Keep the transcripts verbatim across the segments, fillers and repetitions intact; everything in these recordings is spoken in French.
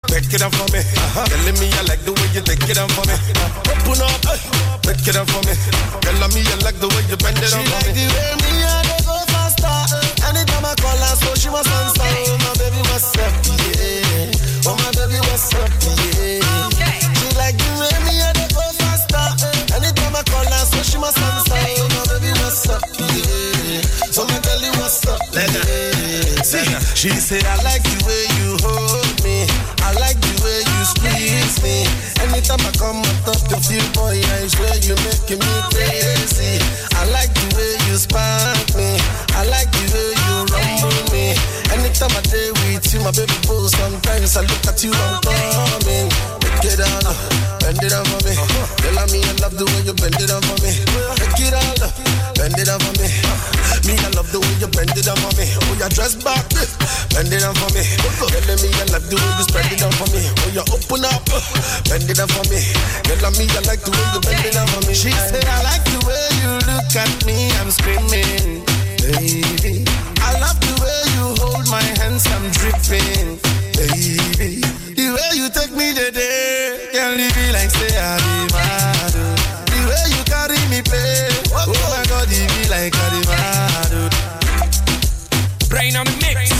take it up for me. Uh-huh. Telling me I like the way you take it up for me. Uh, open up, uh, take it up for me. Telling me I like the way you bend it up for me. She like the way me and they go faster. Anytime I call her, so she must answer. Oh my baby, what's up? Yeah. Oh my baby, what's up? Yeah. She like the way me and they go faster. Anytime I call her, so she must answer. Oh my baby, what's up? Yeah. So me tell you what's up. Yeah. See, she said I like the way you hold me. I like the way you squeeze me. Anytime I come up top to feel boy, I swear you making me crazy. I like the way you spark me. I like the way you rumble me. Anytime I day with you, my baby boo, sometimes I look at you, I'm coming. Take it on, bend it on for me. Tell me I love the way you bend it on for me. Take it on, bend it on for me. Me I love the way you bend it on for me. Oh, you dress back, bend it on for me. Tell me I love the way you spread it on for me. Oh, you open up, bend it on for me. Tell me I like the way you bend it on for me. She said I like the way you look at me, I'm screaming, baby. I love the way you hold my hands, I'm dripping, baby. The way you take me today, can't leave me like say I be mad. The way you carry me play, oh my God, it be like I be mad. Brain on the mix.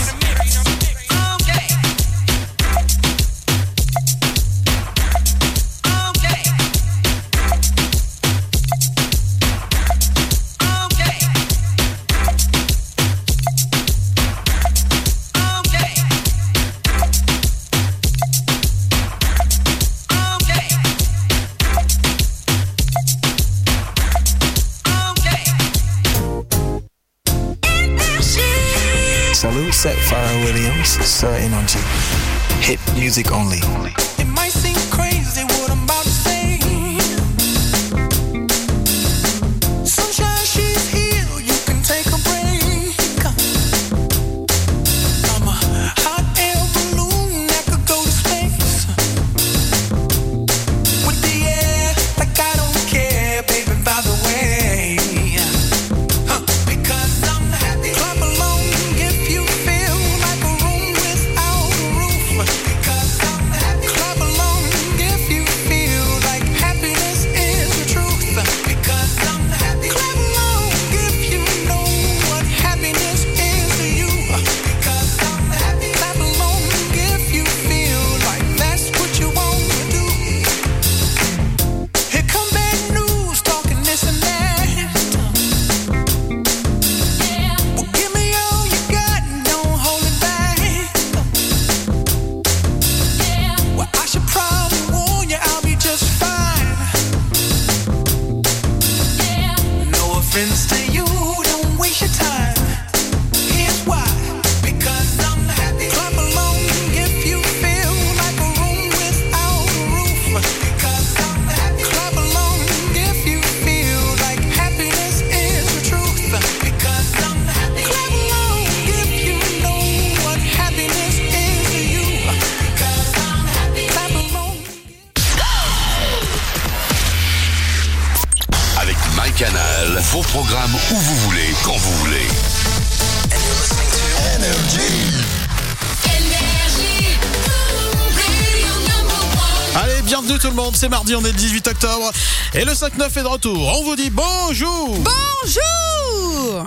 Salute Set Pharrell Williams, Sir Energy. Hit music only. It might seem crazy what I'm about to say. Sunshine, she's here, you can take a break. I'm a hot air balloon that could go to space. With the air, like I don't care, baby, by the way. Huh. Because I'm happy. Clap along if you feel like a room without a roof. Because I'm happy. Clap along if you feel like happiness is the truth. Because I'm happy. Clap along if you know what happiness is to you. Because I'm happy. Clap along if you feel like that's what you want to do. Here come bad news talking this and that. Well, give me all you got and don't hold it back. Well, I should probably warn you, I'll be just fine. No offense to you, don't waste your time. Here's why. Because I'm happy. Clap along if you feel like a room without a roof. Because I'm happy. Clap along if you feel like happiness is the truth. Because I'm happy. Clap along if you know what happiness is to you. Because I'm happy. Clap along. Avec MyCanal, vos programmes où vous voulez, quand vous voulez. Allez, bienvenue tout le monde, c'est mardi, on est le dix-huit octobre et le cinq neuf est de retour. On vous dit bonjour. Bonjour.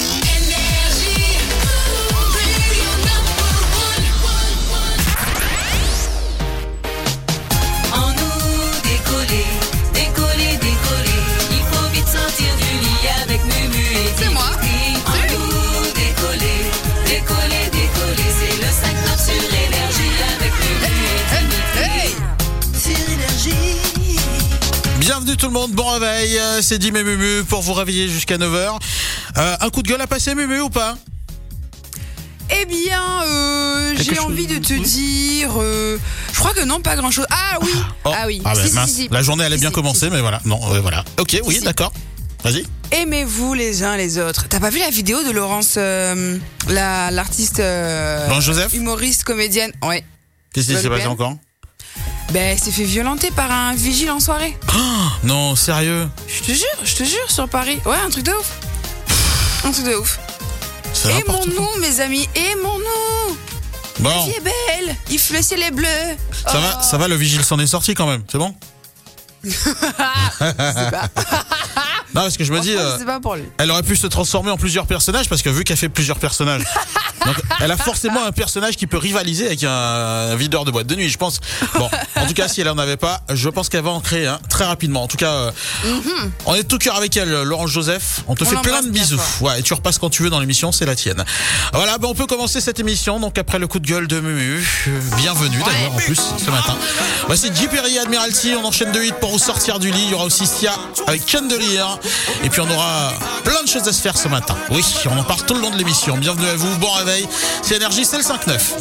En nous décoller, décoller, décoller. Il faut vite sortir du lit avec Mumu et C'est moi. Dimitri. En nous décoller, décoller, décoller. C'est le cinq neuf sur Énergie avec Mumu et Dimitri. Hey. Sur Énergie. Bienvenue tout le monde, bon réveil, euh, c'est Dim et Mumu pour vous réveiller jusqu'à neuf heures. Euh, un coup de gueule à passer Mumu ou pas? Eh bien, euh, Quelque j'ai chose- envie de te dire. euh, je crois que non, pas grand chose. Ah oui. Oh, Ah oui. ah ouais, Si, si, mince. si, si. La journée allait Si, bien si, commencer, si. mais voilà. Non, euh, voilà. Ok, oui, si. d'accord. Vas-y. Aimez-vous les uns les autres. T'as pas vu la vidéo de Laurence, euh, la l'artiste euh, Laurence Joseph humoriste, comédienne. Ouais. Qu'est-ce qui s'est passé Européenne. encore? Ben, elle s'est fait violenter par un vigile en soirée. Non, sérieux? Je te jure, je te jure, sur Paris. Ouais, un truc de ouf. Un truc de ouf. C'est n'importe quoi. Aimons-nous, mes amis, aimons-nous. Bon. La vie est belle. Il le ciel est bleu. Ça Oh. va, ça va, le vigile s'en est sorti quand même, c'est bon? Je sais pas. Non, parce que je me dis, Franchement, euh, je sais pas pour lui. elle aurait pu se transformer en plusieurs personnages, parce que vu qu'elle fait plusieurs personnages, donc elle a forcément un personnage qui peut rivaliser avec un, un videur de boîte de nuit, je pense. Bon, en tout cas, si elle en avait pas, je pense qu'elle va en créer un très rapidement. En tout cas, euh, Mm-hmm. on est de tout cœur avec elle, Laurence Joseph. On te On fait plein l'embrasse de bien bisous. fort. Ouais, et tu repasses quand tu veux dans l'émission, c'est la tienne. Voilà, ben on peut commencer cette émission. Donc après le coup de gueule de Mumu, euh, bienvenue d'ailleurs en plus ce matin. Voici J. Perry et Admiralty. On enchaîne de hit pour vous sortir du lit. Il y aura aussi Sia avec Chandelier. Et puis on aura plein de choses à se faire ce matin. Oui, on en parle tout le long de l'émission. Bienvenue à vous, bon réveil. C'est Énergie, c'est le cinq neuf.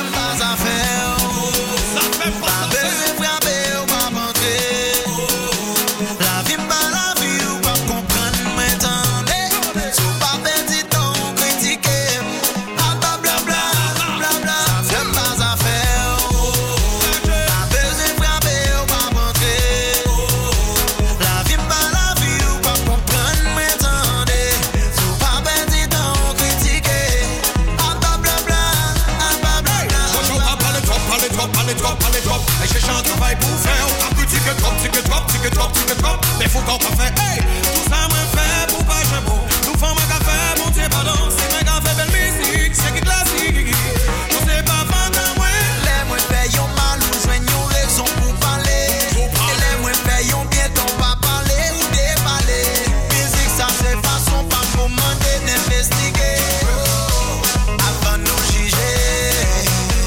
Mais faut qu'on pas faire, hey, tout ça me fait pour pas chapeau. Nous faisons un café, mon Dieu, pardon. C'est un café belle musique, c'est qui classique. Nous c'est pas fan à moi. Les moins payons mal ou joignons raison pour parler. Et les moins payons bien ton pas parler ou déballer. Musique ça c'est façon pas commander d'investiguer. Avant nous juger,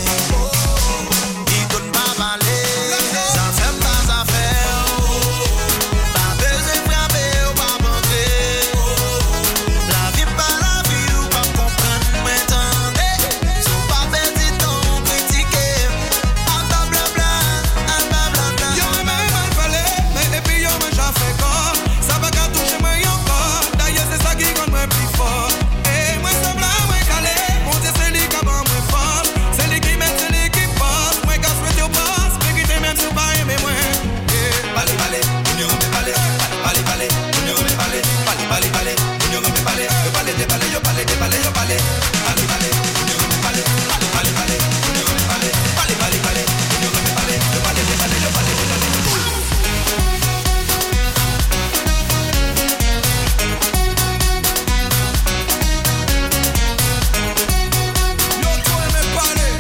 ils donnent pas parler. Ça fait pas affaire. Pas besoin de frapper ou pas banquer. La vie pas la vie ou pas comprendre m'entendez. Sous pas petit temps critiquer. Ah blablabla, ah blablabla. Yo me mets mal parlé, mais et puis yo me j'en fais quoi. Ça va qu'à toucher moi encore. D'ailleurs c'est ça qui compte moi plus fort. Et moi ça bla, moi calé. Mon Dieu c'est lui qui a bon moi fort. C'est lui qui met, c'est lui qui passe. Moi quand je fais au passe, mais qui t'aime même si pas aimer moi. Balé balé, on y remet balé. Balé balé, on y remet balé. Balé balé balé, on y remet balé. Yo balé des balé, yo balé des balé, yo balé. Balé balé, on y remet balé. Balé balé balé, on y remet balé. Balé balé balé, on y remet balé. Yo balé des balé, yo balé des balé. Yo toi me parler.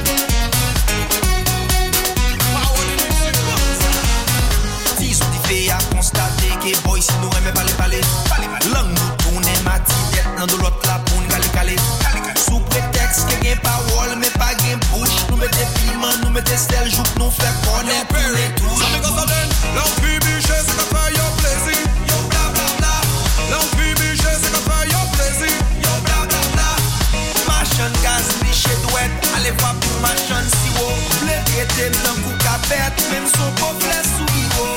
Ils ont dit fait à constater que boy si nous remet balé balé. Langue nous tourne mati tête dans de l'autre la pour nous calé calé. Sous prétexte que gain parole mais pas gain bouche. Nous mettez piment, nous mettez sel, joue nous fait connaître tous les touches. Ça me gosse à donne. L'envie biché c'est qu'on fait yo plaisir. Yo bla bla bla. L'envie biché c'est qu'on fait yo plaisir. Yo bla bla bla. Machin gaz, biché douette, allez voir pour machin si haut. Blé était dans coup capette, même son pauvre sous niveau.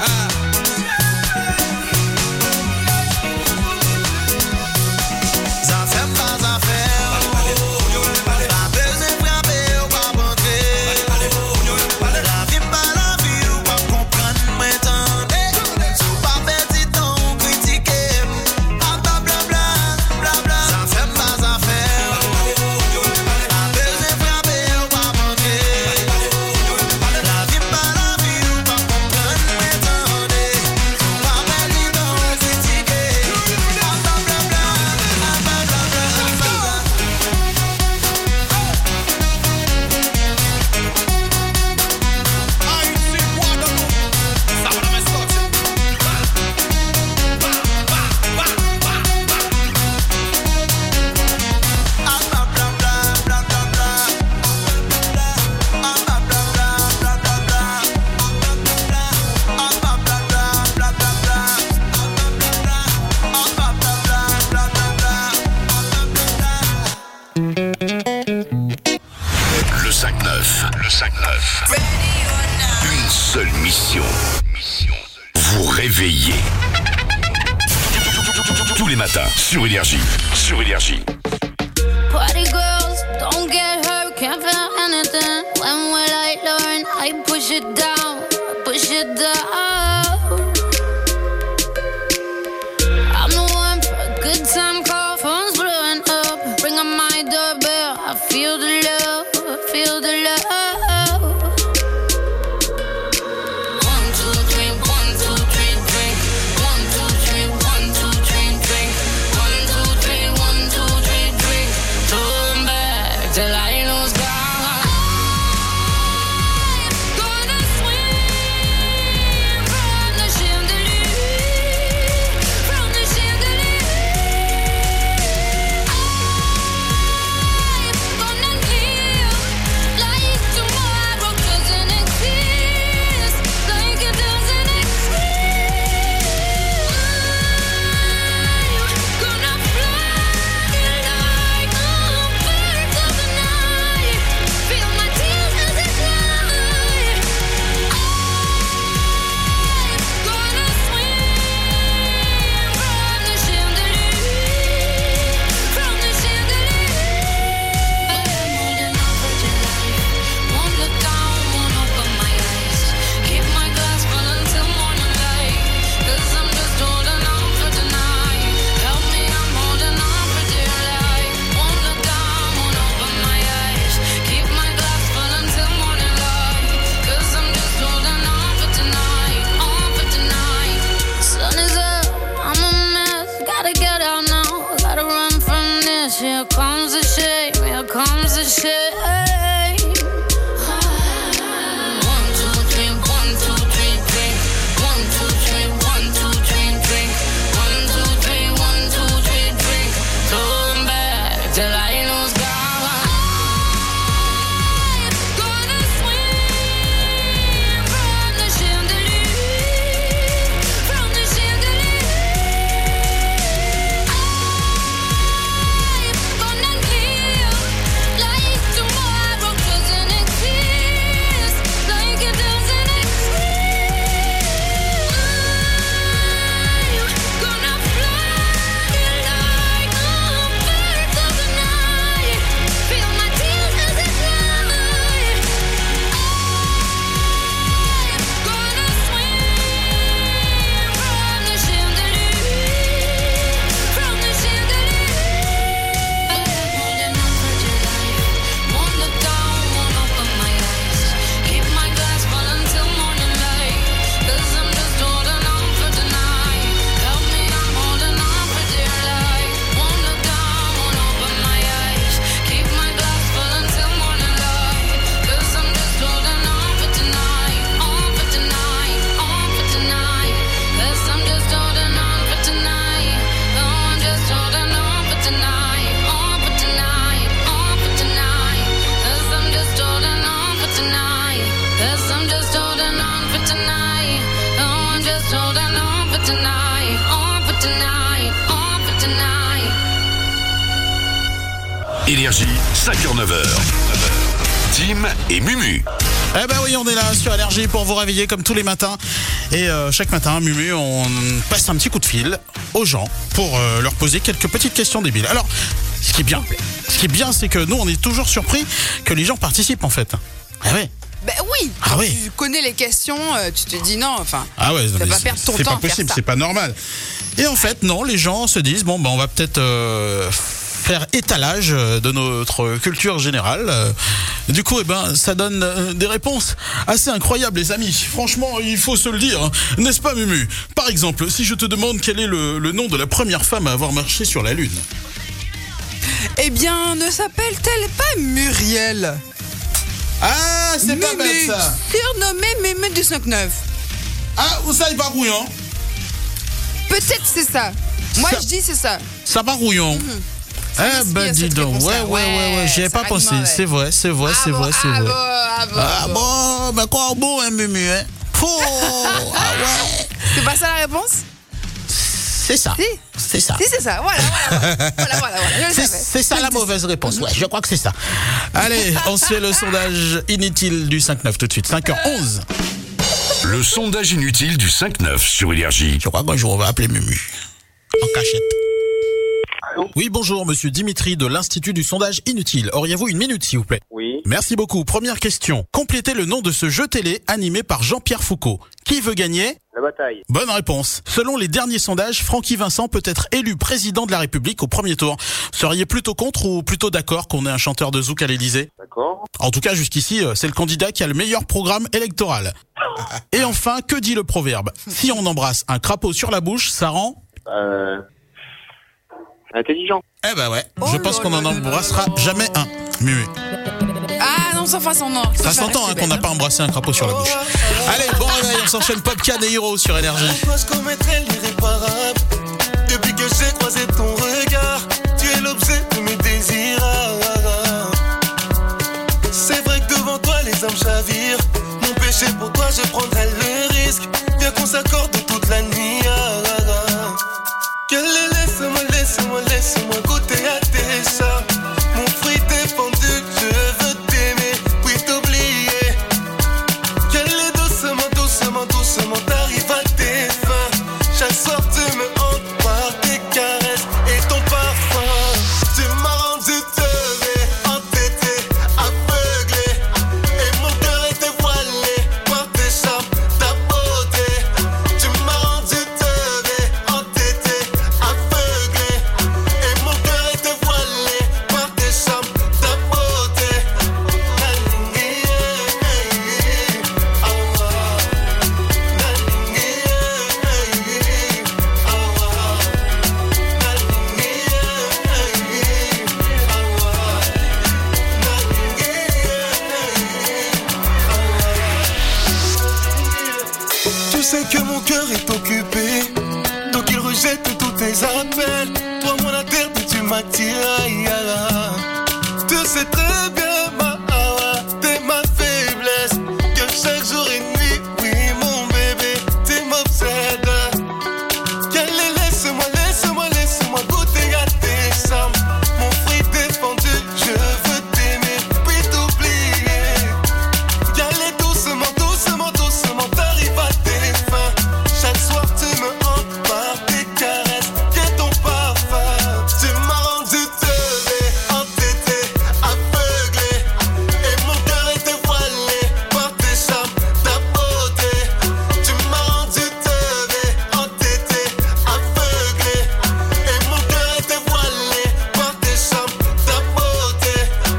Ça fait pas affaire. Pas besoin de frapper ou pas banquer. La vie pas la vie ou pas comprendre m'entendez. Sous pas petit temps critiquer. Ah blablabla, blabla. Ça fait pas affaire. Pas besoin de frapper ou pas banquer. La vie pas la vie ou pas comprendre m'entendez. Sous pas petit temps critiquer. Ah blablabla, ah blablabla, ah blablabla. Haïti, Guadeloupe. Ça va me sortir. Ah blablabla, blablabla. Ah blablabla, blablabla. Ah blablabla, blablabla. Ah blablabla, blablabla. Le cinq neuf. Le cinq neuf. Une seule mission. Mission. Vous réveiller. Tous les matins sur Énergie. Sur Énergie. Party girls, don't get hurt, can't feel anything. When will I learn? I push it down, push it down. I'm the one for a good time call, phone's blowing up. Ring on my doorbell, I feel the love. shame. One, two, three, one, two, three, drink. One, two, three, one, two, three, drink. One, two, three, one, two, three, drink. Turn back till I lose God. Énergie, cinq heures neuf heures. Tim et Mumu. Eh ben oui, on est là sur Énergie pour vous réveiller comme tous les matins. Et euh, chaque matin, Mumu, on passe un petit coup de fil aux gens pour euh, leur poser quelques petites questions débiles. Alors, ce qui est bien, ce qui est bien, c'est que nous, on est toujours surpris que les gens participent en fait. Ah ouais. Ben oui. Ah oui. Tu connais les questions, euh, tu te dis non, enfin. Ah ouais. Tu vas mais pas c'est- perdre ton c'est temps pas à faire possible, ça. c'est pas normal. Et en fait, non, les gens se disent bon, ben on va peut-être euh, faire étalage de notre culture générale. Du coup, eh ben, ça donne euh, des réponses assez incroyables, les amis. Franchement, il faut se le dire, hein. N'est-ce pas, Mumu? Par exemple, si je te demande quel est le, le nom de la première femme à avoir marché sur la Lune. Eh bien, ne s'appelle-t-elle pas Muriel? Ah, c'est pas bête Mémé, ça. surnommée Mémé du cinq neuf. Ah, ça y va rouillant. Peut-être c'est ça. Moi, Ça- je dis c'est ça. Ça va rouillant. Ça Eh m'inspire, ben dis cette donc, ouais, réponse-là. ouais, ouais, ouais, j'y avais ça pas va pensé. du mauvais. C'est vrai, c'est vrai, c'est Ah vrai, bon, c'est ah vrai. bon, ah bon, Ah ah bon. bon, ben quoi bon, hein, Mumu, hein. Faux. Ah ouais. C'est pas ça la réponse? C'est ça. Si. C'est ça. Si, c'est ça. Voilà, voilà, voilà, voilà, voilà, je le C'est savais. c'est ça la mauvaise réponse. Ouais, je crois que c'est ça. Allez, on se fait le sondage inutile du cinq neuf tout de suite. cinq heures onze. Le sondage inutile du cinq neuf sur Énergie. Je crois qu'un jour on va appeler Mumu. En cachette. Oui, bonjour, monsieur Dimitri de l'Institut du sondage inutile. Auriez-vous une minute, s'il vous plaît? Oui. Merci beaucoup. Première question. Complétez le nom de ce jeu télé animé par Jean-Pierre Foucault. Qui veut gagner? La bataille. Bonne réponse. Selon les derniers sondages, Francky Vincent peut être élu président de la République au premier tour. Seriez plutôt contre ou plutôt d'accord qu'on ait un chanteur de zouk à l'Élysée? D'accord. En tout cas, jusqu'ici, euh, c'est le candidat qui a le meilleur programme électoral. Et enfin, que dit le proverbe? Si on embrasse un crapaud sur la bouche, ça rend... Euh... Intelligent. Eh ben ouais, Oh je pense là qu'on en là là embrassera jamais un. Mumu. Ah non, sans façon, non. Ça s'entend hein, qu'on n'a pas embrassé un crapaud sur la bouche. Allez, bon réveil, on s'enchaîne Popcan et Hero sur Énergie. Pourquoi je commettrais l'irréparable? Depuis que j'ai croisé ton regard, tu es l'objet de mes désirs. C'est vrai que devant toi les âmes chavirent. Mon péché pour toi je prendrai le risque. Bien qu'on s'accorde toute la nuit. Que les laisse-moi, laisse-moi, laisse-moi goûter à tes chats. Mon fruit défendu, je veux t'aimer, puis t'oublier. Que les doucement, doucement, doucement t'arrives à tes fins. Chaque soir tu me hantes par tes caresses et ton parfum. Tu m'as rendu teubé, entêté, aveuglé. Et mon cœur était voilé par tes charmes, ta beauté. Tu m'as rendu teubé, entêté, aveuglé. sais que mon cœur est occupé, donc il rejette tous tes appels. Toi mon interdit, tu m'attires. Tu sais très bien ma t'es ma faiblesse, que chaque jour et nuit, oui mon bébé, tu m'obsèdes. Qu'elle laisse-moi, laisse-moi, laisse-moi goûter à tes seins. Mon fruit défendu, je veux t'aimer, puis t'oublier. Y'allez doucement, doucement, doucement, t'arrives à tes fins. Chaque soir tu me hantes par tes caresses, que ton parfum. Tu m'as rendu teubé, entêté, aveuglé, et mon cœur était voilé par tes charmes, ta beauté. Tu m'as rendu teubé, entêté, aveuglé, et mon cœur était voilé par tes charmes, ta beauté.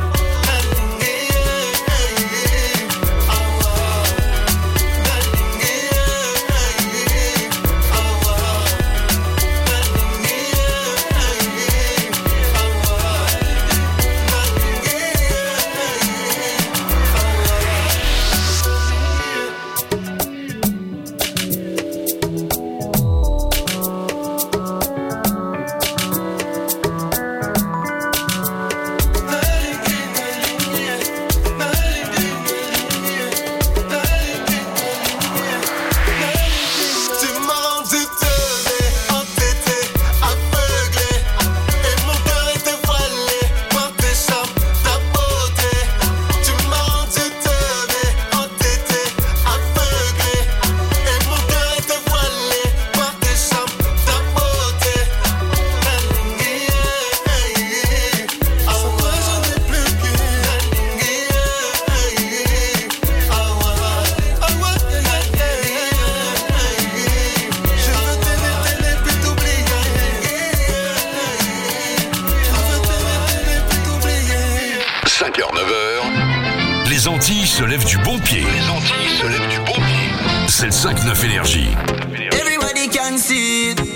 Tu m'as rendu teubé, entêté, aveuglé, et mon cœur était voilé par tes charmes, ta beauté. Tu m'as rendu teubé, entêté, aveuglé, et mon cœur était voilé par tes charmes, ta beauté. Sans toi je n'ai plus qu'une. Je veux t'aimer, t'aimer, puis t'oublier. Je veux t'aimer, t'aimer, puis t'oublier. cinq heures, neuf heures, les Antilles se lèvent du bon pied. Les Antilles se lèvent du bon pied. C'est le cinq neuf Énergie. Everybody can see it.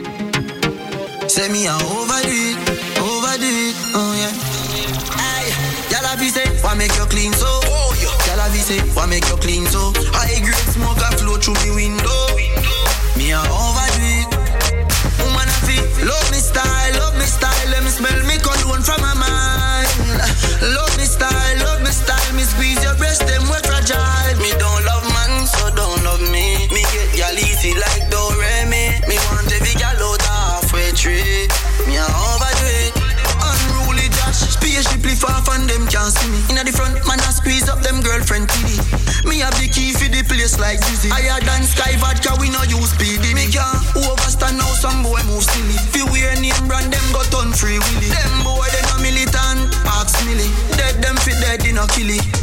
Say me I overdo it, overdo it, oh yeah. Aye, y'all have say, why make you clean so? Oh yeah. Y'all have say, why make you clean so? High grade smoke a flow through me window. Me I overdo it. Woman I feel, love me style, love me style. Let me smell me cologne from my mind. Love me style, love me style. Me squeeze your breast, them we fragile. Me don't love man, so don't love me. Me get y'all easy like Doremi. Me want every gal out halfway tree. Me a overdo it. Unruly Josh, spaceshiply far from them can't see me. Inna the front, man I squeeze up them girlfriend kitty. Me have the key for the place like Dizzy. Higher than Sky Vodka, we no use speedy. Me can't overstand now, some boy move silly. Fi wear name brand, them got on free willy. Them boy they no militant, ask Millie. Dead them fit dead, they no kill it.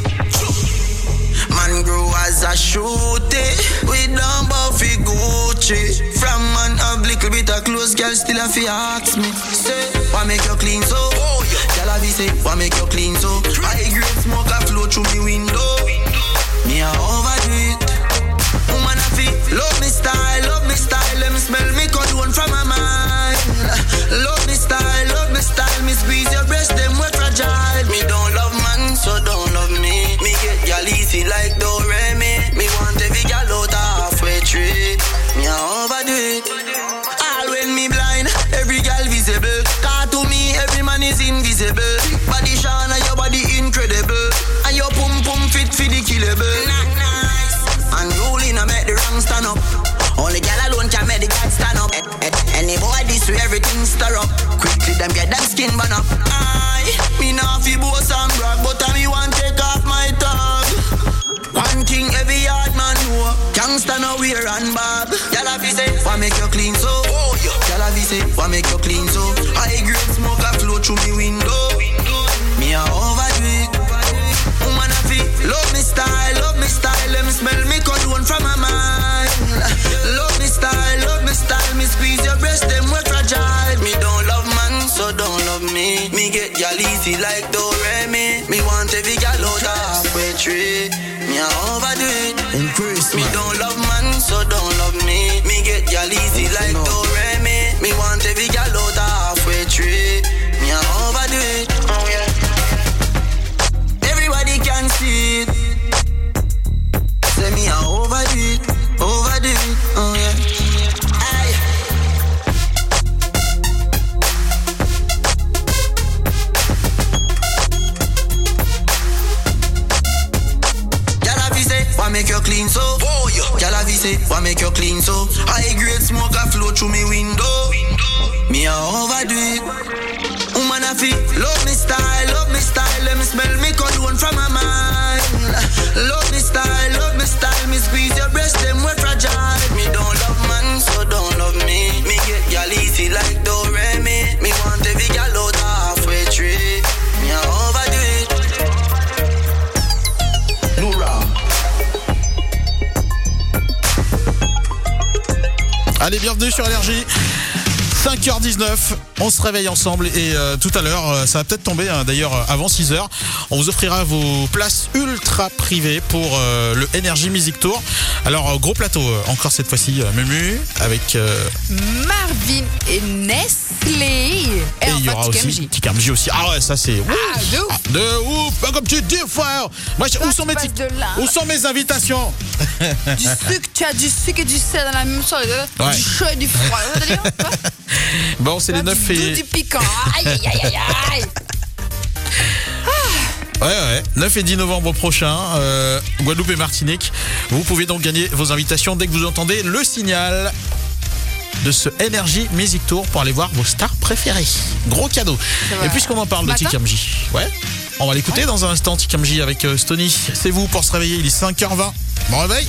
Man grow as a shooty. We don't buffy Gucci. From man have little bit of clothes, girl still a fi ask me. Say, why make you clean so? Oh yeah. Girl a be say, why make you clean so? High grade smoke a flow through me window. Me a overdo it. Woman a fi love me style, love me style. Let me smell me cologne from my mind. Love me style, love me style. Me squeeze your breast, them we fragile. Me don't love man, so don't love me. Me get y'all easy like Doremi. Me want every gal out halfway tree. Me a overdo it. All when me blind, every gal visible. Car to me, every man is invisible. Body shine and your body incredible. And your pum pum fit for the killable. Nice. And rolling I make the wrong stand up. Only gal alone can make the gal stand up. Eh, eh, any boy this way everything stir up. Quickly them get them skin burn up. Aye, me nah fi boast and brag, but I me want take off my tag. One thing every hard man know, gangsta no wear and bob. Gal a fi say, why make you clean so? Oh yeah. Gal a fi say, why make you clean so? High grade smoke a flow through me window. Me a overdo it. Woman a fi love me style, love me style. Let me smell me cologne from my mind. Love me style, love me style. Me squeeze your breast, them we fragile. Me don't love man, so don't love me. Me get y'all easy like Doremi. Me want every gal out halfway tree. Me a overdo it. Increase me don't love man, so don't love me. Me get y'all easy like Doremi. Me want every gal out halfway tree. Me a overdo it. Oh yeah. Everybody can see it. Say me a overdo it, overdo it. clean so. Oh, yeah. Girl, I say, why make you clean so? High grade smoke a flow through me window. Me a overdo it. Woman I feel love me style, love me style. Let me smell me cologne from my mind. Love me style, love me style. Me squeeze your breast, them we fragile. Me don't love man, so don't love me. Me get y'all easy like Doremi. Me want every girl out halfway tree. Me a overdo it. Loura. Allez, bienvenue sur Énergie. cinq heures dix-neuf, on se réveille ensemble et euh, tout à l'heure, euh, ça va peut-être tomber hein, d'ailleurs avant six heures, on vous offrira vos places ultra privées pour euh, le Energy Music Tour. Alors euh, gros plateau, euh, encore cette fois-ci euh, Mumu avec euh... Marvin et Nestlé. Et, et il y aura aussi T K M J aussi. Ah ouais, ça c'est ah, de ouf. Ah, de ouf, pas comme tu dis frère. Moi, je... où sont mes t- où sont mes invitations? Du sucre, tu as du sucre et du sel dans la même chose. Ouais. Du chaud et du froid. Bon, c'est les neuf et... du piquant. Aïe, aïe, aïe, aïe, aïe. Ouais, ouais. neuf et dix novembre prochain, euh, Guadeloupe et Martinique. Vous pouvez donc gagner vos invitations dès que vous entendez le signal de ce Energy Music Tour pour aller voir vos stars préférées. Gros cadeau. Et puisqu'on en parle de T K M J, ouais, on va l'écouter ouais. dans un instant, T K M J avec euh, Stony. C'est vous pour se réveiller, il est cinq heures vingt. Bon réveil.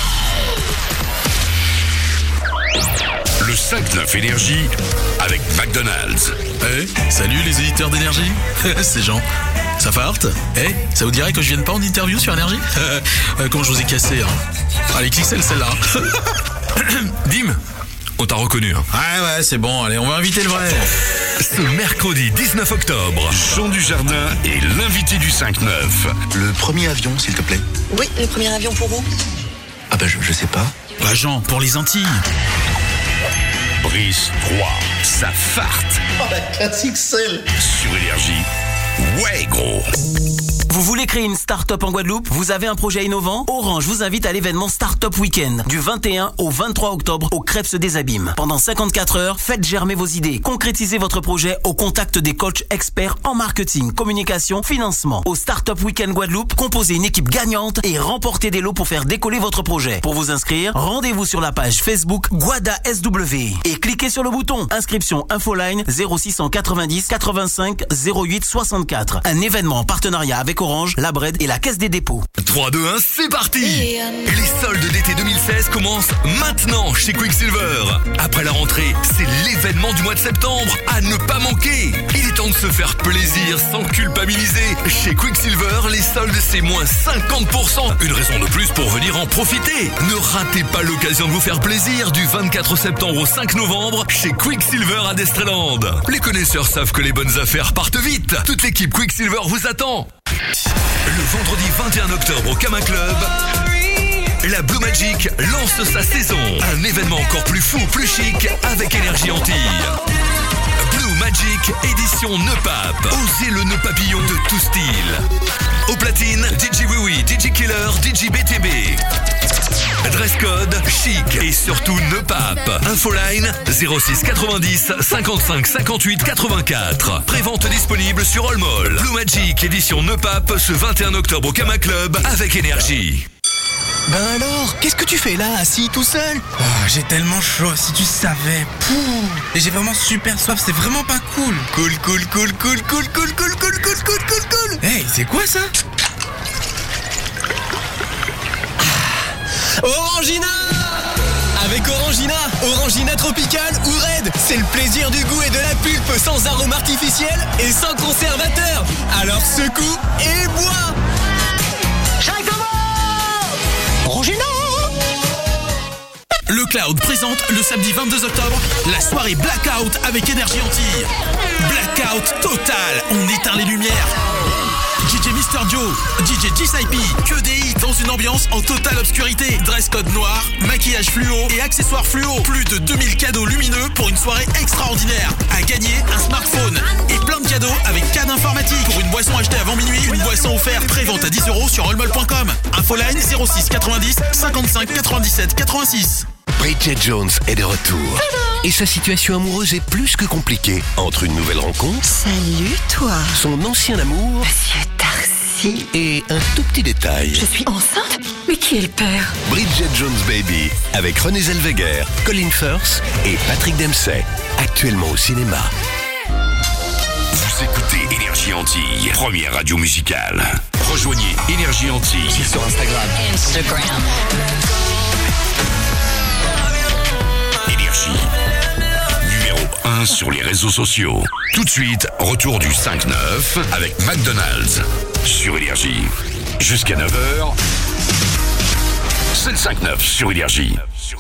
Le cinq neuf Énergie avec McDonald's. Hey, salut les éditeurs d'énergie. C'est Jean. Ça farte? Eh, hey, ça vous dirait que je vienne pas en interview sur Énergie? euh, Comment je vous ai cassé hein. Allez, X L celle-là. Dim, on t'a reconnu. Hein. Ouais, ouais, c'est bon. Allez, on va inviter le vrai. Ce mercredi dix-neuf octobre, Jean Dujardin est l'invité du cinq neuf. Le premier avion, s'il te plaît. Oui, le premier avion pour où? Ah bah je, je sais pas. Bah Jean, pour les Antilles. Brice trois, ça farte. Oh la classique celle. Sur Énergie. Ouais gros. Vous voulez créer une start-up en Guadeloupe? Vous avez un projet innovant? Orange vous invite à l'événement Start-up Weekend du vingt et un au vingt-trois octobre au Crêpes des Abîmes. Pendant cinquante-quatre heures, faites germer vos idées. Concrétisez votre projet au contact des coachs experts en marketing, communication, financement. Au Start-up Weekend Guadeloupe, composez une équipe gagnante et remportez des lots pour faire décoller votre projet. Pour vous inscrire, rendez-vous sur la page Facebook Guada S W et cliquez sur le bouton Inscription Infoline zéro six cent quatre-vingt-dix quatre-vingt-cinq zéro huit soixante-quatre. Un événement en partenariat avec Orange, la Bred et la Caisse des dépôts. trois, deux, un, c'est parti. Et les soldes d'été deux mille seize commencent maintenant chez Quicksilver. Après la rentrée, c'est l'événement du mois de septembre à ne pas manquer. Il est temps de se faire plaisir sans culpabiliser. Chez Quicksilver, les soldes c'est moins cinquante pour cent. Une raison de plus pour venir en profiter. Ne ratez pas l'occasion de vous faire plaisir du vingt-quatre septembre au cinq novembre chez Quicksilver à Destreland. Les connaisseurs savent que les bonnes affaires partent vite. Toute l'équipe Quicksilver vous attend. Le vendredi vingt et un octobre au Kama Club, la Blue Magic lance sa saison. Un événement encore plus fou, plus chic avec Énergie Antilles. Blue Magic édition Nœud Pape. Osez le nœud papillon de tout style. Au platine, D J Oui Oui, D J Killer, D J B T B. Dress code, chic et surtout Nœud Pape. Infoline zéro six quatre-vingt-dix cinquante-cinq cinquante-huit quatre-vingt-quatre. Prévente disponible sur All Mall. Blue Magic édition Nœud Pape ce vingt et un octobre au Kama Club avec Énergie. Ben alors, qu'est-ce que tu fais là, assis tout seul? Oh, j'ai tellement chaud, si tu savais. Pouh. Et j'ai vraiment super soif, c'est vraiment pas cool. Cool, cool, cool, cool, cool, cool, cool, cool, cool, cool, cool, cool. Hey, c'est quoi ça? Orangina! Avec Orangina, Orangina Tropical ou Red, c'est le plaisir du goût et de la pulpe sans arôme artificiel et sans conservateur. Alors secoue et bois. J'arrive comment? Orangina! Le Cloud présente le samedi vingt-deux octobre la soirée Blackout avec Énergie Antilles. Blackout total, on éteint les lumières. D J Mister Joe, D J G S I P, que des hits dans une ambiance en totale obscurité. Dress code noir, maquillage fluo et accessoires fluo. Plus de deux mille cadeaux lumineux pour une soirée extraordinaire. À gagner un smartphone et plein de cadeaux avec canne informatique. Pour une boisson achetée avant minuit, une boisson offerte pré-vente à dix euros sur allmall point com. Infoline zéro six quatre-vingt-dix cinquante-cinq quatre-vingt-dix-sept quatre-vingt-six. Bridget Jones est de retour. Et sa situation amoureuse est plus que compliquée. Entre une nouvelle rencontre... Salut, toi. Son ancien amour... Monsieur Darcy. ici. Et un tout petit détail. Je suis enceinte? Mais qui est le père? Bridget Jones Baby, avec Renée Zellweger, Colin Firth et Patrick Dempsey. Actuellement au cinéma. Vous écoutez Énergie Antilles, première radio musicale. Rejoignez Énergie Antilles sur Instagram. Instagram. Énergie. Numéro un sur les réseaux sociaux. Tout de suite, retour du cinq neuf avec McDonald's sur Énergie. Jusqu'à neuf heures, c'est le cinq neuf sur Énergie.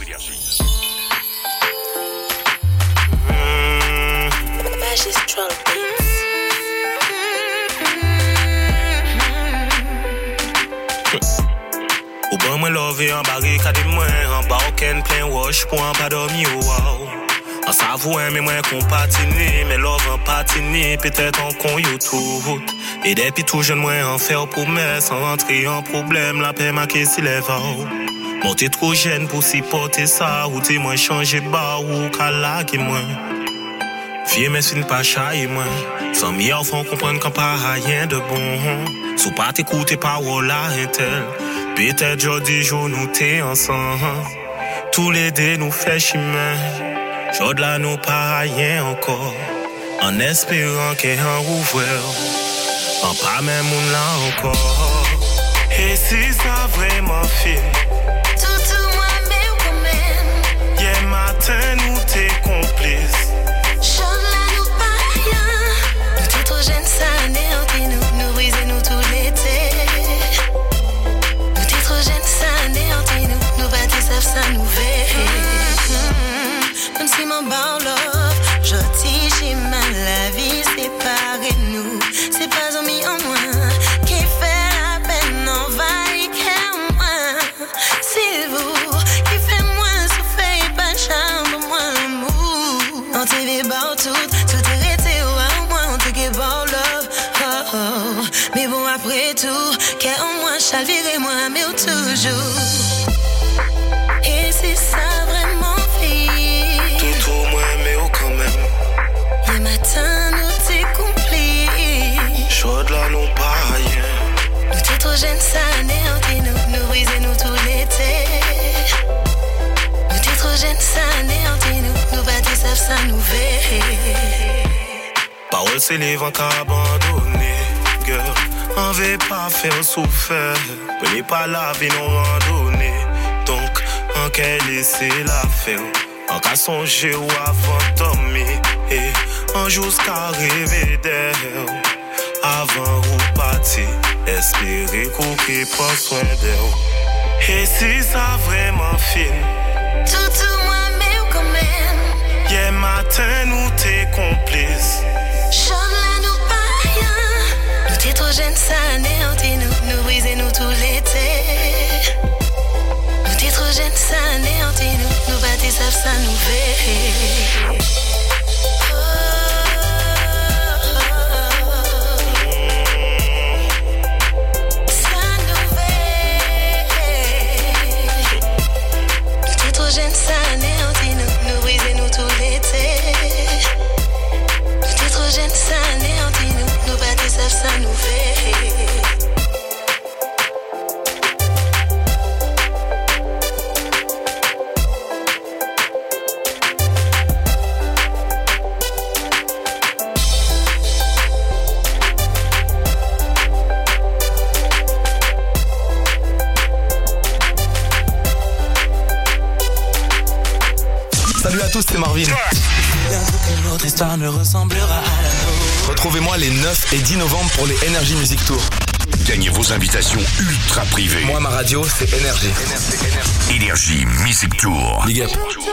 Ou ben moi love en barricade moi en bas aucun plein wash pour en pas dormir wow. En s'avouant mais moi qu'on patine mais love en patine peut-être en con YouTube. Et depuis tout jeune moi en faire pour moi sans rentrer en problème la paix ma qui s'y lève. Moi t'es trop jeune pour supporter ça ou t'es moins changé bas ou cala qui moi. Vieux mais c'est pas chaille moi. Sans m'y enfant comprendre qu'on pas rien de bon. Sous pas t'écouter parole là intel. Peut-être jodi jour nous t'es ensemble. Tous les deux nous fait chemin. Jod là nous pas rien encore. En espérant qu'il y ait un ouvert. En pas même on là encore. Et si ça vraiment fait tout moi même quand même. Hier matin nous t'es complices. Jod là nous pas rien. Nous t'es trop jeunes ça néanti nous. Nous briser nous tout l'été. Jeune ça néanti nous, nous bâtis ça nous fait. Même si mon bar love, j'oti j'ai mal la vie séparée nous. C'est pas un mis en moins qui fait la peine envahir qu'un moins. C'est vous qui fait moins souffrir pas charme moins l'amour. En T V bar tout, tout est resté au moins on te give all love. Oh oh, mais bon après tout, qu'un moins chalvirer moi mais toujours. Et c'est ça vraiment fait. Tout au moins mais au quand même. Le matin nous t'es compris. Chaude là nous pas rien. Nous t'es trop jeunes ça néanti nous. Nous briser nous tout l'été. Nous t'es trop jeunes ça néanti nous. Nous bâtis ça ça nous fait. Parole c'est les vents qu'abandonner. Girl on veut pas faire souffrir. Prenez pas la vie non randonnée. Donc, en qu'elle laisser la faire. En qu'à songer ou avant dormir. Et en jusqu'à rêver d'elle. Avant ou partir. Espérer qu'on qui prend soin d'elle. Et si ça vraiment fini. Tout moi même quand même. Hier matin nous t'es complices. Chant là nous pas rien. Nous t'es trop jeunes ça néanti nous. Nous briser nous tout l'été. Nous t'es trop jeunes ça néanti nous. Nous bâtis ça ça nous fait. Jeune ça néanti nous, nous briser nous tout l'été. Nous t'es trop jeune ça néanti nous, nous bâtis ça ça nous fait. Salut à tous, c'est Marvin. Notre histoire ne ressemblera à la nôtre. Retrouvez-moi les neuf et dix novembre pour les Energy Music Tour. Gagnez vos invitations ultra privées. Moi, ma radio, c'est Énergie. Énergie Music Tour. Big up.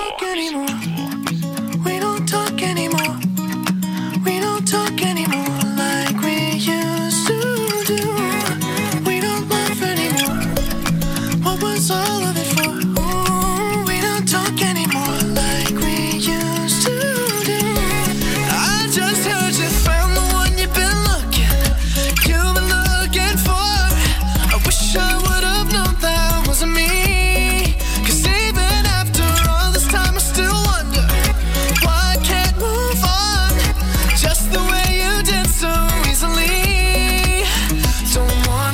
We don't talk anymore. We don't talk anymore like we used to do. We don't laugh anymore. What was all of it for? Ooh, we don't talk anymore like we used to do. I just heard you found the one you've been looking, you've been looking for. I wish I would have known that wasn't me. 'Cause even after all this time I still wonder why I can't move on just the way you did so easily. Don't want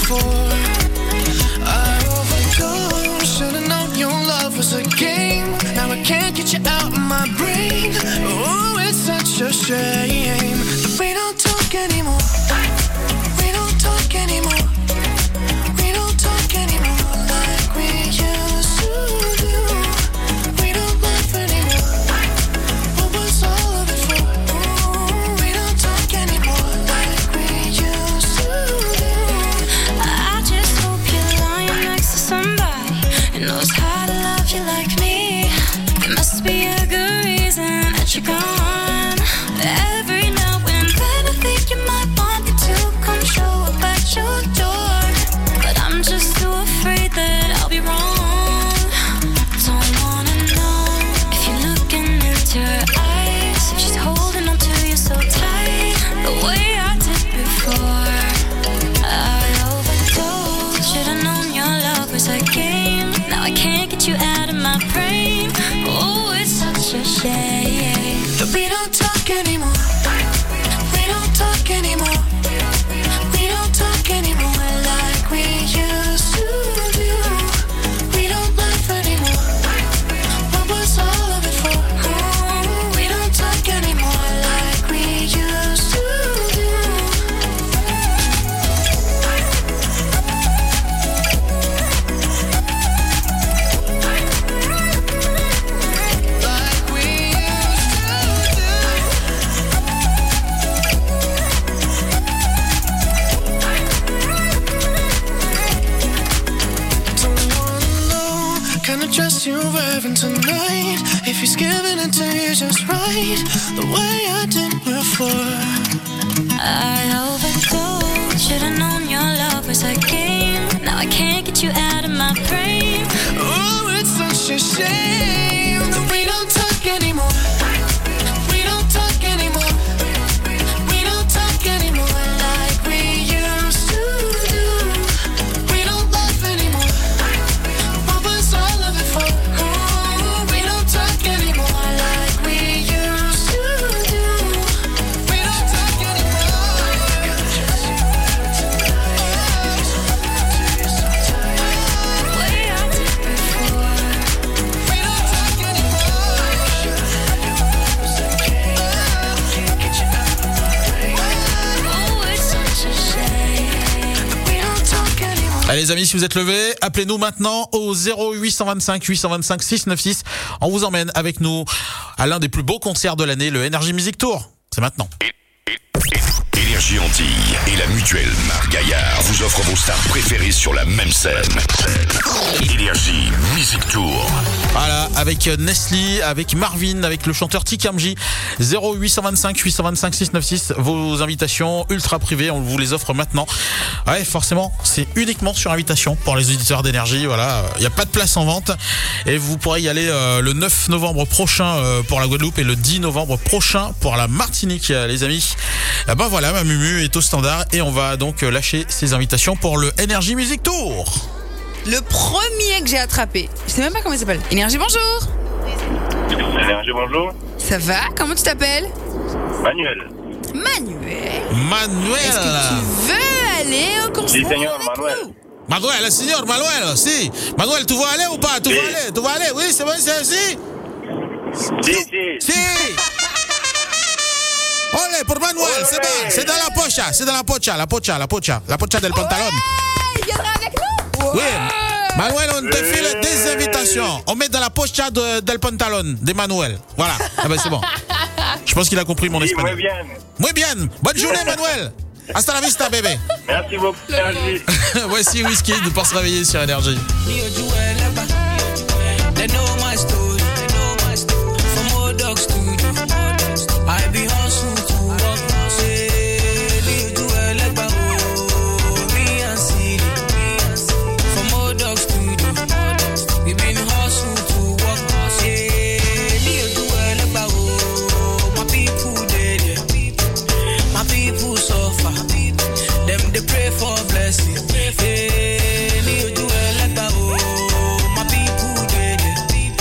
before. I overdosed. Should've known your love was a game. Now I can't get you out of my brain. Oh, it's such a shame that we don't talk anymore. We don't talk anymore. We don't talk anymore like we used to do. We don't laugh anymore. What was all of it for? Ooh, we don't talk anymore like we used to do. I just hope you're lying next to somebody who knows how to love you like me. There must be a good reason that you're gone. Every now and then I think you might want me to come show up at your door, but I'm just too afraid that I'll be wrong. Don't wanna know if you're looking into her eyes, if she's holding on to you so tight, the way I did before. I overdosed. Should've known your love was a game. Now I can't get you out of my brain. Oh, it's such a shame that we don't talk anymore. We don't talk anymore. We don't talk anymore like we used to do. We don't laugh anymore. What was all of it for? Oh, we don't talk anymore like we used to do. Like we used to do. Don't wanna know kind of dress you're wearing tonight. If he's giving it to you just right, the way I did before. I overdosed. Should've known your love was a game. Now I can't get you out of my brain. Oh, it's such a shame that we don't talk anymore. We don't talk anymore. We don't talk anymore like we used to do. We don't laugh anymore. What was all of it for? Oh, we don't talk anymore like we used to do. We don't talk anymore. Way I did before. We don't talk anymore. Oh, it's such a shame that we don't talk anymore. Allez les amis, si vous êtes levés, appelez-nous maintenant au zéro huit vingt-cinq huit cent vingt-cinq six cent quatre-vingt-seize. On vous emmène avec nous à l'un des plus beaux concerts de l'année, le Energy Music Tour. C'est maintenant. Énergie Antilles et la mutuelle Marc Gaillard vous offrent vos stars préférées sur la même scène. Énergie Music Tour. Voilà, avec Nestlé, avec Marvin, avec le chanteur Tikamji. zéro huit vingt-cinq huit cent vingt-cinq six cent quatre-vingt-seize. Vos invitations ultra privées, on vous les offre maintenant. Ouais, forcément, c'est uniquement sur invitation pour les auditeurs d'Énergie. Voilà, il n'y a pas de place en vente. Et vous pourrez y aller euh, le neuf novembre prochain euh, pour la Guadeloupe et le dix novembre prochain pour la Martinique, euh, les amis. Eh ben voilà, ma Mumu est au standard et on va donc lâcher ses invitations pour le Energy Music Tour. Le premier que j'ai attrapé, je sais même pas comment il s'appelle. Énergie, bonjour. Énergie, bonjour. Ça va? Comment tu t'appelles? Manuel. Manuel. Manuel. Est-ce que tu veux aller au concert? Si, señor, Manuel. Manuel, señor Manuel, si. Manuel, tu vas aller ou pas? Tu Si. vas aller? Tu vas aller? Oui, c'est bon, c'est si. Si, si. Si. Olé, pour Manuel, c'est bon. C'est dans la pocha, c'est dans la pocha, la pocha, la pocha, la pocha del pantalon. Il viendra avec nous? Oui. Manuel, on te file des invitations. On met dans la pocha de, del pantalon de Manuel. Voilà. Ah ben c'est bon. Je pense qu'il a compris mon Oui, espagnol. muy bien. Muy bien. Bonne journée, Manuel. Hasta la vista, bébé. Merci beaucoup, Énergie. Voici Whisky pour se réveiller sur Énergie. They know my story. From old dog studio, I be hustle to work. Say, leave to a legba, oh, me and Siri. From old dog studio, we been hustle to work. Say, leave to a legba, oh, my people dead, my people suffer. Them they pray for blessing. Hey, leave to a legba, oh, my people dead.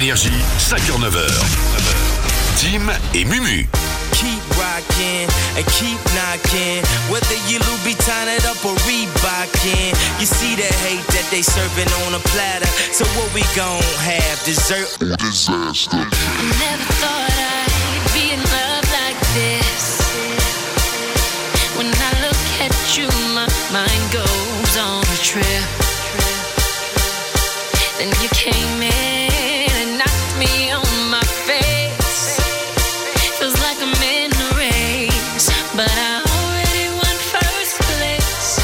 Énergie, cinq heures neuf heures. Tim et Mumu. Keep rocking and keep knocking. Whether you Louboutin it up or Reebokin, you see the hate that they serving on a platter. So what we gon' have? Dessert or disaster? Never thought I'd be in love like this. When I look at you, my mind goes on a trip. Then you came in and knocked me on my face. Feels like I'm in a race, but I already won first place.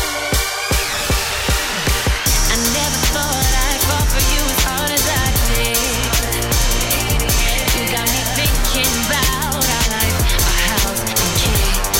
I never thought I'd fall for you as hard as I did. You got me thinking about our life, our house and kids.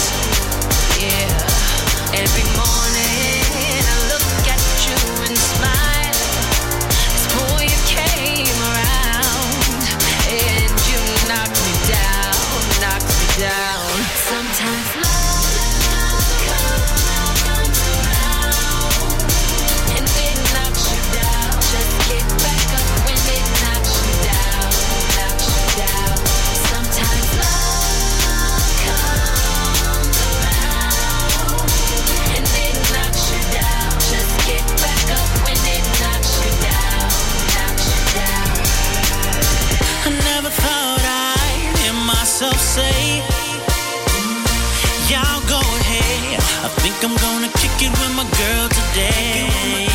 Yeah, every morning I look at you and smile. This boy, you came around and you knocked me down, knocked me down. Sometimes love comes around and it knocks you down. Just get back up when it knocks you down, knocks you down. Sometimes love comes around and it knocks you down. Just get back up when it knocks you down, knocks you down. I never thought I'd hear myself say, y'all go ahead. I think I'm gonna kick it with my girl today.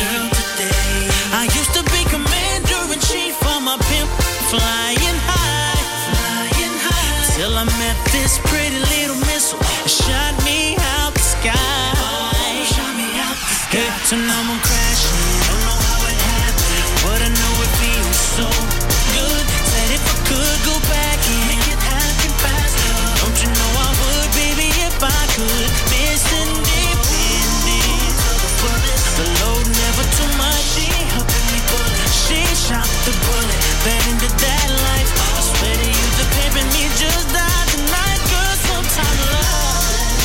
I used to be commander in chief of my pimp, flying high, flying high. Till I met this pretty little missile, it shot me out the sky. Oh, shot me out the sky. Hey, so now I'm crashing. Don't know how it happened, but I know it feels so good. Said if I could go back and make it happen faster, don't you know I would, baby, if I could. Miss independence of the bullet. The load never too much. She helping me pull it. She shot the bullet. Bed into that life. I swear to you, the pimping me just died tonight. Girl, sometimes love,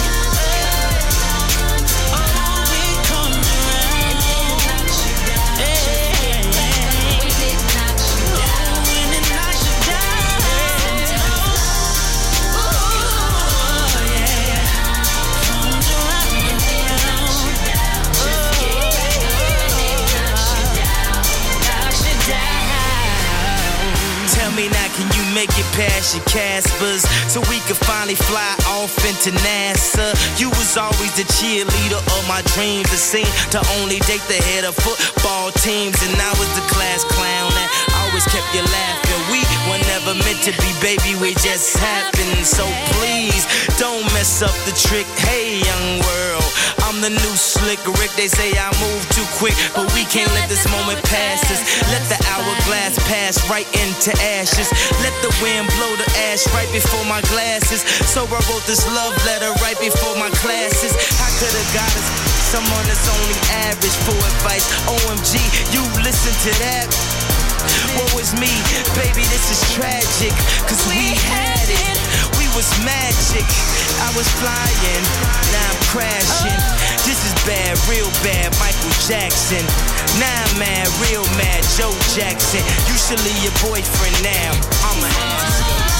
oh, it comes around. Hey, when it knocks you down, when it knocks you down. Oh, yeah, comes around. Tell me now, can you make it past your Caspers so we could finally fly off into NASA? You was always the cheerleader of my dreams. It seemed to only date the head of football teams, and I was the class clown that always kept you laughing. We were never meant to be, baby, we just happened. So please don't mess up the trick. Hey, young world, I'm the new slick Rick. They say I move too quick, but we can't let this moment pass us. Let the hourglass pass right into ashes. Let the wind blow the ash right before my glasses. So I wrote this love letter right before my classes. I could've got us someone that's only average for advice. O M G, you listen to that. Woe is me, baby, this is tragic. Cause we had it, we was magic. I was flying, now I'm crashing. This is bad, real bad, Michael Jackson. Now I'm mad, real mad, Joe Jackson. You should leave your boyfriend now, I'm a ass.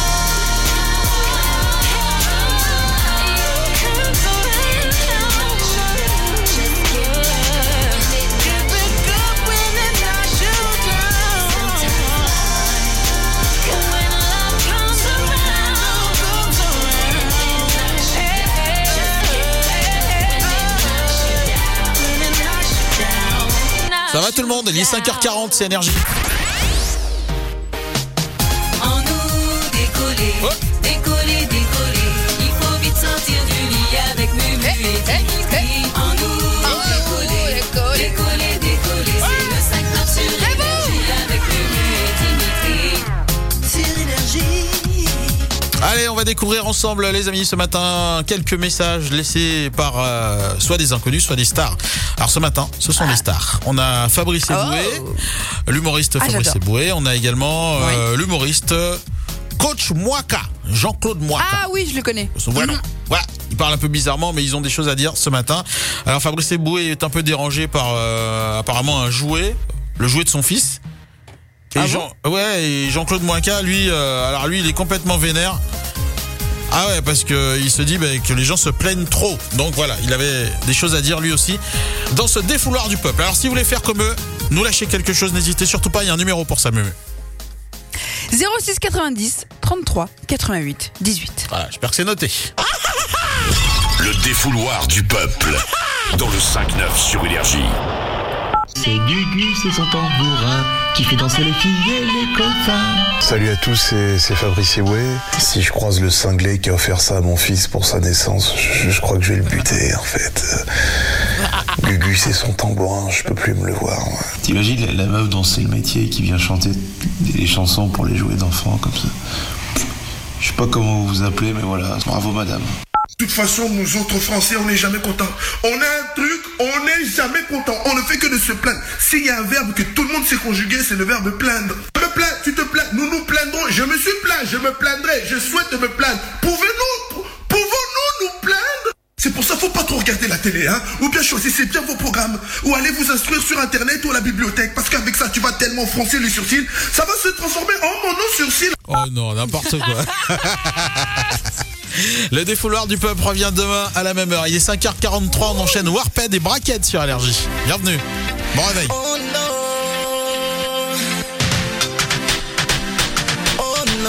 Ça va tout le monde, il est cinq heures quarante, c'est Énergie. En nous décoller, oh. décoller, décoller. Il faut vite sortir du lit avec Mumu et Dimitri. En nous décoller, décoller, décoller. C'est le cinq neuf sur Énergie avec Mumu et Dimitri. Sur Énergie. Allez, on va découvrir ensemble, les amis, ce matin, quelques messages laissés par euh, soit des inconnus, soit des stars. Alors ce matin, ce sont ah. des stars. On a Fabrice Eboué, oh. l'humoriste ah, Fabrice j'adore. Eboué. On a également euh, oui. l'humoriste Coach Mouaka, Jean-Claude Mouaka. Ah oui, je le connais. Voilà. Mm-hmm. Voilà. Ils parlent un peu bizarrement, mais ils ont des choses à dire ce matin. Alors Fabrice Eboué est un peu dérangé par euh, apparemment un jouet, le jouet de son fils. Et Ah Jean, ouais, et Jean-Claude Moinca, lui, euh, alors lui, il est complètement vénère. Ah ouais, parce que il se dit bah, que les gens se plaignent trop. Donc voilà, il avait des choses à dire lui aussi dans ce défouloir du peuple. Alors si vous voulez faire comme eux, nous lâcher quelque chose, n'hésitez surtout pas, il y a un numéro pour ça, Mumu. zéro six quatre-vingt-dix trente-trois quatre-vingt-huit dix-huit. Voilà, j'espère que c'est noté. Le défouloir du peuple dans le cinq neuf sur Énergie. C'est Gugu, c'est son tambourin qui fait danser les filles et les copains. Salut à tous, c'est, c'est Fabrice Eboué. Si je croise le cinglé qui a offert ça à mon fils pour sa naissance, je, je crois que je vais le buter en fait. Gugu, c'est son tambourin, je peux plus me le voir. Moi. T'imagines la, la meuf dont c'est le métier qui vient chanter des chansons pour les jouets d'enfants comme ça. Je sais pas comment vous vous appelez, mais voilà, bravo madame. De toute façon, nous autres Français, on n'est jamais contents. On a un truc, on n'est jamais content. On ne fait que de se plaindre. S'il y a un verbe que tout le monde sait conjuguer, c'est le verbe plaindre. Je me plains, tu te plains, nous nous plaindrons. Je me suis plaint, je me plaindrai, je souhaite me plaindre. Pouvez-nous, pouvons-nous nous plaindre? C'est pour ça qu'il ne faut pas trop regarder la télé, hein. Ou bien choisissez bien vos programmes. Ou allez vous instruire sur Internet ou à la bibliothèque. Parce qu'avec ça, tu vas tellement froncer les sourcils. Ça va se transformer en mono-sourcil. Oh non, n'importe quoi. Le défouloir du peuple revient demain à la même heure. Il est cinq heures quarante-trois, on enchaîne Warped et Braquette sur Énergie. Bienvenue. Bon réveil. Oh no. Oh no.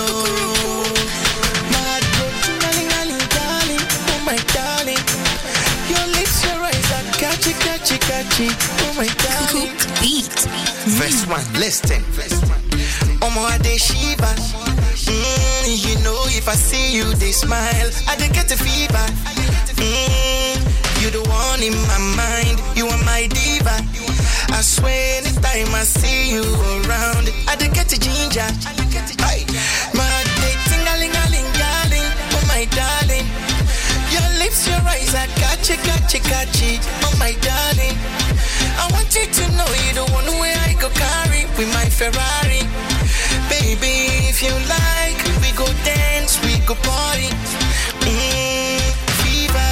My darling, darling, darling, oh my darling. Your lips, your eyes are catchy, catchy, catchy. Oh my darling. Cook beat. Verse one, listen. Oh my day Shiva. Mm, you know if I see you, they smile. I dey get a fever. Mm, you the one in my mind. You are my diva. I swear anytime I see you around, I dey get a ginger. Hey, my day ting-a-ling-a-ling, darling. Oh my darling. Your lips, your eyes are catchy, catchy, catchy. Oh my darling. I want you to know you're the one where I go carry with my Ferrari. Baby, if you like, we go dance, we go party. Mm, fever,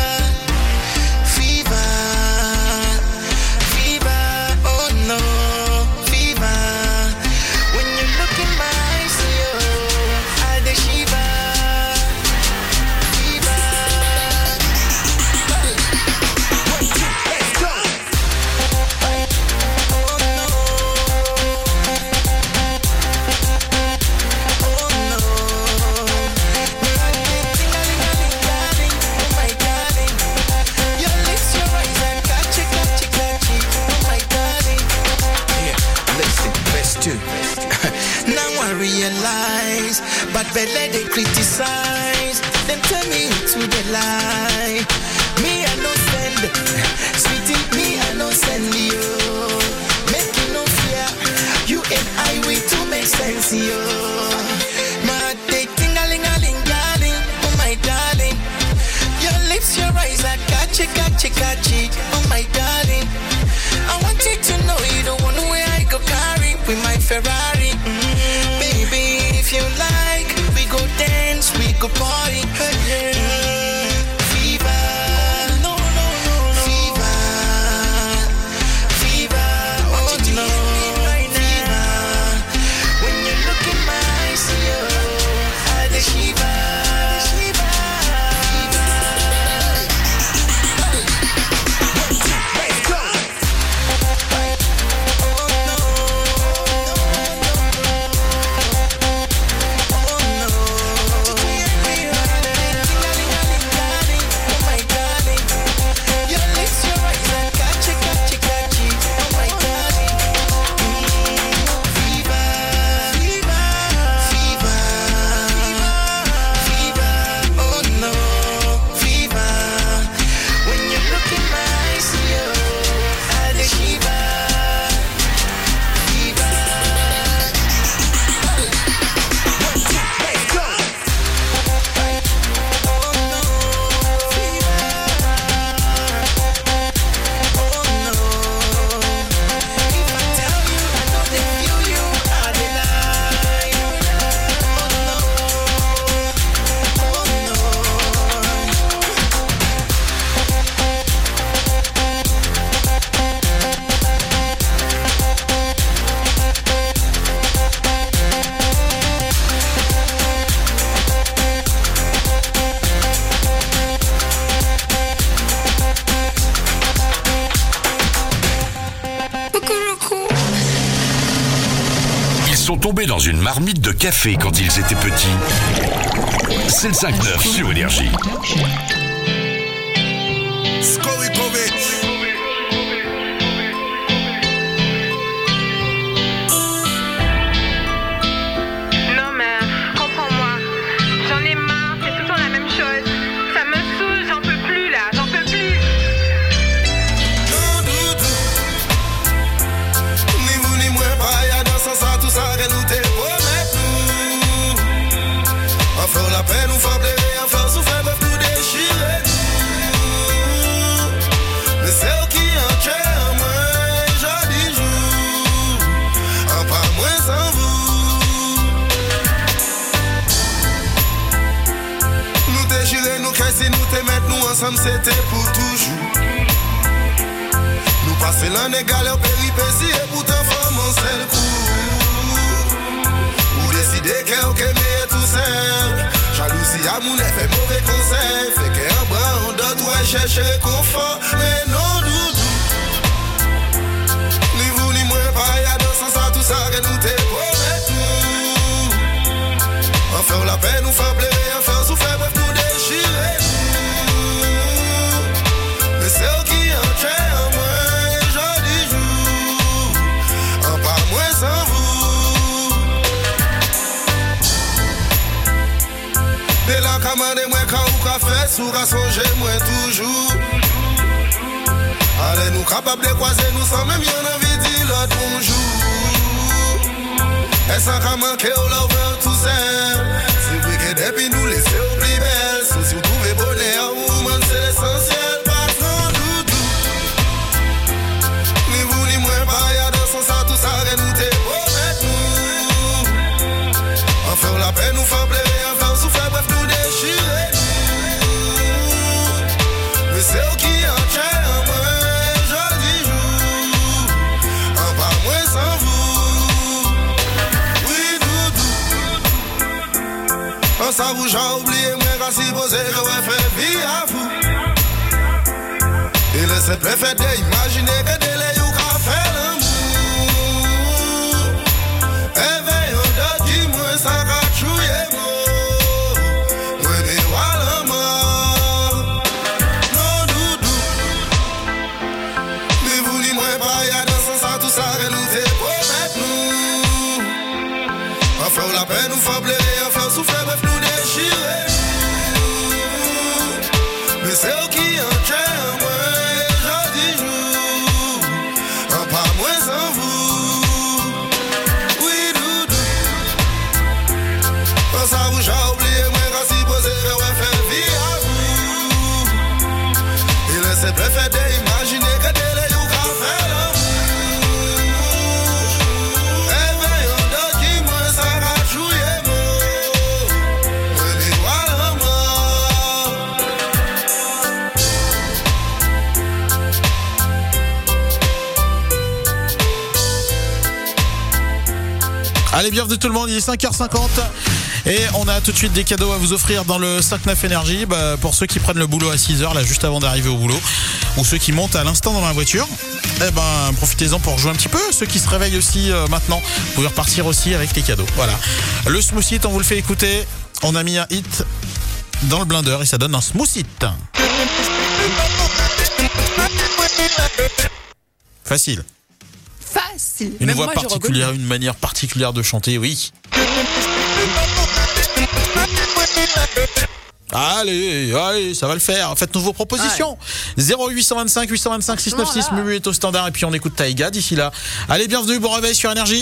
fever, fever, oh no, fever. When you look in my eyes, oh, I the shiver, fever. Let's go. Now I realize, but better they criticize. Them tell me to the lie. Me I no send, sweetie. Me I no send you. Make you no fear. You and I we to make sense yo. My day ting-a-ling-a-ling, darling. Oh my darling. Your lips, your eyes are catchy, catchy, catchy. Oh my darling. I want you to know you the one where I go carry with my Ferrari. Mm, baby, if you like, we go dance, we go party. Mm, fever, no, no, no, no. Fever, fever, oh no, fever. When you look in my eyes, yo, I the shiver. Let's go. sont tombés dans une marmite de café quand ils étaient petits. C'est le cinq neuf sur Énergie. Non mais, comprends-moi, j'en ai marre, c'est tout le temps la même chose. Ça me saoule, j'en peux plus là, j'en peux plus. Ni vous ni moi, pas y'a dans ce sens, tout ça, que nous te promettons. On fait la peine, on fait pleurer, on fait souffrir, on fait tout déchirer. Mais c'est qui en tient, moi, joli jour. En pas moins sans vous. Nous déchirer, nous casser, nous te mettre, nous ensemble, c'était pour toujours. Nous passer l'année galère, péripéties, et pourtant, faut mon seul coup. Ou décider qu'elle ok, mais tout seul. Jalousie à mon effet, mauvais conseil. Fait qu'un bras, on doit toi chercher confort. Mais non, doudou. Ni vous, ni moi, pas y'a dans ce sens, tout ça, que nous te promettons. On fait la peine, on fait pleurer, on fait souffrir, bref, tout déchirer. Mais c'est qui en tient, moi, joli jour. En pas moins sans vous. Dès la commande, moi, quand vous café, sous à songer, moi, toujours. Allez, nous capables de croiser, nous sans même y'en envie de dire l'autre bonjour. Et sans qu'à manquer, on l'a ouvert tout seul. C'est vrai que depuis nous laisser au plus belle. Si vous trouvez bonheur, woman, c'est l'essentiel. Pas sans doudou. Ni vous, ni moi, pas y'a dans son sang, tout ça, que nous te promettons. On fait la peine, nous fait pleurer, on fait souffrir, bref, nous déchirer. Mais c'est qui en tient, moi, joli jour. En pas moins sans vous. Oui, doudou. On s'avoue, j'ai oublié, moi, quand si posé, que ouais, fait vie à vous. Et laissez préfet d'imaginer que délai ou qu'a fait l'amour. Éveillons de dis-moi, ça qu'a chouillé, moi. Oui, mais voilà, mort. Non, doudou. Ni vous, ni moi, pas y'a dans ce sens, tout ça, que nous te promettons. On fait la peine, nous fait pleurer, on fait souffrir, bref, nous déchirer. Mais c'est qui en tient, moi, joli jour. En pas moins sans vous. Oui, doudou. On s'avoue, j'ai oublié, moi, quand si posé, que ouais, fait vie à vous. Et laissez préfet d'imaginer que délai ou qu'a fait l'amour. Éveillons de qui, moi, ça va chouiller, moi. Oui, mais voilà, moi. Allez, bienvenue tout le monde, il est cinq heures cinquante et on a tout de suite des cadeaux à vous offrir dans le cinq neuf Énergie. Bah, pour ceux qui prennent le boulot à six heures, là, juste avant d'arriver au boulot, ou ceux qui montent à l'instant dans la voiture, eh ben, profitez-en pour jouer un petit peu. Ceux qui se réveillent aussi euh, maintenant, vous pouvez repartir aussi avec les cadeaux. Voilà. Le smooth hit, on vous le fait écouter. On a mis un hit dans le blender et ça donne un smooth hit. Facile. Facile. Une Même voix moi, je particulière, reconnais. une manière particulière de chanter, oui. Allez, allez, ça va le faire. Faites-nous vos propositions. zéro huit cent vingt-cinq huit cent vingt-cinq six cent quatre-vingt-seize, Mumu est au standard et puis on écoute Taïga d'ici là. Allez, bienvenue, bon réveil sur Énergie.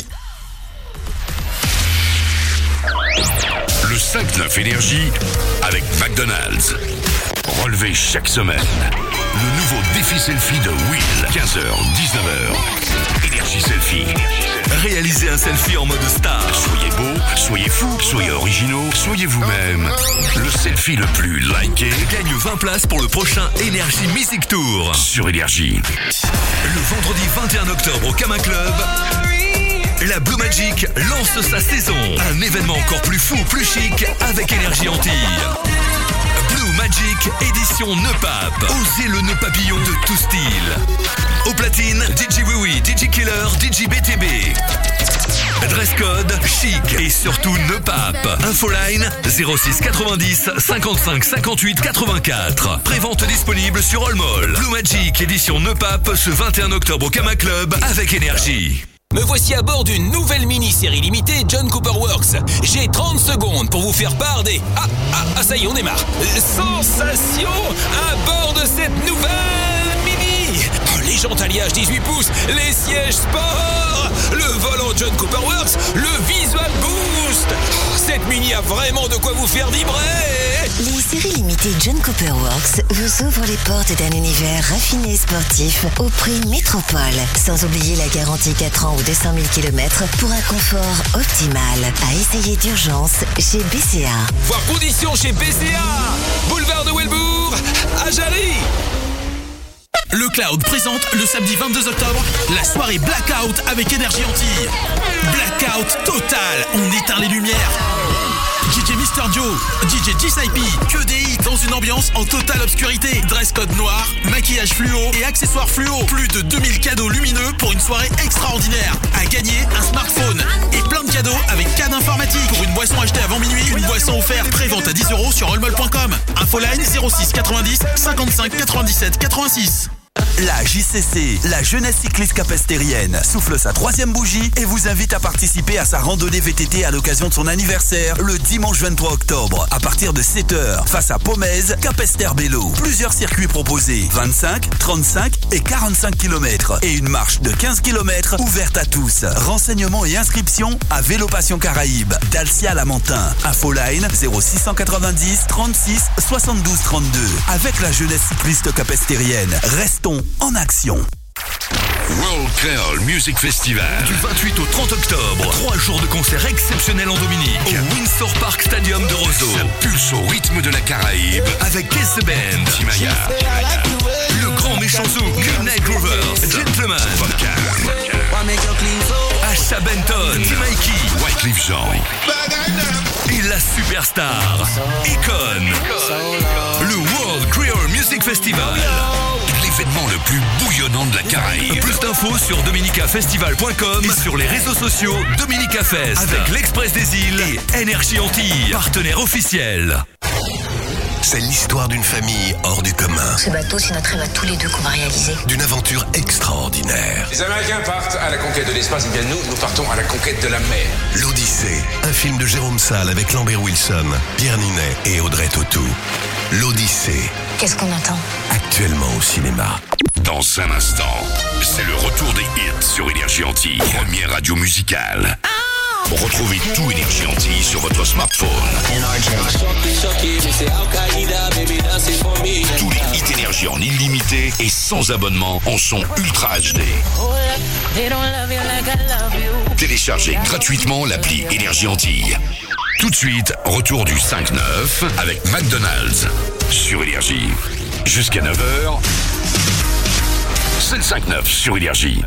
Le cinq neuf Énergie avec McDonald's. Relevé chaque semaine. Le nouveau défi selfie de Will. quinze heures, dix-neuf heures. Énergie Selfie. Réalisez un selfie en mode star. Soyez beau, soyez fou, soyez originaux, soyez vous-même. Le selfie le plus liké gagne vingt places pour le prochain Énergie Music Tour sur Énergie. Le vendredi vingt et un octobre au Kama Club, la Blue Magic lance sa saison. Un événement encore plus fou, plus chic avec Énergie Antilles. Blue Magic édition Nœud Pape. Osez le nœud papillon de tout style. Au platine, D J Oui Oui, D J Killer, D J B T B. dress code, chic et surtout ne pape. Infoline zéro six quatre-vingt-dix cinquante-cinq cinquante-huit quatre-vingt-quatre. Prévente disponible sur All Mall. Blue Magic édition ne pape ce vingt et un octobre au Kama Club avec Énergie. Me voici à bord d'une nouvelle mini-série limitée John Cooper Works. J'ai trente secondes pour vous faire part des... Ah, ah, ah ça y est, on démarre. Sensation à bord de cette nouvelle mini. Oh, les jantes alliage dix-huit pouces, les sièges sport, le volant John Cooper Works, le visual boost. Oh, cette mini a vraiment de quoi vous faire vibrer. Les séries limitées John Cooper Works vous ouvrent les portes d'un univers raffiné et sportif au prix métropole. Sans oublier la garantie quatre ans ou deux cent mille kilomètres pour un confort optimal. À essayer d'urgence chez B C A. Voir conditions chez B C A. Boulevard de Welbourg, à Jarry. Le Cloud présente le samedi vingt-deux octobre la soirée Blackout avec Énergie Antilles. Blackout total, on éteint les lumières. D J Mister Joe, D J G S I P, que des hits dans une ambiance en totale obscurité. Dress code noir, maquillage fluo et accessoires fluo. Plus de deux mille cadeaux lumineux pour une soirée extraordinaire. À gagner un smartphone et plein de cadeaux avec canne informatique. Pour une boisson achetée avant minuit, une boisson offerte. Prévente à dix euros sur allmall point com. Infoline zéro six quatre-vingt-dix cinquante-cinq quatre-vingt-dix-sept quatre-vingt-six. La J C C, la jeunesse cycliste capestérienne, souffle sa troisième bougie et vous invite à participer à sa randonnée V T T à l'occasion de son anniversaire le dimanche vingt-trois octobre à partir de sept heures face à Pomèze, Capesterre-Bello. Plusieurs circuits proposés, vingt-cinq, trente-cinq et quarante-cinq kilomètres et une marche de quinze kilomètres ouverte à tous. Renseignements et inscriptions à Vélo Passion Caraïbes, Dalcia Lamentin. Infoline zéro six quatre-vingt-dix trente-six soixante-douze trente-deux. Avec la jeunesse cycliste capestérienne, restons en action. World Creole Music Festival du vingt-huit au trente octobre. Trois jours de concerts exceptionnels en Dominique au Windsor Park Stadium de Roseau. Ça pulse au rythme de la Caraïbe avec Kesse Band, Timaya, le grand méchant zouk, Midnight Rovers, Gentleman, Asha Benton, Mikey, Wyclef Jean et la superstar Econ. Le World Creole Music Festival, l'événement le plus bouillonnant de la Caraïbe. Plus d'infos sur dominica festival point com et sur les réseaux sociaux Dominica Fest avec l'Express des Îles et Énergie Antilles, partenaire officiel. C'est l'histoire d'une famille hors du commun. Ce bateau, c'est notre rêve à tous les deux qu'on va réaliser. D'une aventure extraordinaire. Les Américains partent à la conquête de l'espace, et bien nous, nous partons à la conquête de la mer. L'Odyssée, un film de Jérôme Salle avec Lambert Wilson, Pierre Ninet et Audrey Tautou. L'Odyssée. Qu'est-ce qu'on attend? Actuellement au cinéma. Dans un instant, c'est le retour des hits sur Énergie Antilles, première radio musicale. Retrouvez tout Énergie Antilles sur votre smartphone. Tous les hits Énergie en illimité et sans abonnement en son ultra H D. Téléchargez gratuitement l'appli Énergie Antilles. Tout de suite, retour du cinq neuf avec McDonald's sur Énergie. Jusqu'à neuf heures, c'est le cinq neuf sur Énergie.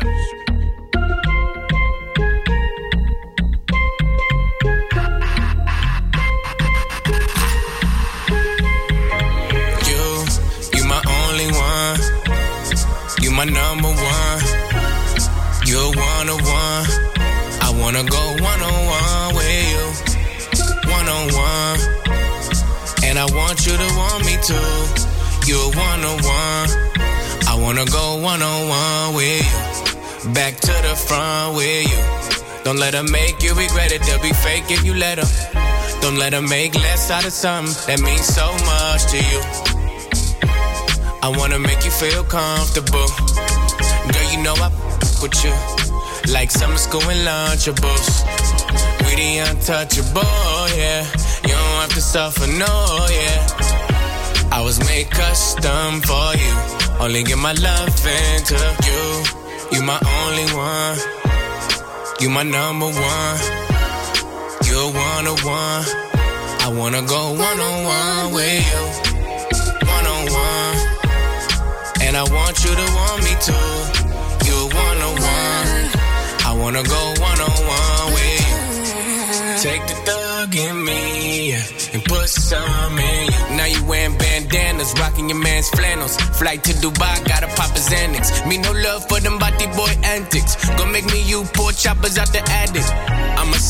My number one, you're one on one. I wanna go one on one with you, one on one. And I want you to want me too. You're one on one. I wanna go one on one with you, back to the front with you. Don't let her make you regret it. They'll be fake if you let them. Don't let her make less out of something that means so much to you. I wanna make you feel comfortable. Girl, you know I f- with you like summer school and Lunchables. We the untouchable, yeah. You don't have to suffer, no, yeah. I was made custom for you. Only give my love into you. You my only one. You my number one. You're one on one. I wanna go one on one with you. One on one. And I want you to want me too. You're one on one. I wanna go one on one with you. Take the thug in me, yeah, and put some in you. Now you wearing bandanas, rocking your man's flannels. Flight to Dubai, gotta pop his Xanax. Me no love for them body boy antics. Gonna make me you poor choppers out the attic. I'm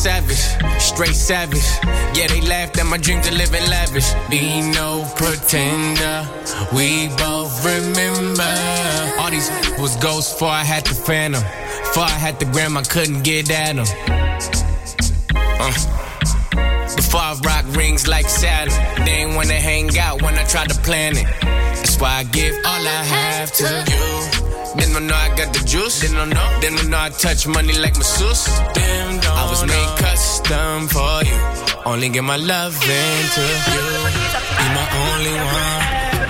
savage, straight savage. Yeah, they laughed at my dream to live in lavish. Be no pretender, we both remember. All these was ghosts before I had the phantom. Before I had the gram, I couldn't get at them. Uh. Before I rock rings like Saturn, they ain't wanna hang out when I try to plan it. That's why I give all I have to you. Then don't know I got the juice. Then don't know. Then don't know I touch money like masseuse. Them don't I was made custom for you. Only give my love into you. You my only one.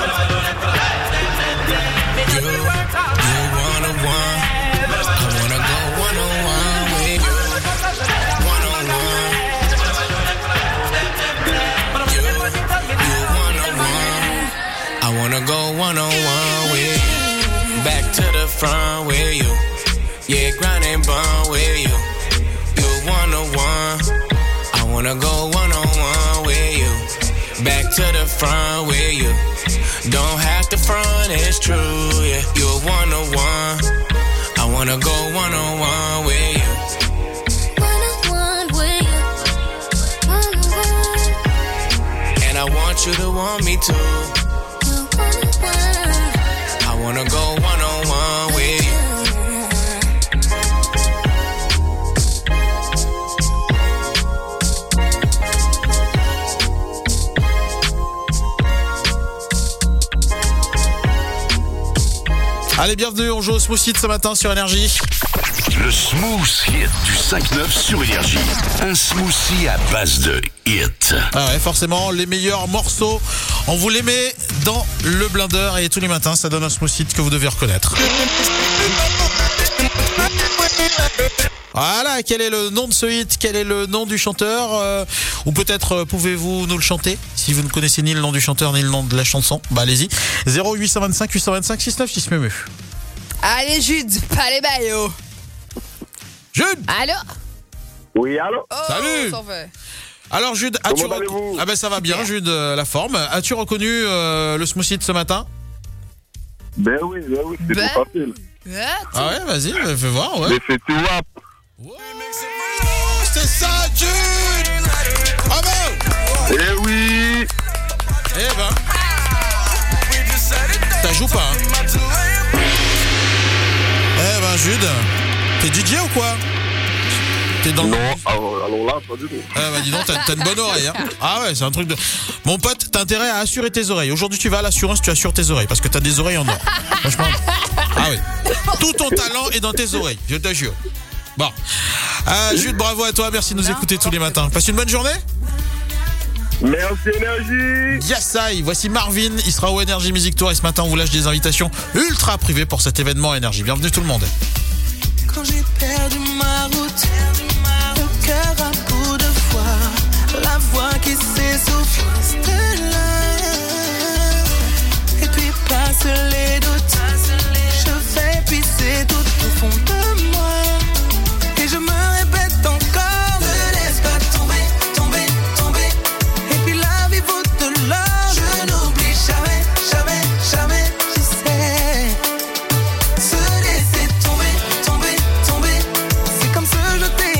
You, you one on one. I wanna go one on one with you. One on one. You, you one on one. I wanna go one on one with you. Back to the front with you. Yeah, grind and bond with you. You one on one. I wanna go one on one with you. Back to the front with you. Don't have to front, it's true. Yeah, you one on one. I wanna go one on one with you. One on one with you. One on one. And I want you to want me too. You one on one. I wanna go one on one with you. Allez, bienvenue, on joue au Smooth Hit ce matin sur Énergie. Le Smooth Hit du cinq neuf sur Énergie. Un smoothie à base de hit. Ah ouais, forcément, les meilleurs morceaux, on vous les met dans le blender et tous les matins, ça donne un Smooth Hit que vous devez reconnaître. Voilà, quel est le nom de ce hit? Quel est le nom du chanteur? euh, Ou peut-être euh, pouvez-vous nous le chanter? Si vous ne connaissez ni le nom du chanteur ni le nom de la chanson, bah allez-y. zéro huit deux cinq huit deux cinq six neuf six Memu. Allez, Jude, pas les baillots. Jude. Allô? Oui, allô? Oh, Salut. s'en fait. Alors Jude, as-tu Comment rec- allez-vous? Ah ben ça va bien Jude, euh, la forme. As-tu reconnu euh, le Smooth Hit ce matin? Ben oui, ben oui, c'est Ben. trop facile. Ah ouais, vas-y, bah, fais voir, ouais. Mais c'est tout rap. C'est ça, Jude! Bravo! Eh oui! Eh ben. Ça joue pas, hein? Eh ben, Jude, t'es D J ou quoi? T'es dans le... Non, alors, alors là, pas du tout. Ah bah dis donc, t'as, t'as une bonne oreille, hein. Ah ouais, c'est un truc de... Mon pote, t'as intérêt à assurer tes oreilles. Aujourd'hui, tu vas à l'assurance, tu assures tes oreilles, parce que t'as des oreilles en or. Franchement. Ah oui. Tout ton talent est dans tes oreilles, je te jure. Bon. Euh, Jude, bravo à toi, merci de nous écouter tous les matins. Passe une bonne journée. Merci Énergie. Yes, I. Voici Marvin, il sera au Energy Music Tour et ce matin on vous lâche des invitations ultra privées pour cet événement Énergie. Bienvenue tout le monde. Quand j'ai perdu ma route, le cœur à bout de foi, la voix qui s'essouffle, reste là. Et puis passent les doutes, je fais pisser tout au fond de moi. Et je me répète encore, ne laisse pas tomber, tomber, tomber. Et puis la vie vaut de l'or, je n'oublie jamais, jamais, jamais, je sais. Se laisser tomber, tomber, tomber, c'est comme se jeter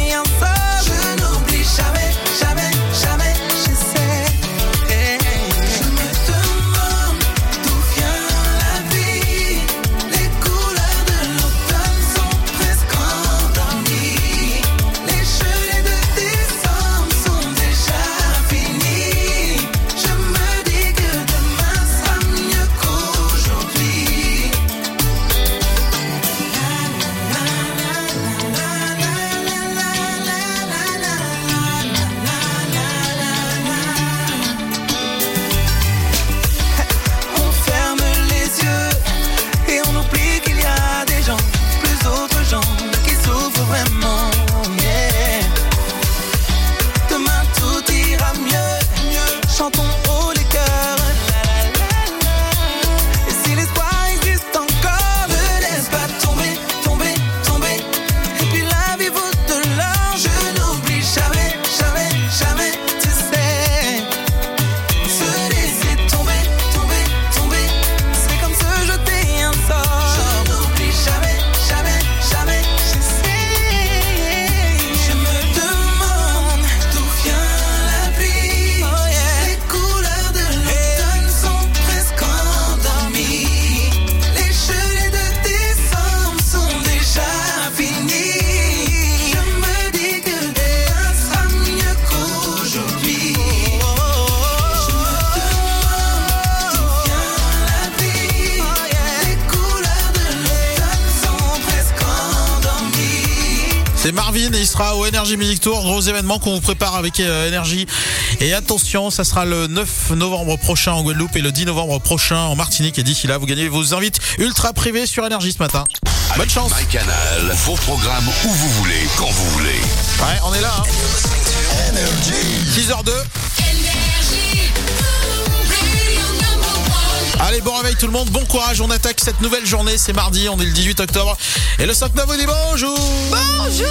sera au Energy Music Tour, gros événement qu'on vous prépare avec euh, Energy. Et attention, ça sera le neuf novembre prochain en Guadeloupe et le dix novembre prochain en Martinique. Et d'ici là, vous gagnez vos invites ultra privés sur Energy ce matin. Bonne chance. MyCanal, vos programmes où vous voulez, quand vous voulez. Ouais, on est là. Hein. six heures deux. Allez, bon réveil tout le monde, bon courage, on attaque cette nouvelle journée, c'est mardi, on est le dix-huit octobre. Et le cinq neuf vous dit bonjour. Bonjour.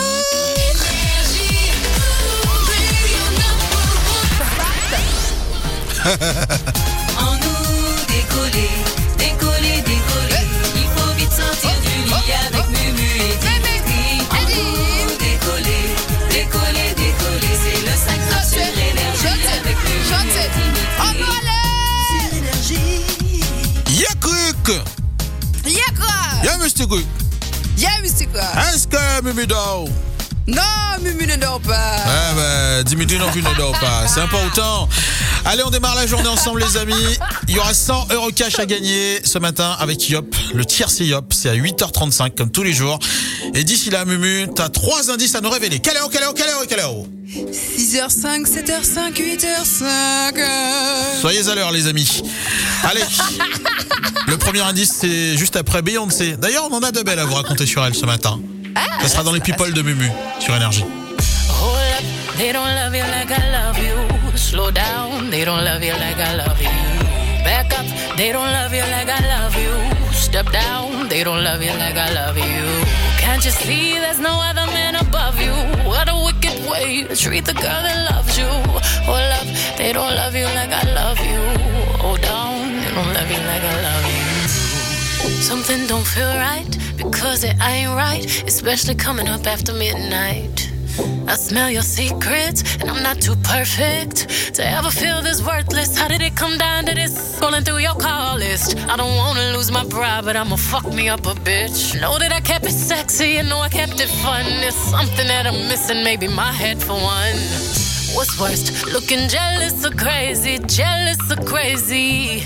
En nous décoller, décoller, décoller. Il faut vite sortir du lit avec Mumu et Dimitri. En nous décoller, décoller, décoller. C'est le cinq neuf sur Énergie avec Mumu et Dimitri. Sur Énergie. Yakouk. Yakra. Y'a Mister Cook. Y'a Mister Cook. Est-ce que Mumu dort? Non, Mumu ne dort pas. Ah bah, Dimitri non plus ne dort pas, c'est important. Allez, on démarre la journée ensemble les amis. Il y aura cent euros cash à gagner ce matin avec Yop. Le tiers c'est Yop, c'est à huit heures trente-cinq comme tous les jours. Et d'ici là, Mumu, t'as trois indices à nous révéler. Quelle heure, quelle heure, quelle heure, quelle heure? six heures cinq, sept heures cinq, huit heures cinq. Soyez à l'heure les amis. Allez. Le premier indice c'est juste après Beyoncé. D'ailleurs, on en a de belles à vous raconter sur elle ce matin. Ça sera dans les people de Mumu sur Énergie. Hold up, they don't love you like I love you. Slow down, they don't love you like I love you. Back up, they don't love you like I love you. Step down, they don't love you like I love you. Can't you see there's no other man above you? What a wicked way to treat the girl that loves you. Hold up, they don't love you like I love you. Hold down, they don't love you like I love you. Something don't feel right, because it ain't right, especially coming up after midnight. I smell your secrets, and I'm not too perfect to ever feel this worthless. How did it come down to this? Scrolling through your call list. I don't wanna lose my pride, but I'ma fuck me up a bitch. Know that I kept it sexy, and know I kept it fun. There's something that I'm missing, maybe my head for one. What's worst, looking jealous or crazy, jealous or crazy?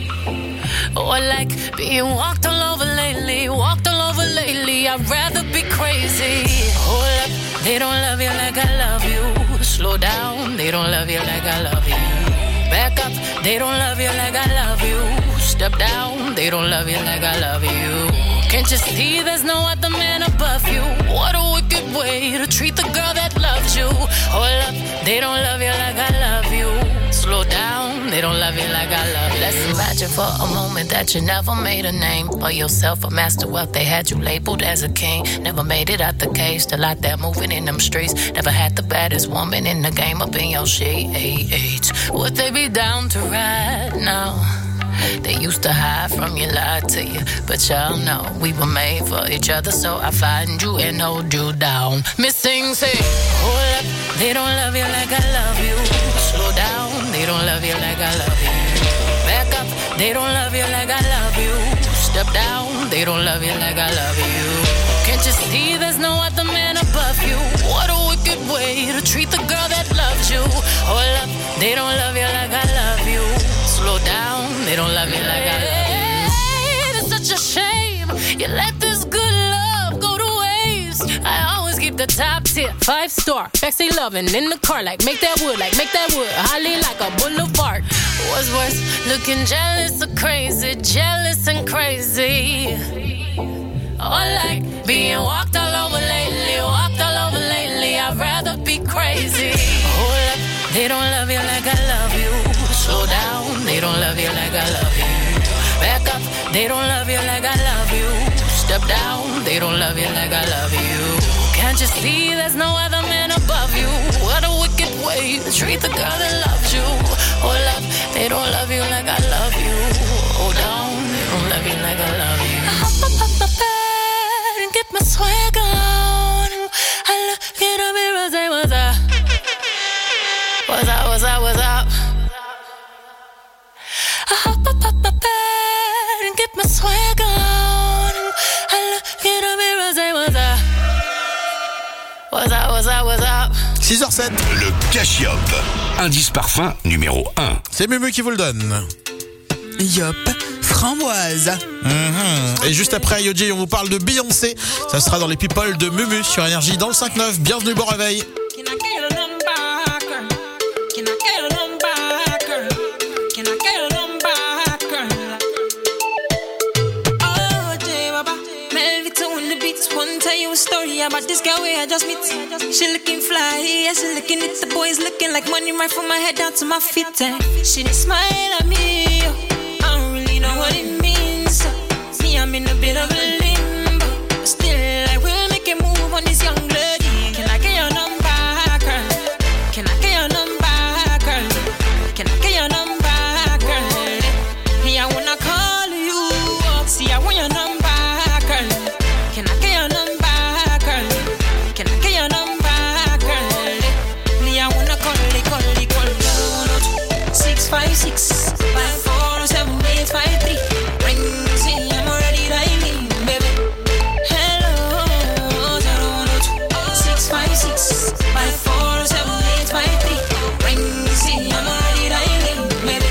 Or like being walked all over lately, walked all over lately. I'd rather be crazy. Hold up, they don't love you like I love you. Slow down, they don't love you like I love you. Back up, they don't love you like I love you. Step down, they don't love you like I love you. Can't you see there's no other man above you? What a wicked way to treat the girl that loves you. Hold up, they don't love you like I love you. Slow down, they don't love you like I love you. Let's imagine for a moment that you never made a name for yourself, a master wealth. They had you labeled as a king. Never made it out the cage, still out there moving in them streets. Never had the baddest woman in the game up in your shades. Would they be down to ride now? They used to hide from you, lie to you, but y'all know we were made for each other, so I find you and hold you down. Missing say, hold up, they don't love you like I love you. Slow down, they don't love you like I love you. Back up, they don't love you like I love you. Step down, they don't love you like I love you. Can't you see there's no other man above you? What a wicked way to treat the girl that loves you. Hold up, they don't love you like I love you. Slow down, they don't love you like I love you. It's such a shame you let this good love go to waste. I always keep the top tier, five star, sexy loving in the car, like make that wood, like make that wood, holly like a boulevard. What's worse, looking jealous or crazy, jealous and crazy. Or like being walked all over lately, walked all over lately. I'd rather be crazy. Hold up, they don't love you like I love you. Slow down, they don't love you like I love you. Back up, they don't love you like I love you. Step down, they don't love you like I love you. Can't you see there's no other man above you? What a wicked way to treat the girl that loves you. Hold up, they don't love you like I love you. Hold down, they don't love you like I love you. I hop up up the bed and get my swag on. I look in the mirror, say what's up? What's up, what's up, what's up? I hop up up my bed and get my swag on. I look in the mirror, say what's up? What's up, what's up, what's up? six heures sept. Le Cash-Yop. Indice parfum numéro un. C'est Mumu qui vous le donne. Yop, framboise. Mm-hmm. Et juste après Yoji, on vous parle de Beyoncé. Ça sera dans les People de Mumu sur Énergie dans le cinq neuf. Bienvenue, bon réveil. Story about this girl where I just meet. She looking fly, yeah, she looking at the boys looking like money right from my head down to my feet. And she did smile at me. I don't really know what it means. Me, I'm in a bit of a limbo, but still I will make a move on this young lady. Can I get your number, girl? Can I get your number, girl? Can I get your number, girl? Me, I wanna call you. See, I want your number, girl. Can I get your number? Five six five four seven eight five three. Ring me, I'm already dialing, baby. Hello, zero one two six five six five four seven eight five three. Ring me, I'm already dialing, baby.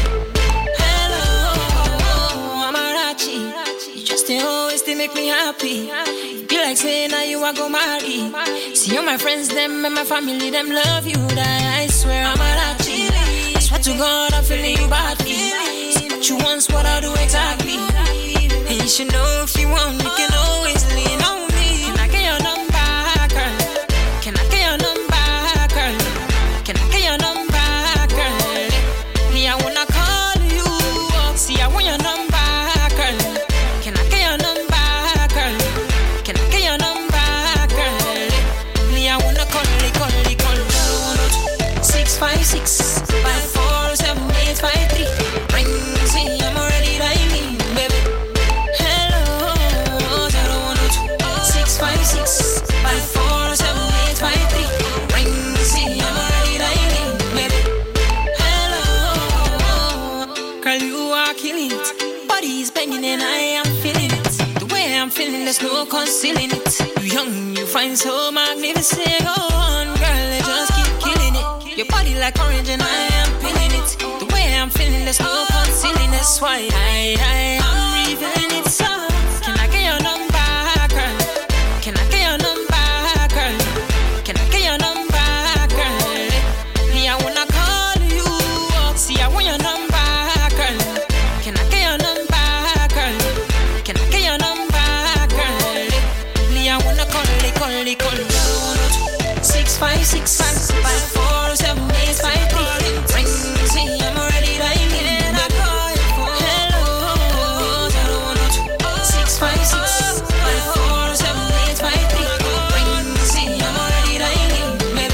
Hello, Amarachi. You just always to make me happy. Be like saying now you are go marry. See all my friends, them and my family, them love you. That I swear, Amarachi. Swear to God, I'm feeling you badly. See what you want, what I do exactly. And you should know if you want, you can always lean on me. Can I get your number, girl? Can I get your number, girl? Can I get your number, girl? Me, I wanna call you. See, I want your number, girl. Can I get your number, girl? Can I get your number, girl? Me, I wanna call you, call you, call you. Six five six. There's no concealing it. You young, you find so magnificent. Go on, girl, just keep killing it. Your body like orange and I am feeling it. The way I'm feeling, there's no concealing. That's why I, I am revealing it. So, can I get your number, girl? Can I get your number, girl? Can I get your number, girl? Me, I wanna call you. See, I want your number, girl. Can I get your number, girl? Can I get your number? I wanna call it, call it, call it. Six five six five five four seven eight five three. Ring me, I'm already dialing. I call you for hello. Zero one two six five six five four seven eight five three. Ring me, I'm already dialing, baby.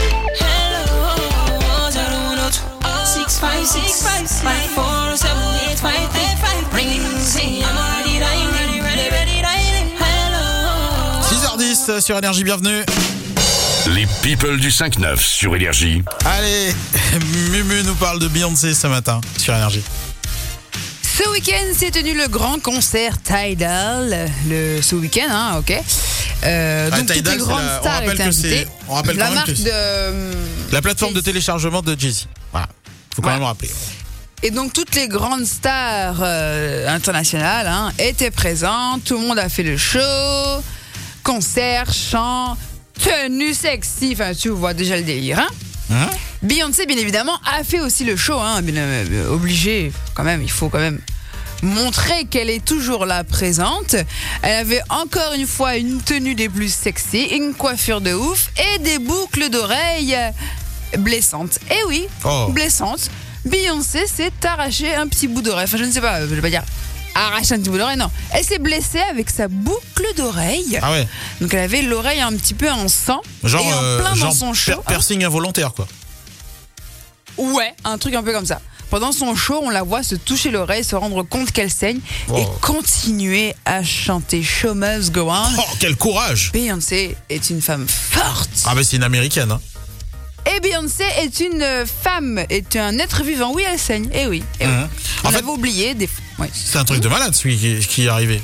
Hello. Zero one two six five six five four seven eight five three. Ring me, I'm already dialing, ready, ready, dialing. six heures dix sur Énergie, bienvenue. Les People du cinq neuf sur Énergie. Allez, Mumu nous parle de Beyoncé ce matin sur Énergie. Ce week-end s'est tenu le grand concert Tidal. Le, ce week-end, hein, ok. Euh, ah, donc Tidal, toutes les grandes la, stars étaient invitées. On rappelle la quand même marque que de la plateforme de téléchargement de Jay-Z. Voilà, faut quand ouais. même rappeler. Et donc toutes les grandes stars euh, internationales hein, étaient présentes. Tout le monde a fait le show. Concert, chant, tenue sexy, enfin tu vois déjà le délire. Hein hein Beyoncé, bien évidemment, a fait aussi le show, hein, bien, euh, obligé, quand même, il faut quand même montrer qu'elle est toujours là présente. Elle avait encore une fois une tenue des plus sexy, une coiffure de ouf et des boucles d'oreilles blessantes. Et oui, oh. blessantes. Beyoncé s'est arraché un petit bout d'oreille, enfin je ne sais pas, je vais pas dire arracher un petit bout d'oreille, non. Elle s'est blessée avec sa boucle d'oreille. Ah ouais. Donc elle avait l'oreille un petit peu en sang. Genre, et en euh, plein genre dans son show. Per- piercing involontaire, quoi. Ouais, un truc un peu comme ça. Pendant son show, on la voit se toucher l'oreille, se rendre compte qu'elle saigne oh. et continuer à chanter Show Must Go On. Oh, quel courage! Beyoncé est une femme forte. Ah bah c'est une américaine, hein. Et Beyoncé est une femme, est un être vivant. Oui, elle saigne. Eh oui. Eh mmh. oui. On en avait fait, oublié. Des... Ouais. C'est un truc de malade, celui qui, qui est arrivé.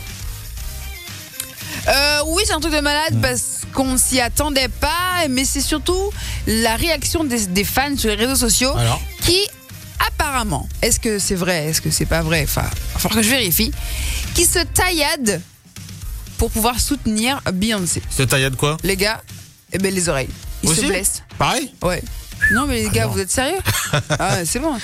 Euh, oui, c'est un truc de malade mmh. parce qu'on s'y attendait pas, mais c'est surtout la réaction des, des fans sur les réseaux sociaux Alors qui apparemment, est-ce que c'est vrai, est-ce que c'est pas vrai, enfin, il va falloir que je vérifie, qui se taillade pour pouvoir soutenir Beyoncé. Se taillade quoi? Les gars, eh ben les oreilles. Ils Aussi se blessent. Pareil? Ouais. Non mais les gars, Alors. vous êtes sérieux? Ah c'est bon.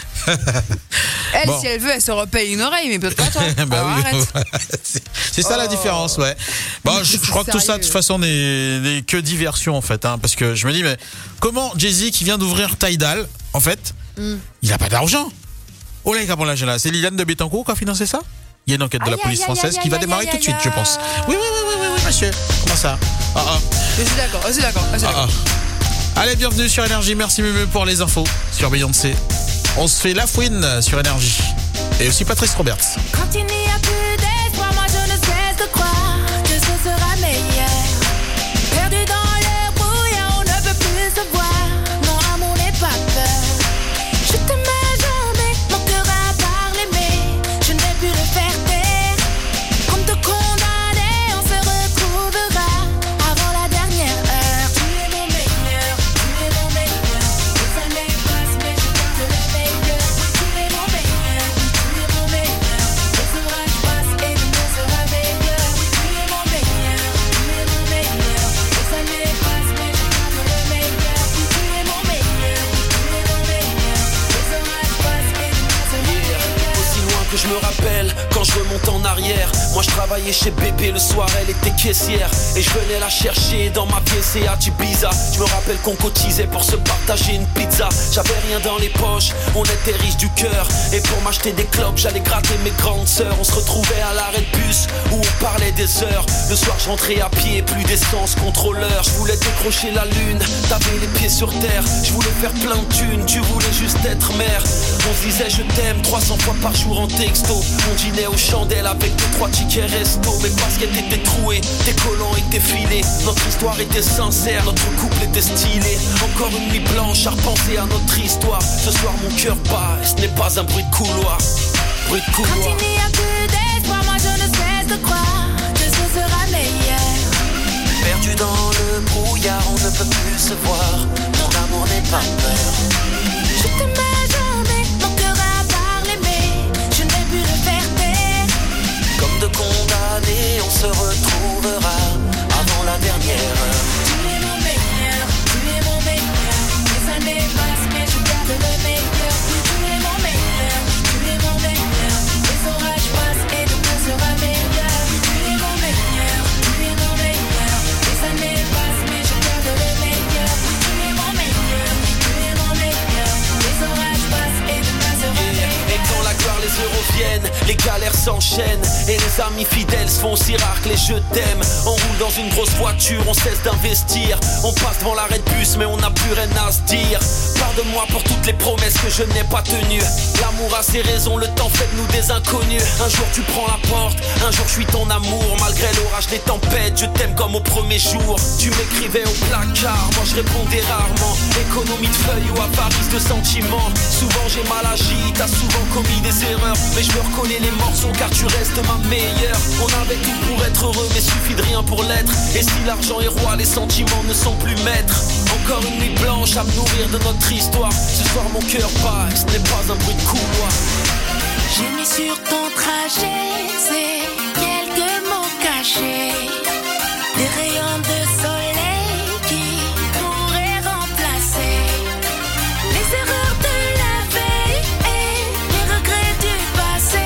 Elle, Bon. si elle veut, elle se repaye une oreille, mais peut-être pas toi. Bah Alors, oui, arrête. c'est, c'est ça la Oh. différence, ouais. Bon, je, je crois que tout ça, de Sérieux. toute façon, n'est, n'est que diversion, en fait, hein, parce que je me dis, mais comment Jay-Z, qui vient d'ouvrir Tidal, en fait, Mm. il a pas d'argent. Oh là, comment là, là, c'est Liliane de Bettencourt qui a financé ça? Il y a une enquête de la Aïe, police aïe, française aïe, qui va aïe, démarrer aïe, tout de suite, aïe, je pense. Oui, oui, oui, oui, oui, oui, monsieur. Comment ça? Ah, ah. Je suis d'accord, je suis d'accord, je suis Ah, d'accord. ah. Allez, bienvenue sur Énergie. Merci Mumu pour les infos sur Beyoncé. On se fait la fouine sur Énergie. Et aussi Patrice Roberts. Quand il n'y a plus d'espoir, moi je ne cesse de croire que ce sera meilleur. Perdu dans le brouillard, on ne peut plus se voir. Mon amour n'est pas peur. Je t'aimais jamais, mon cœur a parlé, mais je n'ai pu le faire taire. Comme te condamner, on se retrouvera avant la dernière heure. Tu es mon meilleur, tu es mon meilleur. Les années passent, mais je garde le meilleur. Tu es mon meilleur, tu es mon meilleur. Les orages passent et demain sera meilleur. Tu es mon meilleur, tu es mon meilleur. Les années passent, mais je garde le meilleur. Tu es mon meilleur, tu es mon meilleur. Les orages passent et demain sera meilleur. Aussi loin que je me rappelle, quand je remonte en arrière, moi je travaillais chez Bébé le soir, elle était caissière. Et je venais la chercher dans ma P C à Ibiza. Je me rappelle qu'on cotisait pour se partager une pizza. J'avais rien dans les poches, on était riches du cœur. Et pour m'acheter des clopes, j'allais gratter mes grandes sœurs. On se retrouvait à l'arrêt de bus où on parlait des heures. Le soir je rentrais à pied, plus d'essence, contrôleur. Je voulais décrocher la lune, t'avais les pieds sur terre. Je voulais faire plein de thunes, tu voulais juste être mère. On se disait je t'aime trois cents fois par jour en texto. On dînait aux chandelles avec deux trois tickets resto. Mais parce qu'elle était trouée, tes collants étaient filés. Notre histoire était sincère, notre couple était stylé. Encore une nuit blanche à repenser à notre histoire. Ce soir mon cœur bat et ce n'est pas un bruit de couloir. Bruit de Quand couloir. il n'y a plus d'espoir, moi je ne cesse de croire que ce sera meilleur. Perdu dans le brouillard, on ne peut plus se voir. Mon amour n'est pas peur. Je t'aimais jamais, mon cœur a parlé, mais je n'ai pu le faire taire. Comme de condamnés, on se retrouvera avant la dernière heure. Tu es mon meilleur, tu es mon meilleur. Les années passent, mais je garde le meilleur. Tu es mon meilleur, tu es mon meilleur. Les orages passent et demain sera meilleur. Tu es mon meilleur, tu es mon meilleur. Les années passent, mais je garde le meilleur. Tu es mon meilleur, tu es mon meilleur. Les orages passent et demain sera meilleur. Et quand la gloire, les euros viennent, les galères s'enchaînent. Et les amis fidèles se font si rares que les je t'aime. On roule dans une grosse voiture, on cesse d'investir. On passe devant l'arrêt de bus, mais on n'a plus rien à se dire. Pardonne-moi pour toutes les promesses que je n'ai pas tenues. L'amour a ses raisons, le temps fait de nous des inconnus. Un jour tu prends la porte, un jour je suis ton amour. Malgré l'orage, les tempêtes, je t'aime comme au premier jour. Tu m'écrivais au placard, moi je répondais rarement. Économie de feuilles ou avarice de sentiments. Souvent j'ai mal agi, t'as souvent commis des erreurs. Mais je me reconnais les morceaux car tu restes ma meilleure. On avait tout pour être heureux mais suffit de rien pour l'être. Et si l'argent est roi, les sentiments ne sont plus maîtres. Encore une nuit blanche à me nourrir de notre histoire. Ce soir mon cœur bat, et ce n'est pas un bruit de couloir. J'ai mis sur ton trajet, c'est quelques mots cachés. Des rayons de soleil qui pourraient remplacer les erreurs de la veille et les regrets du passé.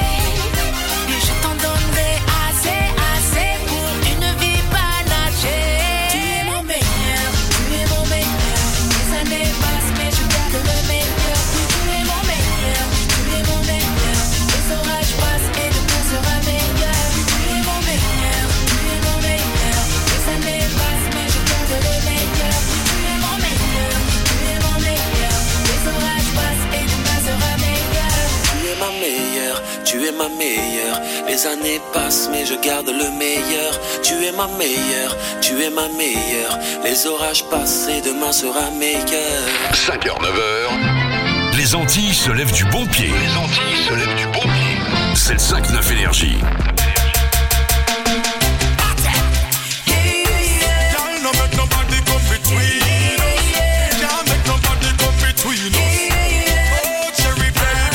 Et je t'en donnerai assez, assez pour une vie panachée. Tu es mon meilleur, tu es mon meilleur. Les années passent mais je garde le meilleur. Tu es mon meilleur, tu es mon meilleur. Les orages passent et demain sera meilleur. Tu es mon meilleur, tu es mon meilleur. Les années passent mais je garde le meilleur. Tu es mon meilleur, tu es mon meilleur. Les orages passent et demain sera meilleur. Tu es ma meilleure, tu es ma meilleure. Les années passent mais je garde le meilleur. Tu es ma meilleure, tu es ma meilleure. Les orages passent et demain sera meilleur. cinq heures, neuf heures. Les Antilles se lèvent du bon pied. Les Antilles se lèvent du bon pied. C'est le cinq neuf Énergie. Y'all no make nobody come between us. Can't make nobody come between us. Oh, cherry pay.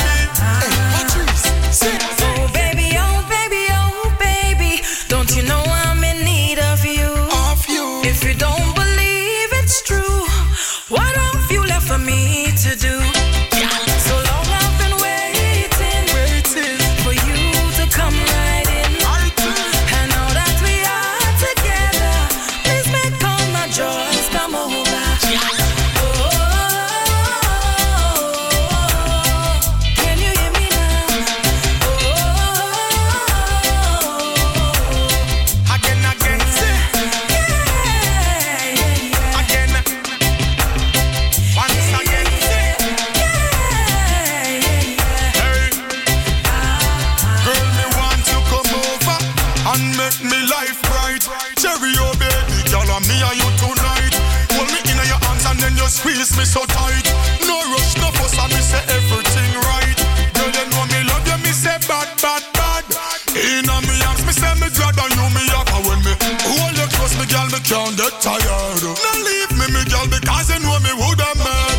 squeeze me so tight. No rush, no fuss, and me say everything right. Girl, you know me love you, me say bad, bad, bad. Inna me arms, me say me glad and you me up. And when me hold you close, me girl, me can't get tired. No leave me, me girl, because you know me woulda mad.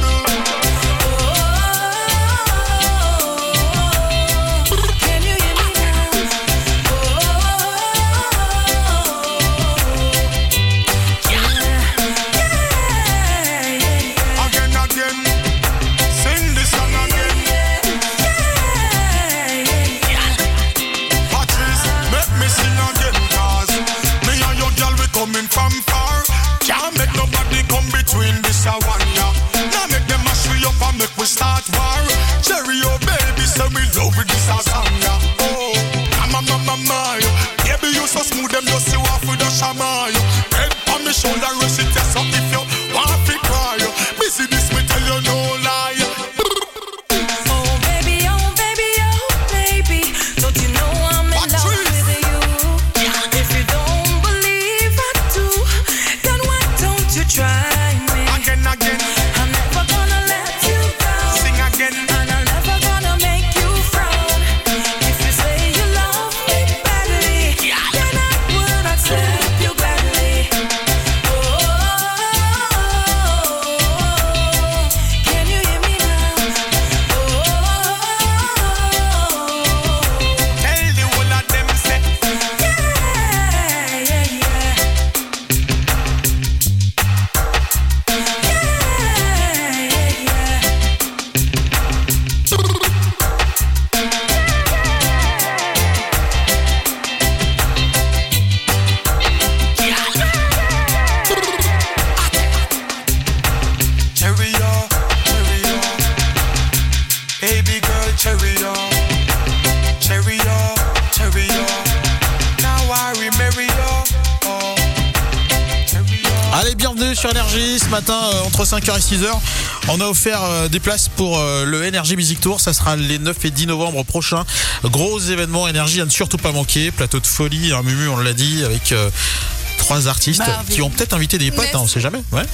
Coming from far, can't make nobody come between this and one, yeah. Now make them mash we up and make we start war. Cherry, oh baby, say we love with this a song, yeah. Oh, mama, mama, mama, baby, you so smooth, them just see off with a shaman. Head on me shoulder, rush it, yes, up if you want to cry. Busy this, me tell you no lie. Oh baby, oh baby, oh baby, don't you know I'm in love with you? If you don't try me again, again. I'm never gonna let you go. Sing again, and I'm never gonna make you frown. If you say you love me badly, then I would accept you gladly. Oh, can you hear me now? Oh, tell the whole of them say, yeah, yeah, yeah. Allez, bienvenue sur Énergie. Ce matin, euh, entre cinq heures et six heures, on a offert euh, des places pour euh, le Energy Music Tour. Ça sera les neuf et dix novembre prochains. Gros événement Énergie à ne surtout pas manquer. Plateau de folie, hein, Mumu, on l'a dit, avec euh, trois artistes Marvin. qui ont peut-être invité des potes, hein, on sait jamais. Ouais.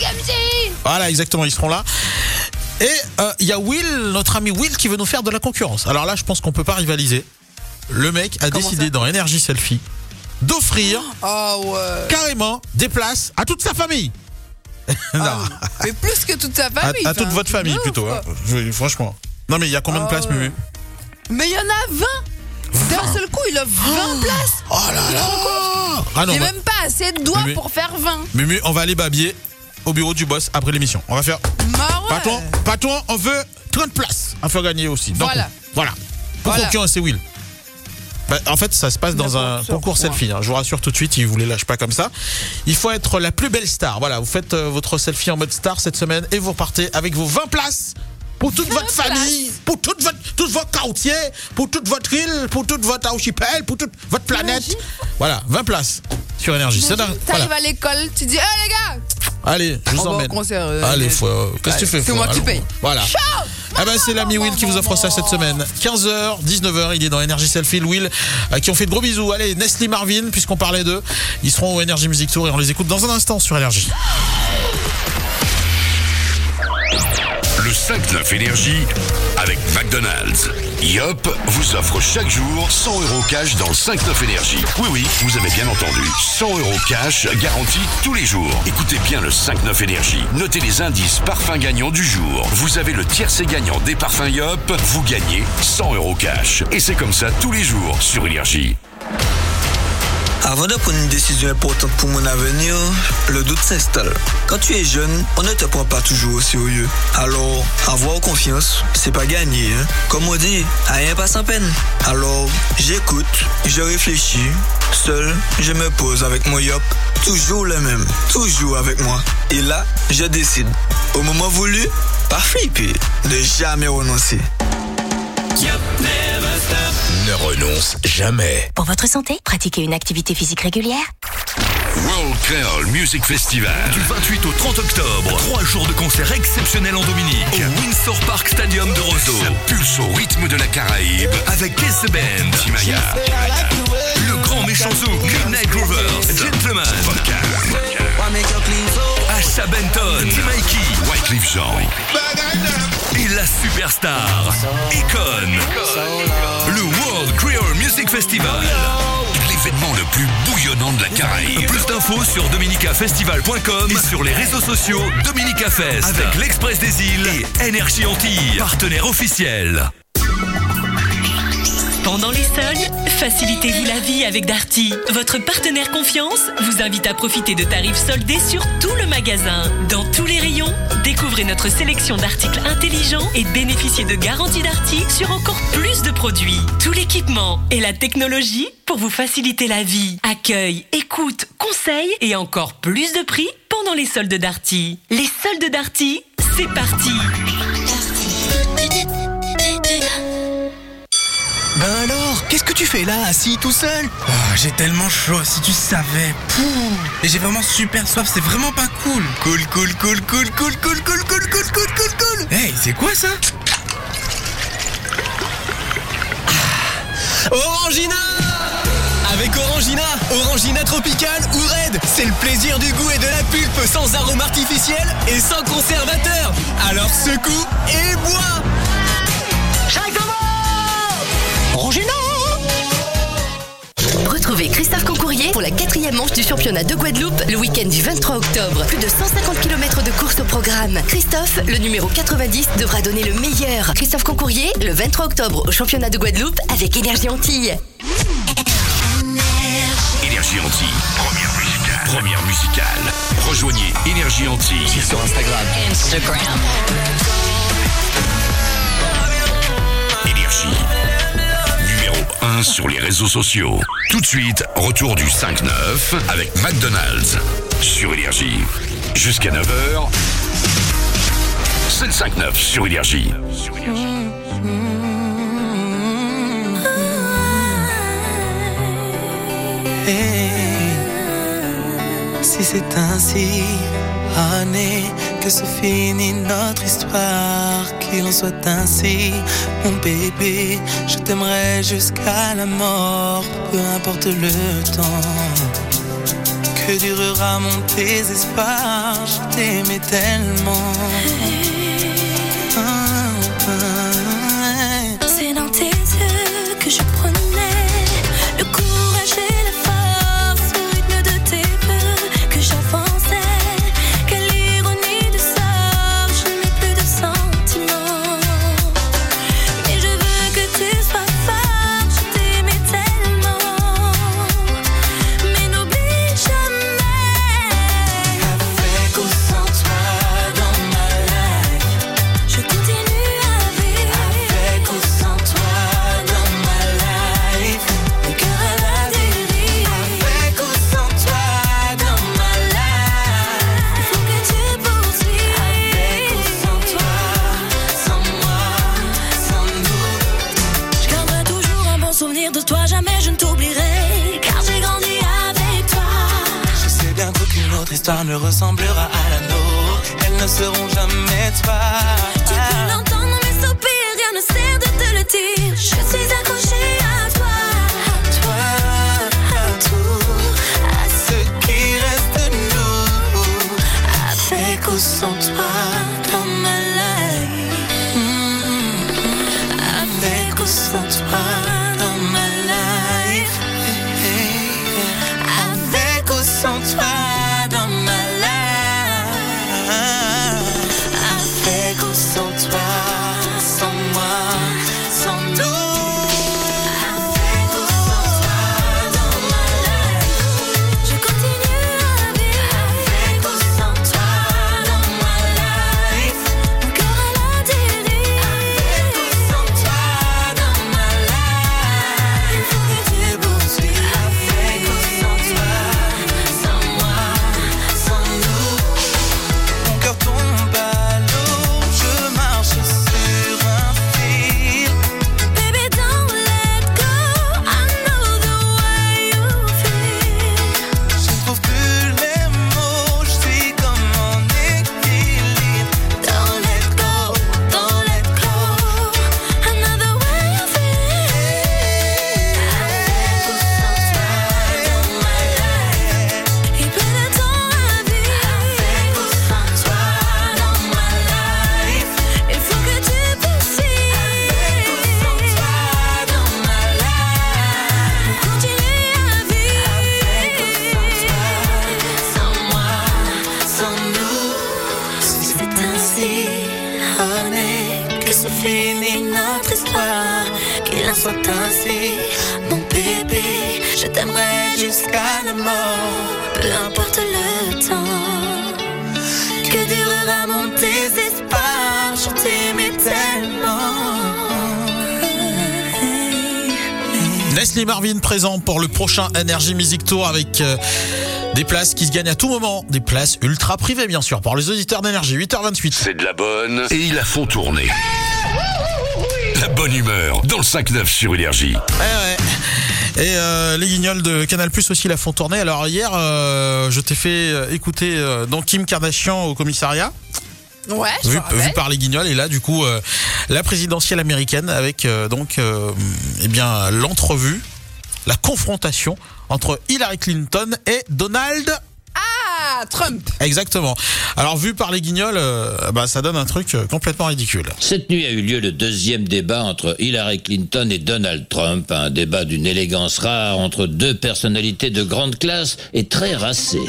Voilà, exactement, ils seront là. Et il euh, y a Will, notre ami Will, qui veut nous faire de la concurrence. Alors là, je pense qu'on peut pas rivaliser. Le mec a Comment décidé ça dans Energy Selfie d'offrir oh, ouais. carrément des places à toute sa famille. non. Ah, mais plus que toute sa famille. À, à toute enfin, votre famille ouf, plutôt, hein. Je- franchement. Non mais il y a combien de Oh, places, ouais. Mumu? Mais il y en a vingt. D'un seul coup, il offre vingt places. Oh là là. Ah non, J'ai bah- même pas assez de doigts Mais- pour faire vingt. Mumu, on va aller babiller au bureau du boss après l'émission. On va faire. Bah ouais. Patron, patron, on veut trente places à faire gagner aussi. Donc, Voilà. Voilà. Pour Voilà. concurrencer Will. Bah, en fait, ça se passe dans un N'importe concours quoi. selfie. Hein. Je vous rassure tout de suite, ils vous les lâchent pas comme ça. Il faut être la plus belle star. Voilà, vous faites euh, votre selfie en mode star cette semaine et vous repartez avec vos vingt places pour toute votre famille, pour toute votre, tout votre quartier, pour toute votre île, pour toute votre archipel, pour toute votre planète. Imagine. Voilà, vingt places sur Énergie. C'est dingue. T'arrives Voilà. à l'école, tu dis, hé les gars, Allez, je vous on va au emmène. concert, euh, Allez, euh, faut, euh, qu'est-ce que tu fais? c'est faut- moi qui allons. paye. Voilà. Ciao. Ah ben c'est l'ami Will qui vous offre ça cette semaine. quinze heures, dix-neuf heures, il est dans Energy Selfie. Will, à qui on fait de gros bisous. Allez, Nestlé Marvin, puisqu'on parlait d'eux, ils seront au Energy Music Tour et on les écoute dans un instant sur Énergie. Le cinq neuf Énergie avec McDonald's. Yop vous offre chaque jour cent euros cash dans le cinq neuf Énergie. Oui, oui, vous avez bien entendu. cent euros cash garantis tous les jours. Écoutez bien le cinq neuf Énergie. Notez les indices parfums gagnants du jour. Vous avez le tiercé gagnant des parfums Yop. Vous gagnez cent euros cash. Et c'est comme ça tous les jours sur Énergie. Avant de prendre une décision importante pour mon avenir, le doute s'installe. Quand tu es jeune, on ne te prend pas toujours au sérieux. Alors, avoir confiance, c'est pas gagné, hein? Comme on dit, rien pas sans peine. Alors, j'écoute, je réfléchis, seul, je me pose avec mon yop, toujours le même, toujours avec moi. Et là, je décide, au moment voulu, pas flipper, ne jamais renoncer. Ne renonce jamais. Pour votre santé, pratiquez une activité physique régulière. World Creole Music Festival. Du vingt-huit au trente octobre, trois jours de concerts exceptionnels en Dominique. Au Windsor Park Stadium de Roseau. Ça pulse au rythme de la Caraïbe. Avec Kiss the Band, Timaya, Le Grand Méchant Zouk, Midnight Rovers, Gentleman, Asha Benton, T-Mikey, Wyclef Jean. Et la superstar, Akon. Le World Queer Music Festival. L'événement le plus bouillonnant de la Caraïbe. Plus d'infos sur dominica festival point com et sur les réseaux sociaux Dominica Fest. Avec l'Express des Îles et Énergie Antilles, partenaire officiel. Pendant les soldes, facilitez-vous la vie avec Darty. Votre partenaire confiance vous invite à profiter de tarifs soldés sur tout le magasin. Dans tous les rayons, découvrez notre sélection d'articles intelligents et bénéficiez de garanties Darty sur encore plus de produits. Tout l'équipement et la technologie pour vous faciliter la vie. Accueil, écoute, conseil et encore plus de prix pendant les soldes Darty. Les soldes Darty, c'est parti. Ben alors, qu'est-ce que tu fais là, assis tout seul? Oh, j'ai tellement chaud, si tu savais. Pouh. Et j'ai vraiment super soif, c'est vraiment pas cool. Cool, cool, cool, cool, cool, cool, cool, cool, cool, cool, cool, cool. Hey, c'est quoi ça? Ah. Orangina! Avec Orangina, Orangina Tropical ou Red, c'est le plaisir du goût et de la pulpe sans arôme artificiel et sans conservateur. Alors secoue et bois. Orangina! Retrouvez Christophe Concourrier pour la quatrième manche du championnat de Guadeloupe le week-end du vingt-trois octobre. Plus de cent cinquante kilomètres de course au programme. Christophe, le numéro quatre-vingt-dix, devra donner le meilleur. Christophe Concourrier, le vingt-trois octobre au championnat de Guadeloupe avec Énergie Antilles. Énergie Antilles, première musicale. Première musicale. Rejoignez Énergie Antilles sur Instagram. Instagram. Énergie. Numéro un sur les réseaux sociaux. Tout de suite, retour du cinq neuf avec McDonald's sur Énergie. Jusqu'à neuf heures, c'est le cinq neuf sur Énergie. Hey, si c'est ainsi, année, que se finit notre histoire, qu'il en soit ainsi, mon bébé, je t'aimerai jusqu'à la mort, peu importe le temps, que durera mon désespoir, je t'aimais tellement. Ah, ah, ah. C'est dans tes yeux que je prenais le courage et la force, le rythme de tes voeux que j'avançais. Quelle ironie du sort, je n'ai plus de sentiments. Mais je veux que tu sois fort, je t'aimais tellement. Mais n'oublie jamais, avec ou sans toi dans ma life, je continue à vivre. Avec ou sans toi dans ma life, mon cœur à la dérive. Avec ou sans toi dans ma life, il faut que tu poursuives. Avec ou sans toi, sans moi, sans nous, je garderai toujours un bon souvenir de toi. Jamais je ne t'oublierai, car j'ai grandi avec toi. Je sais bien qu'aucune autre histoire ne ressemblera à la nôtre, elles ne seront jamais toi. Tu peux l'entendre dans mes soupirs, rien ne sert de te le dire. Je suis accrochée à toi, à toi, à tout, à Ce qui reste de nous, avec ou sans toi dans ma life. Avec ou sans toi dans ma life. avec ou sans toi dans ma life. Avec ou sans toi, sans moi, sans nous. Avec ou sans toi dans ma life, je continue à vivre. Avec ou sans toi dans ma life, honey, que c'est fini notre histoire, qu'il en soit ainsi. Mon bébé, je t'aimerai jusqu'à la mort, peu importe le temps, que durera mon désespoir, je t'aimais tellement. Leslie Marvin présent pour le prochain Energy Music Tour avec euh, des places qui se gagnent à tout moment, des places ultra privées bien sûr pour les auditeurs d'Énergie. huit heures vingt-huit. C'est de la bonne et ils la font tourner. La bonne humeur dans le cinq neuf sur Énergie. Ouais, ouais. Et euh, les guignols de Canal Plus aussi la font tourner. Alors hier, euh, je t'ai fait écouter euh, donc Kim Kardashian au commissariat. Ouais, je vu, me rappelle. vu par les guignols, et là du coup euh, la présidentielle américaine avec euh, donc euh, eh bien l'entrevue, la confrontation entre Hillary Clinton et Donald Ah, Trump. Exactement. Alors vu par les guignols, euh, bah ça donne un truc euh, complètement ridicule. Cette nuit a eu lieu le deuxième débat entre Hillary Clinton et Donald Trump, un débat d'une élégance rare entre deux personnalités de grande classe et très racées.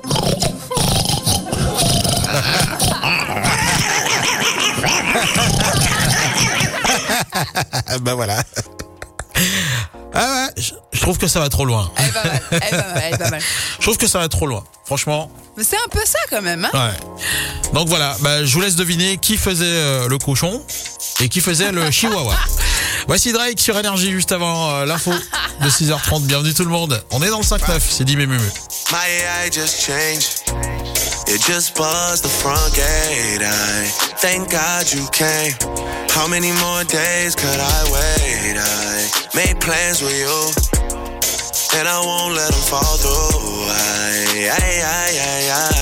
Bah voilà. Ah ouais, je, je trouve que ça va trop loin. Elle va mal, elle va mal, elle va mal. Je trouve que ça va trop loin, franchement. Mais c'est un peu ça quand même, hein. Ouais. Donc voilà, bah, je vous laisse deviner qui faisait euh, le cochon et qui faisait le chihuahua. Voici Drake sur Énergie juste avant euh, l'info de six heures trente. Bienvenue tout le monde. On est dans le cinq neuf, c'est Dim et Mumu. My A I just changed. It just buzzed the front gate. I thank God you came. How many more days could I wait? I made plans with you, and I won't let them fall through. I, I, I, I, I.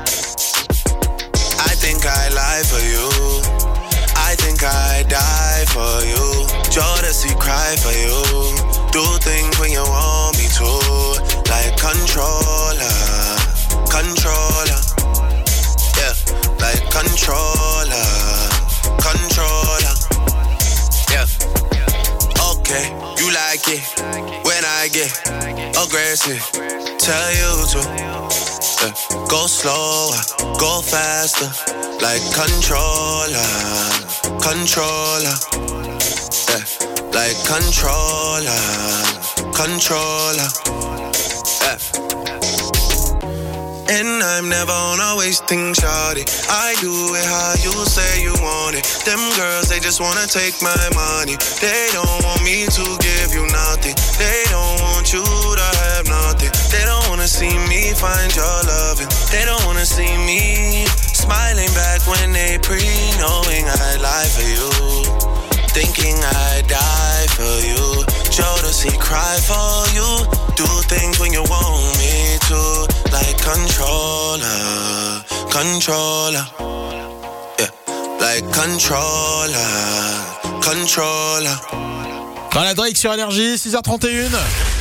I think I lie for you. I think I die for you. Jodeci cry for you. Do things when you want me to, like controller, controller. Yeah, like controller, controller. Yeah. Okay, you like it when I get aggressive. Tell you to yeah. Go slower, go faster. Like controller, controller. Yeah, like controller, controller. Yeah. And I'm never on a wasting shawty. I do it how you say you want it. Them girls, they just wanna take my money. They don't want me to give you nothing. They don't want you to have nothing. They don't wanna see me find your loving. They don't wanna see me smiling back when they pre, knowing I lie for you, thinking I die for you. Jodeci cry for you. Do things when you want me to, like controller, controller. Yeah, like controller, controller. Voilà Drake sur Énergie, six heures trente et une.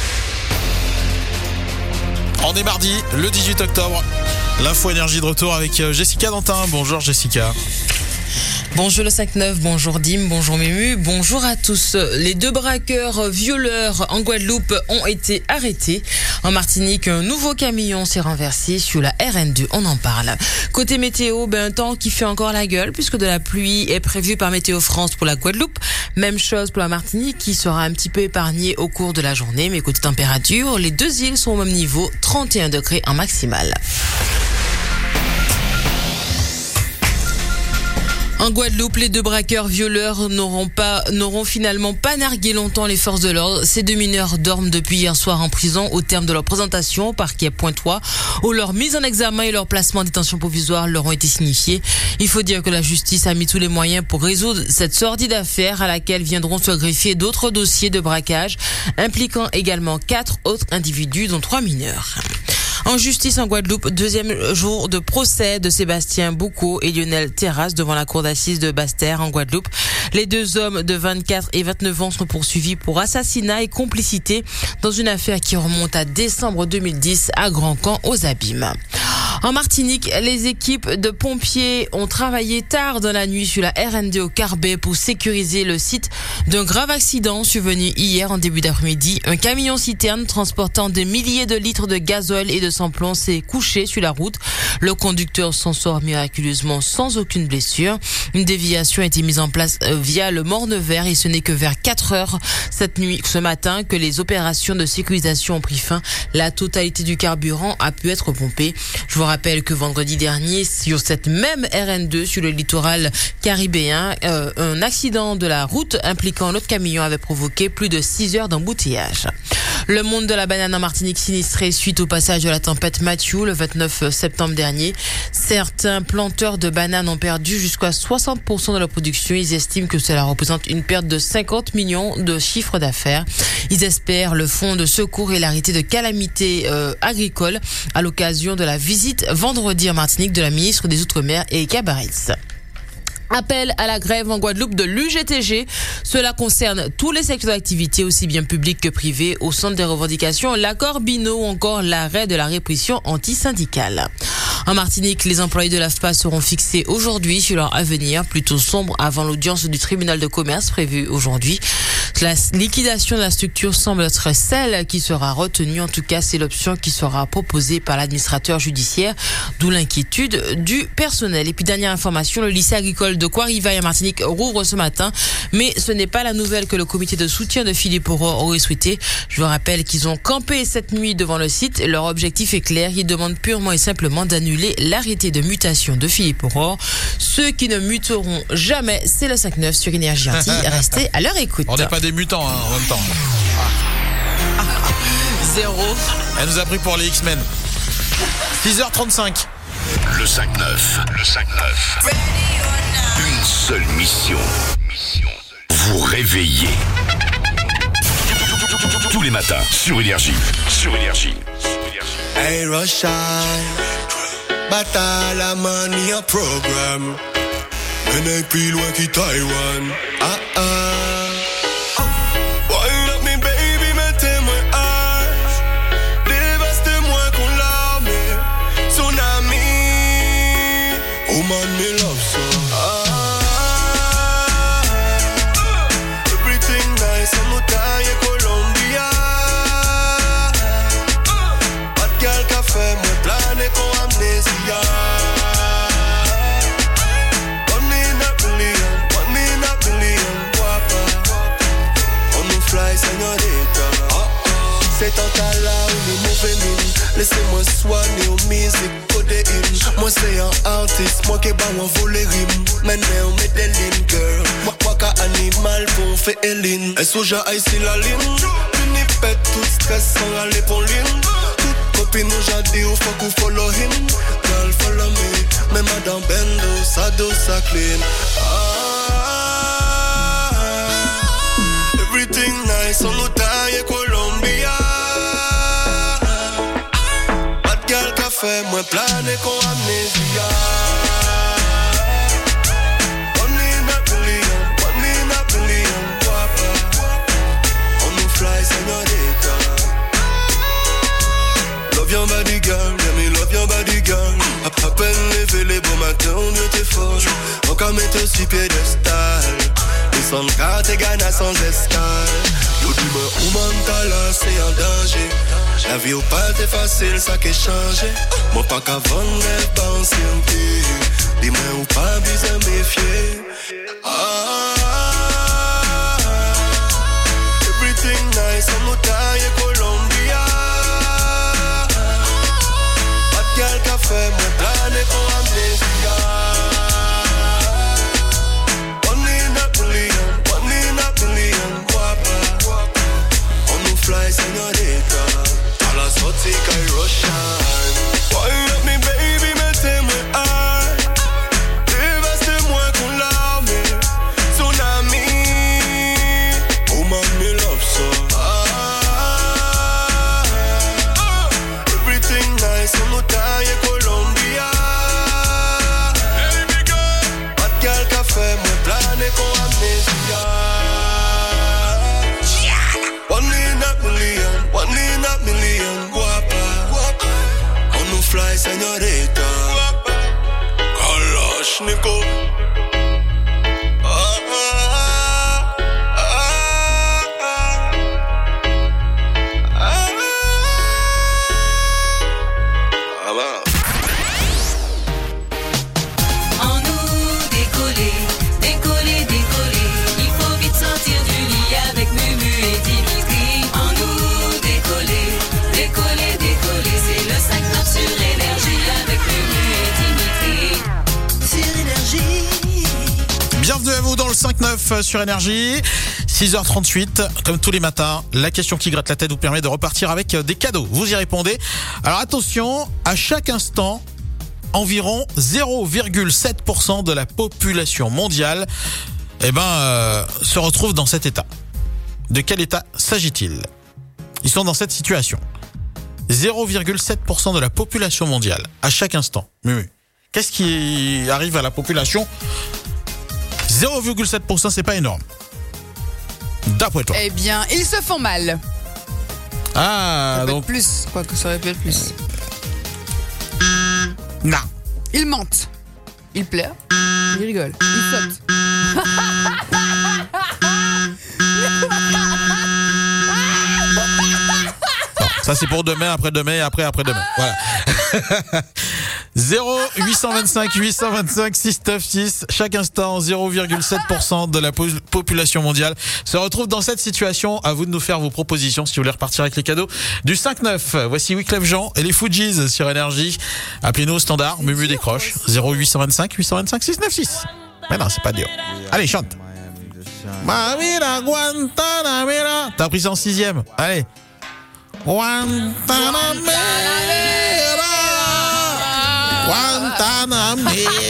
On est mardi, le dix-huit octobre. L'info Énergie de retour avec Jessica Dantin. Bonjour Jessica. Bonjour le cinq neuf, bonjour Dim, bonjour Mému, bonjour à tous. Les deux braqueurs violeurs en Guadeloupe ont été arrêtés. En Martinique, un nouveau camion s'est renversé sur la R N deux, on en parle. Côté météo, ben, un temps qui fait encore la gueule puisque de la pluie est prévue par Météo France pour la Guadeloupe. Même chose pour la Martinique qui sera un petit peu épargnée au cours de la journée. Mais côté température, les deux îles sont au même niveau, trente et un degrés en maximal. En Guadeloupe, les deux braqueurs violeurs n'auront pas, n'auront finalement pas nargué longtemps les forces de l'ordre. Ces deux mineurs dorment depuis hier soir en prison au terme de leur présentation au parquet Pointois, où leur mise en examen et leur placement en détention provisoire leur ont été signifiés. Il faut dire que la justice a mis tous les moyens pour résoudre cette sordide affaire à laquelle viendront se greffer d'autres dossiers de braquage, impliquant également quatre autres individus, dont trois mineurs. En justice en Guadeloupe, deuxième jour de procès de Sébastien Boucaud et Lionel Terrasse devant la cour d'assises de Basse-Terre en Guadeloupe. Les deux hommes de vingt-quatre et vingt-neuf ans sont poursuivis pour assassinat et complicité dans une affaire qui remonte à décembre deux mille dix à Grand-Camp aux Abîmes. En Martinique, les équipes de pompiers ont travaillé tard dans la nuit sur la R N deux au Carbet pour sécuriser le site d'un grave accident survenu hier en début d'après-midi. Un camion-citerne transportant des milliers de litres de gazole et de sans-plomb s'est couché sur la route. Le conducteur s'en sort miraculeusement sans aucune blessure. Une déviation a été mise en place via le Morne-Vert et ce n'est que vers quatre heures cette nuit, ce matin, que les opérations de sécurisation ont pris fin. La totalité du carburant a pu être pompée. Je vous rappelle que vendredi dernier, sur cette même R N deux, sur le littoral caribéen, euh, un accident de la route impliquant un autre camion avait provoqué plus de six heures d'embouteillage. Le monde de la banane en Martinique sinistré suite au passage de la tempête Matthew le vingt-neuf septembre dernier. Certains planteurs de bananes ont perdu jusqu'à soixante pour cent de leur production. Ils estiment que cela représente une perte de cinquante millions de chiffre d'affaires. Ils espèrent le fonds de secours et l'arrêté de calamité euh, agricole à l'occasion de la visite vendredi en Martinique de la ministre des Outre-mer et Cabarets. Appel à la grève en Guadeloupe de l'U G T G. Cela concerne tous les secteurs d'activité, aussi bien publics que privés. Au centre des revendications, l'accord Bino ou encore l'arrêt de la répression antisyndicale. En Martinique, les employés de l'A F P A seront fixés aujourd'hui sur leur avenir, plutôt sombre avant l'audience du tribunal de commerce prévue aujourd'hui. La liquidation de la structure semble être celle qui sera retenue. En tout cas, c'est l'option qui sera proposée par l'administrateur judiciaire, d'où l'inquiétude du personnel. Et puis, dernière information, le lycée agricole de Quarrivaille en Martinique rouvre ce matin, mais ce n'est pas la nouvelle que le comité de soutien de Philippe Aurore aurait souhaité. Je vous rappelle qu'ils ont campé cette nuit devant le site. Leur objectif est clair, ils demandent purement et simplement d'annuler l'arrêté de mutation de Philippe Aurore. Ceux qui ne muteront jamais, c'est le cinq neuf sur Énergie Antilles. Restez à leur écoute. On n'est pas des mutants hein, en même temps. Ah. Zéro. Elle nous a pris pour les X-Men. six heures trente-cinq. Le cinq neuf. Le cinq neuf. Une seule mission. Mission. Vous réveiller. Tous les matins sur Énergie. Sur Énergie. Hey Russia, bataille la money a programme. On est plus loin que Taïwan. Ah ah. Wind up me baby, mettez-moi âge. Dévaste-moi qu'on l'armée. Tsunami. Oh man, me love so. Ah. Everything nice, I'm not tired, Colombia. Bad girl café, moi plané con amnesia. Señorita, c'est en talent ou ni mauvais mine. Laissez-moi soigner au musique, codéine. Moi c'est un artiste, moi qui bat moi voler rime. Maintenant on met des lignes, girl. Moi quoi qu'un animal pour faire Eline. Et soja ici la ligne. Une pète tout stress sans aller pour ligne. Toute copine nous j'ai dit ou fuck ou follow him. Girl follow me, mais madame Bendo, ça dos ça clean. Ah. Everything nice, on nous taille Colombia. Bad girl café, moi plané con amnesia. One in a billion, one in a billion, guapa. On nous fly, señorita. Love your body girl, yeah me love your body girl. À peine levé les beaux matins, on était fort. On quand mettre aussi piédestal. Sans carte et gagne sans escale. Yo dis-moi où mental c'est en danger. La vie au pas c'est facile, ça qui changé. Moi pas qu'à vendre les pensions. Dis-moi où pas besoin méfier. Ah, everything nice, on nous taille Colombia. Pas de girl café, moi plané pour amnesia. Fly, señorita, a la sotica y Russian. Wind up me baby, mettez-moi high. Dévaste Kalashnikov. Ah, ah, ah, ah, ah. Ah bah. En nous décoller, décoller, décoller. Il faut vite sortir du lit avec Mumu et Dimitri. En nous décoller, décoller, décoller. C'est le cinq neuf sur Énergie avec Mumu et Dimitri. Sur Énergie. Bienvenue à vous dans le cinq neuf sur Énergie. six heures trente-huit, comme tous les matins, la question qui gratte la tête vous permet de repartir avec des cadeaux. Vous y répondez. Alors attention, à chaque instant, environ zéro virgule sept pour cent de la population mondiale eh ben, euh, se retrouve dans cet état. De quel état s'agit-il ? Ils sont dans cette situation. zéro virgule sept pour cent de la population mondiale, à chaque instant. Mumu. Qu'est-ce qui arrive à la population ? zéro virgule sept pour cent, c'est pas énorme. D'après toi. Eh bien, ils se font mal. Ah, ça peut donc. être plus, quoi que ça aurait pu être plus. Non. Ils mentent. Ils pleurent. Ils rigolent. Ils sautent. Bon, ça c'est pour demain, après-demain et après, après-demain. Voilà. zéro huit cent vingt-cinq huit cent vingt-cinq six cent quatre-vingt-seize. Chaque instant, zéro virgule sept pour cent de la po- population mondiale se retrouve dans cette situation. À vous de nous faire vos propositions si vous voulez repartir avec les cadeaux du cinq neuf. Voici Wyclef Jean et les Fujis sur Énergie. Appelez-nous au standard. Mumu décroche. zéro huit cent vingt-cinq huit cent vingt-cinq six cent quatre-vingt-seize. Mais non, c'est pas dur. Allez, chante. Mamira Guantanamera. T'as pris ça en sixième. Allez. Guantanamera. Guantanamera.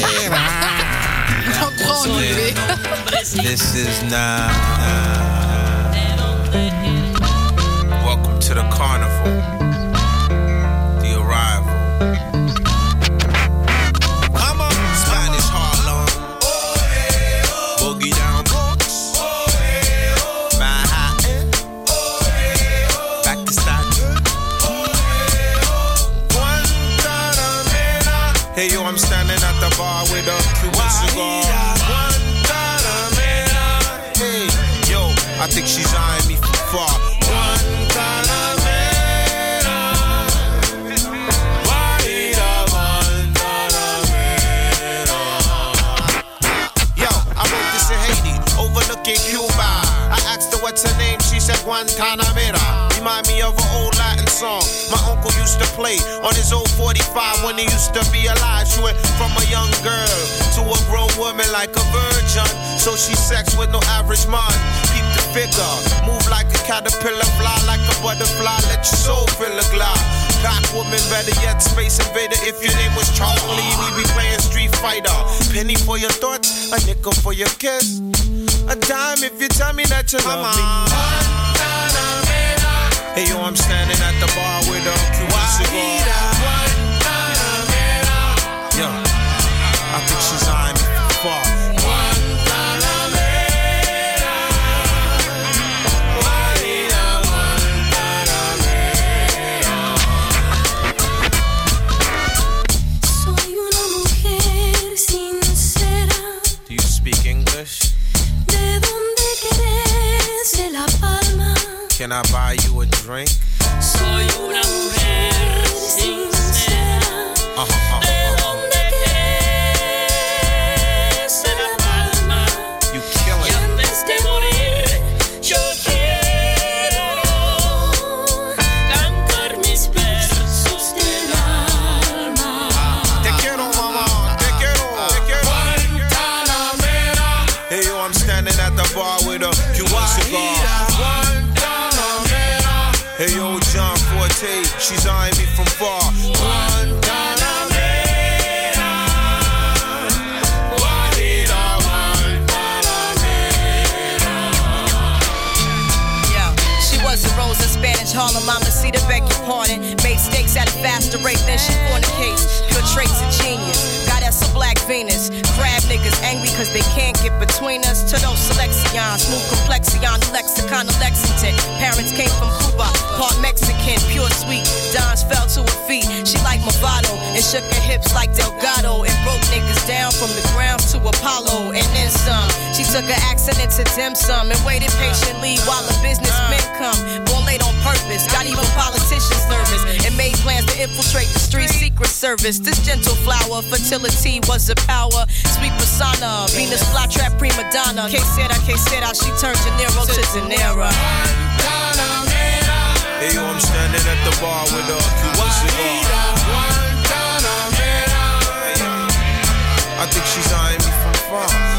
This is not. Welcome to the carnival. The arrival. Come on, Spanish Harlem. Boogie down Bronx. Manhattan. Back to Staten. Guantanamera. Hey yo, I'm standing at the bar with a Cuban cigar. Hey, yo, I think she's eyeing me from far. Yo, I wrote this in Haiti, overlooking Cuba. I asked her what's her name, she said Guantanamera. Remind me of an old Latin song my uncle used to play on his old forty-five when he used to be alive. She went from a young girl to a grown woman like a virgin. So she sex with no average man. Keep the figure, move like a caterpillar, fly like a butterfly, let your soul fill a glide. Cock woman, better yet, Space Invader. If your name was Charlie, we be playing Street Fighter. Penny for your thoughts, a nickel for your kiss. A dime if you tell me that you love me. Hey yo, I'm standing at the bar with a Cuban cigar. Yo, I think she's eyeing me from far. Soy una mujer sincera. Do you speak English? ¿De dónde querés de La Palma? Can I buy you a drink? Soy una mujer sincera. Uh-huh, uh-huh. ¿De dónde querés de La Palma? You killing Y antes de morir, yo quiero cantar mis versos del alma. Te quiero, mama, te quiero, te quiero. Guantanamera. Hey yo, I'm standing at the bar with a Cuban cigar. Guantanamera. Hey yo, John Forte, she's eyeing me from far. Guantanamera. Guajira, Guantanamera. Yo, she was a rose in Spanish Harlem, mama, see the beg your pardon. Made steaks at a faster rate than she fornicates. Pure traits of genius, goddess of black Venus. Crab niggas, angry cause they can't get between us. To those selections, smooth complexion, lexicon of Lexington. Parents came from Cuba, part Mexican, pure sweet. Dons fell to her feet, she like Movado and shook her hips like Delgado and broke niggas down from the ground to Apollo and then some. She took her accident to dim sum and waited patiently while the businessmen come. Born late on purpose, got even politicians nervous and made plans to infiltrate the street secret service. This gentle flower, fertility was a power. Sweet persona, Venus flytrap prima donna. Que sera, que sera, she turned De Niro to De Niro. Hey yo, I'm standing at the bar with a Cuban cigar. I think she's eyeing me from far.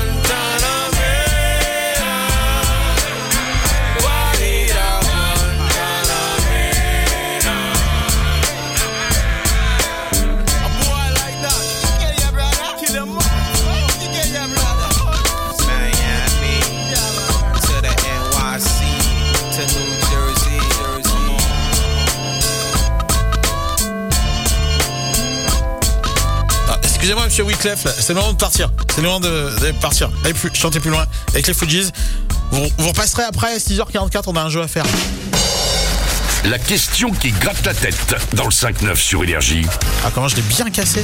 Excusez-moi, monsieur Wyclef, là, c'est le moment de partir. C'est le moment de, de partir. Allez, plus, chantez plus loin avec les Fujis. Vous, vous repasserez après six heures quarante-quatre, on a un jeu à faire. La question qui gratte la tête dans le cinq neuf sur Énergie. Ah, comment je l'ai bien cassé.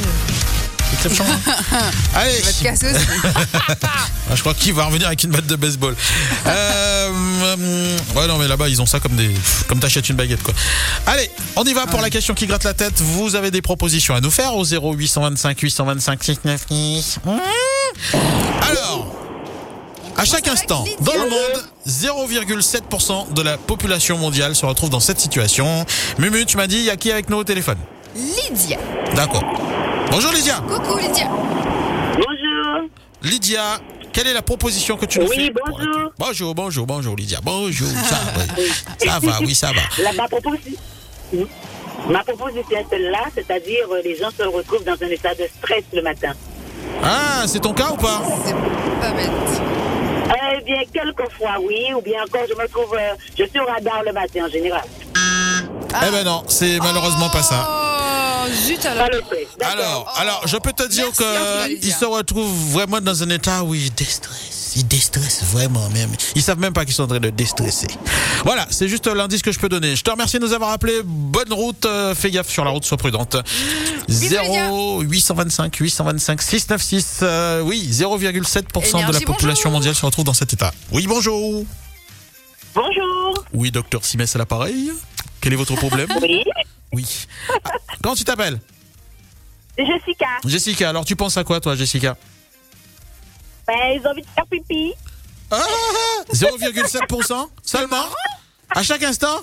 Allez. Tu vas te casser aussi. Je crois qu'il va revenir avec une batte de baseball. Euh, ouais, non, mais là-bas, ils ont ça comme des, comme t'achètes une baguette, quoi. Allez, on y va pour la question qui gratte la tête. Vous avez des propositions à nous faire au zéro huit cent vingt-cinq huit cent vingt-cinq six neuf dix. Alors, à chaque instant, dans le monde, zéro virgule sept pour cent de la population mondiale se retrouve dans cette situation. Mumu, tu m'as dit, il y a qui avec nous au téléphone? Lydia. D'accord. Bonjour Lydia. Coucou Lydia. Bonjour. Lydia, quelle est la proposition que tu nous oui, fais? Oui, bonjour. Bonjour, bonjour, bonjour Lydia. Bonjour, ça va. Ça va, oui, ça va. La, ma, proposition, ma proposition est celle-là, c'est-à-dire euh, les gens se retrouvent dans un état de stress le matin. Ah, c'est ton cas ou pas? C'est pas bête. Eh bien, quelquefois, oui, ou bien encore, je me trouve, euh, je suis au radar le matin en général. Ah. Eh ben non, c'est malheureusement pas ça. Oh, zut alors. Alors, oh. alors, je peux te dire qu'ils se retrouvent vraiment dans un état où ils déstressent. Ils déstressent vraiment même. Ils savent même pas qu'ils sont en train de déstresser. Voilà, c'est juste l'indice que je peux donner. Je te remercie de nous avoir appelé. Bonne route. Euh, fais gaffe sur la route, sois prudente. zéro huit cent vingt-cinq huit cent vingt-cinq six neuf six. Euh, oui, zéro virgule sept pour cent de la population mondiale se retrouve dans cet état. Oui, bonjour. Bonjour. Oui, docteur Simès à l'appareil. Quel est votre problème? Oui. Oui. Ah, comment tu t'appelles? Jessica. Jessica, alors tu penses à quoi toi, Jessica? Ben, ils ont envie de faire pipi. Ah, zéro virgule sept pour cent seulement? À chaque instant?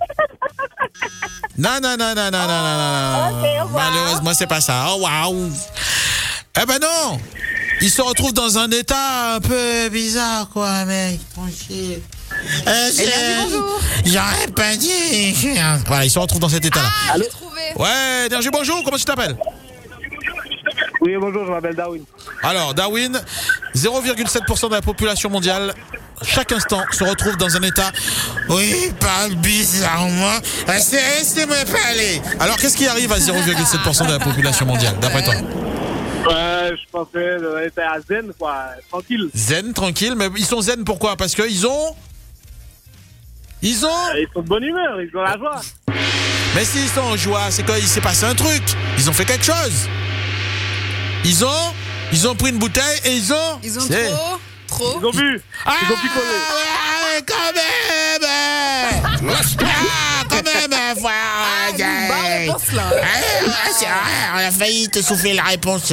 Non, non, non, non, non, non, non, non. Okay, wow. Malheureusement, c'est pas ça. Oh, waouh. Eh ben non. Ils se retrouvent dans un état un peu bizarre, quoi, mec. Tranquille. Euh, bonjour. J'aurais pas dit. Voilà, ils se retrouvent dans cet état-là. Ah, j'ai trouvé. Ouais, Nergie, bonjour, comment tu t'appelles? Oui, bonjour, je m'appelle Darwin. Alors, Darwin, zéro virgule sept pour cent de la population mondiale, chaque instant, se retrouve dans un état. Oui, parle bizarrement. Laissez-moi parler. Alors, qu'est-ce qui arrive à zéro virgule sept pour cent de la population mondiale, d'après toi? Ouais, je pensais être à zen, quoi. Tranquille. Zen, tranquille, mais ils sont zen pourquoi? Parce qu'ils ont. Ils ont. Ils sont de bonne humeur, ils ont la joie. Mais s'ils sont en joie, c'est quoi? Il s'est passé un truc. Ils ont fait quelque chose. Ils ont. Ils ont pris une bouteille et ils ont. Ils ont trop. Trop. Ils ont bu. Ah, ils ont picolé. Ah, quand même. Ah, quand même. Voilà. Ah, une bonne réponse là. Ah, c'est vrai, on a failli te souffler la réponse.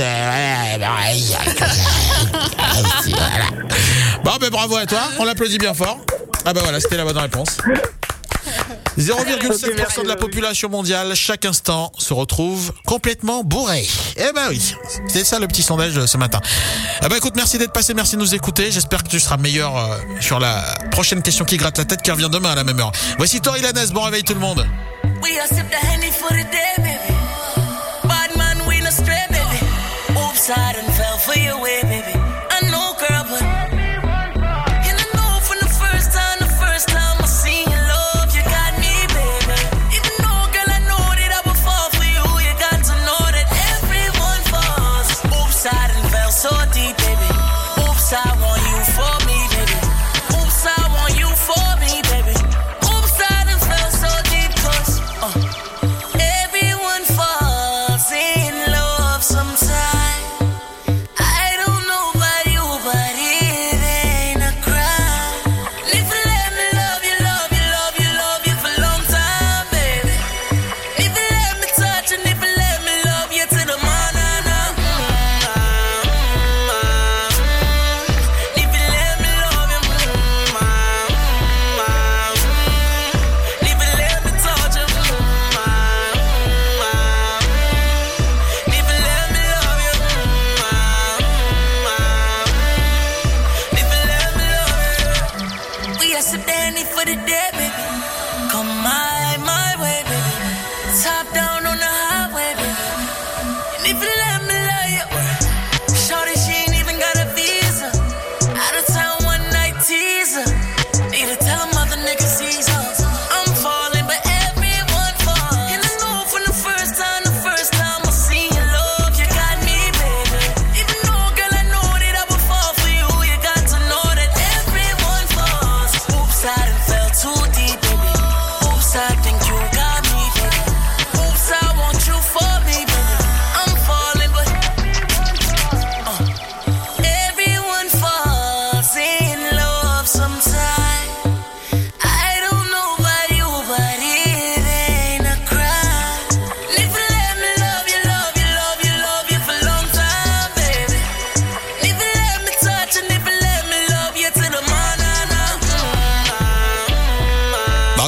Bon, ben bravo à toi. On l'applaudit bien fort. Ah, ben voilà, c'était la bonne réponse. zéro virgule sept pour cent de la population mondiale, chaque instant, se retrouve complètement bourré. Eh ben oui, c'est ça le petit sondage ce matin. Eh ben écoute, merci d'être passé, merci de nous écouter. J'espère que tu seras meilleur euh, sur la prochaine question qui gratte la tête qui revient demain à la même heure. Voici Tori Lanez, bon réveil tout le monde. We are sip the Henny for the day, baby. Bad man, we no stray, baby. Oops, I done fell for your way, baby. I know, girl, but and I know from the first time, the first time I seen your love, you got me, baby. Even though, girl, I know that I would fall for you, you got to know that everyone falls. Oops, I done fell so deep, baby.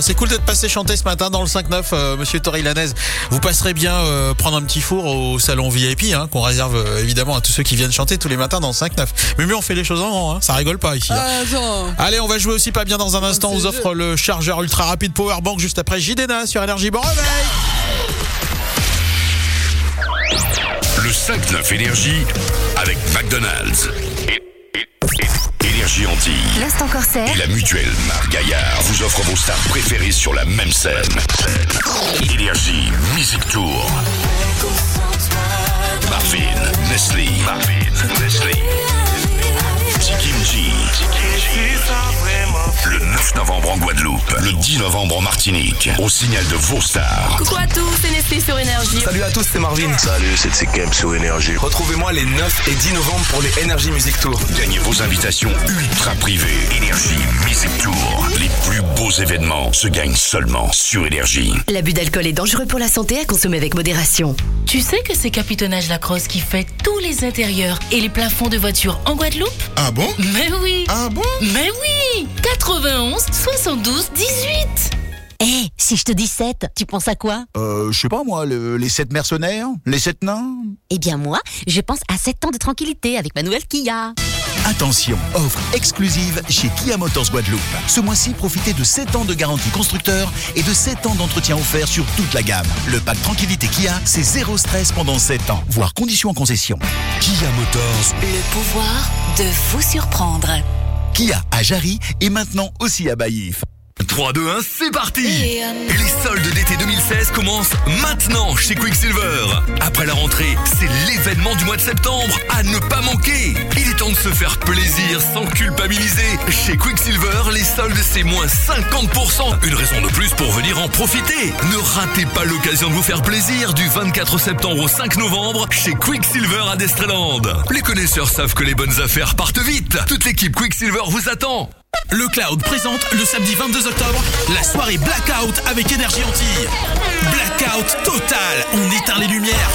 C'est cool d'être passé chanter ce matin dans le cinq neuf, euh, monsieur Tori Lanez. Vous passerez bien euh, prendre un petit four au salon V I P, hein, qu'on réserve euh, évidemment à tous ceux qui viennent chanter tous les matins dans le cinq neuf. Mais mieux on fait les choses en grand, hein, ça rigole pas ici. Hein. Attends. Allez, on va jouer aussi pas bien dans un instant. On vous offre le chargeur ultra rapide Powerbank juste après J D N A sur Énergie. Bon réveil. Le cinq neuf Énergie avec McDonald's. Et, et, et, Énergie Antilles. L'instant corsaire. Et la mutuelle Marc Gaillard vous offre vos stars préférées sur la même scène. Énergie Music Tour. Marvin, Nestlé. Marvin, Nestlé. Tikimji. Le neuf novembre en Guadeloupe, le dix novembre en Martinique, au signal de vos stars. Coucou à tous, c'est Nestlé sur Énergie. Salut à tous, c'est Marvin. Salut, c'est Tsekem sur Énergie. Retrouvez-moi les neuf et dix novembre pour les Énergie Music Tour. Gagnez vos invitations ultra privées. Énergie Music Tour. Les plus beaux événements se gagnent seulement sur Énergie. L'abus d'alcool est dangereux pour la santé, à consommer avec modération. Tu sais que c'est Capitonnage Lacrosse qui fait tous les intérieurs et les plafonds de voitures en Guadeloupe? Ah bon? Mais oui. Ah bon? Mais oui. quatre-vingt-onze soixante-douze dix-huit. Eh, hey, si je te dis sept, tu penses à quoi? Euh, je sais pas moi, le, les sept mercenaires? Les sept nains? Eh bien moi, je pense à sept ans de tranquillité avec ma nouvelle Kia. Attention, offre exclusive chez Kia Motors Guadeloupe. Ce mois-ci, profitez de sept ans de garantie constructeur et de sept ans d'entretien offert sur toute la gamme. Le pack Tranquillité Kia, c'est zéro stress pendant sept ans, voire conditions en concession. Kia Motors. Le pouvoir de vous surprendre. Kia à Jarry et maintenant aussi à Baïf. trois, deux, un, c'est parti! Et les soldes d'été deux mille seize commencent maintenant chez Quicksilver. Après la rentrée, c'est l'événement du mois de septembre à ne pas manquer. Il est temps de se faire plaisir sans culpabiliser. Chez Quicksilver, les soldes c'est moins cinquante pour cent. Une raison de plus pour venir en profiter. Ne ratez pas l'occasion de vous faire plaisir du vingt-quatre septembre au cinq novembre chez Quicksilver à Destreland. Les connaisseurs savent que les bonnes affaires partent vite. Toute l'équipe Quicksilver vous attend. Le Cloud présente le samedi vingt-deux octobre la soirée Blackout avec Énergie Antilles. Blackout total, on éteint les lumières.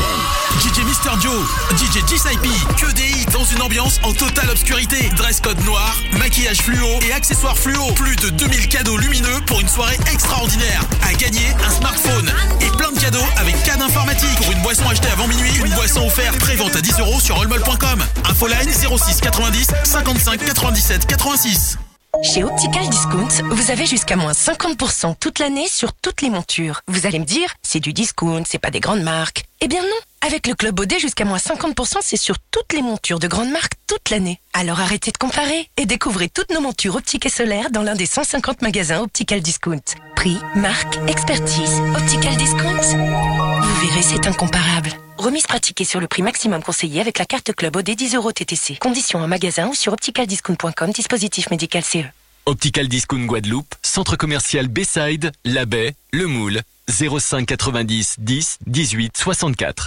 D J Mister Joe, D J G C I P, que des hits dans une ambiance en totale obscurité. Dress code noir, maquillage fluo et accessoires fluo. Plus de deux mille cadeaux lumineux pour une soirée extraordinaire. À gagner un smartphone et plein de cadeaux avec canne informatique. Pour une boisson achetée avant minuit, une boisson offerte. Prévente à dix euros sur allmall point com. Infoline zéro six quatre-vingt-dix cinquante-cinq quatre-vingt-dix-sept quatre-vingt-six. Chez Optical Discount, vous avez jusqu'à moins cinquante pour cent toute l'année sur toutes les montures. Vous allez me dire, c'est du discount, c'est pas des grandes marques. Eh bien non, avec le Club O D, jusqu'à moins cinquante pour cent, c'est sur toutes les montures de grandes marques toute l'année. Alors arrêtez de comparer et découvrez toutes nos montures optiques et solaires dans l'un des cent cinquante magasins Optical Discount. Prix, marque, expertise, Optical Discount. Vous verrez, c'est incomparable. Remise pratiquée sur le prix maximum conseillé avec la carte Club O D dix euros T T C. Conditions en magasin ou sur opticaldiscount point com, dispositif médical C E. Optical Discount Guadeloupe, centre commercial Bayside, La Baie, Le Moule, zéro cinq quatre-vingt-dix dix dix-huit soixante-quatre.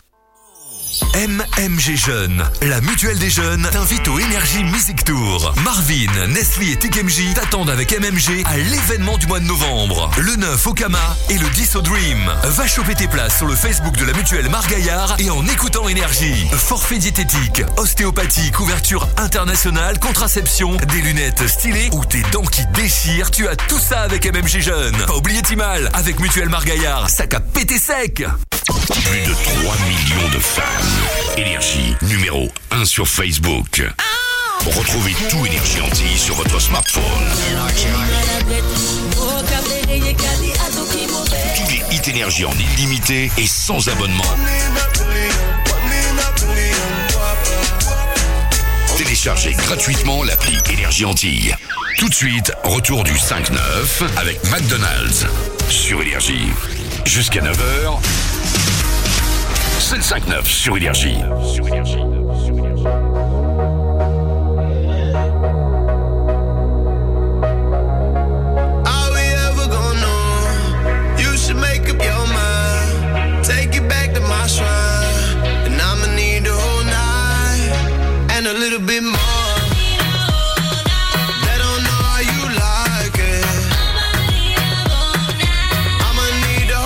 M M G Jeunes, la mutuelle des jeunes, t'invite au Énergie Music Tour. Marvin, Nestlé et Tikemji t'attendent avec M M G à l'événement du mois de novembre. Le neuf au Kama et le dix au Dream. Va choper tes places sur le Facebook de la mutuelle Marc Gaillard et en écoutant Énergie. Forfait diététique, ostéopathie, couverture internationale, contraception, des lunettes stylées ou tes dents qui déchirent, tu as tout ça avec M M G Jeunes. Pas oublier Timal, avec mutuelle Marc Gaillard, ça qu'a pété sec. Plus de trois millions de fans. Énergie numéro un sur Facebook. Retrouvez tout Énergie Antilles sur votre smartphone. Tous les hits Énergie en illimité et sans abonnement. Téléchargez gratuitement l'appli Énergie Antilles. Tout de suite, retour du cinq neuf avec McDonald's sur Énergie. Jusqu'à neuf heures. C'est le cinq neuf sur Énergie. Are we ever gonna know? You should make up your mind. Take it back to my shrine. And I'ma need the whole night. And a little bit more.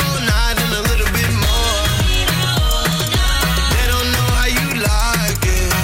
Yeah.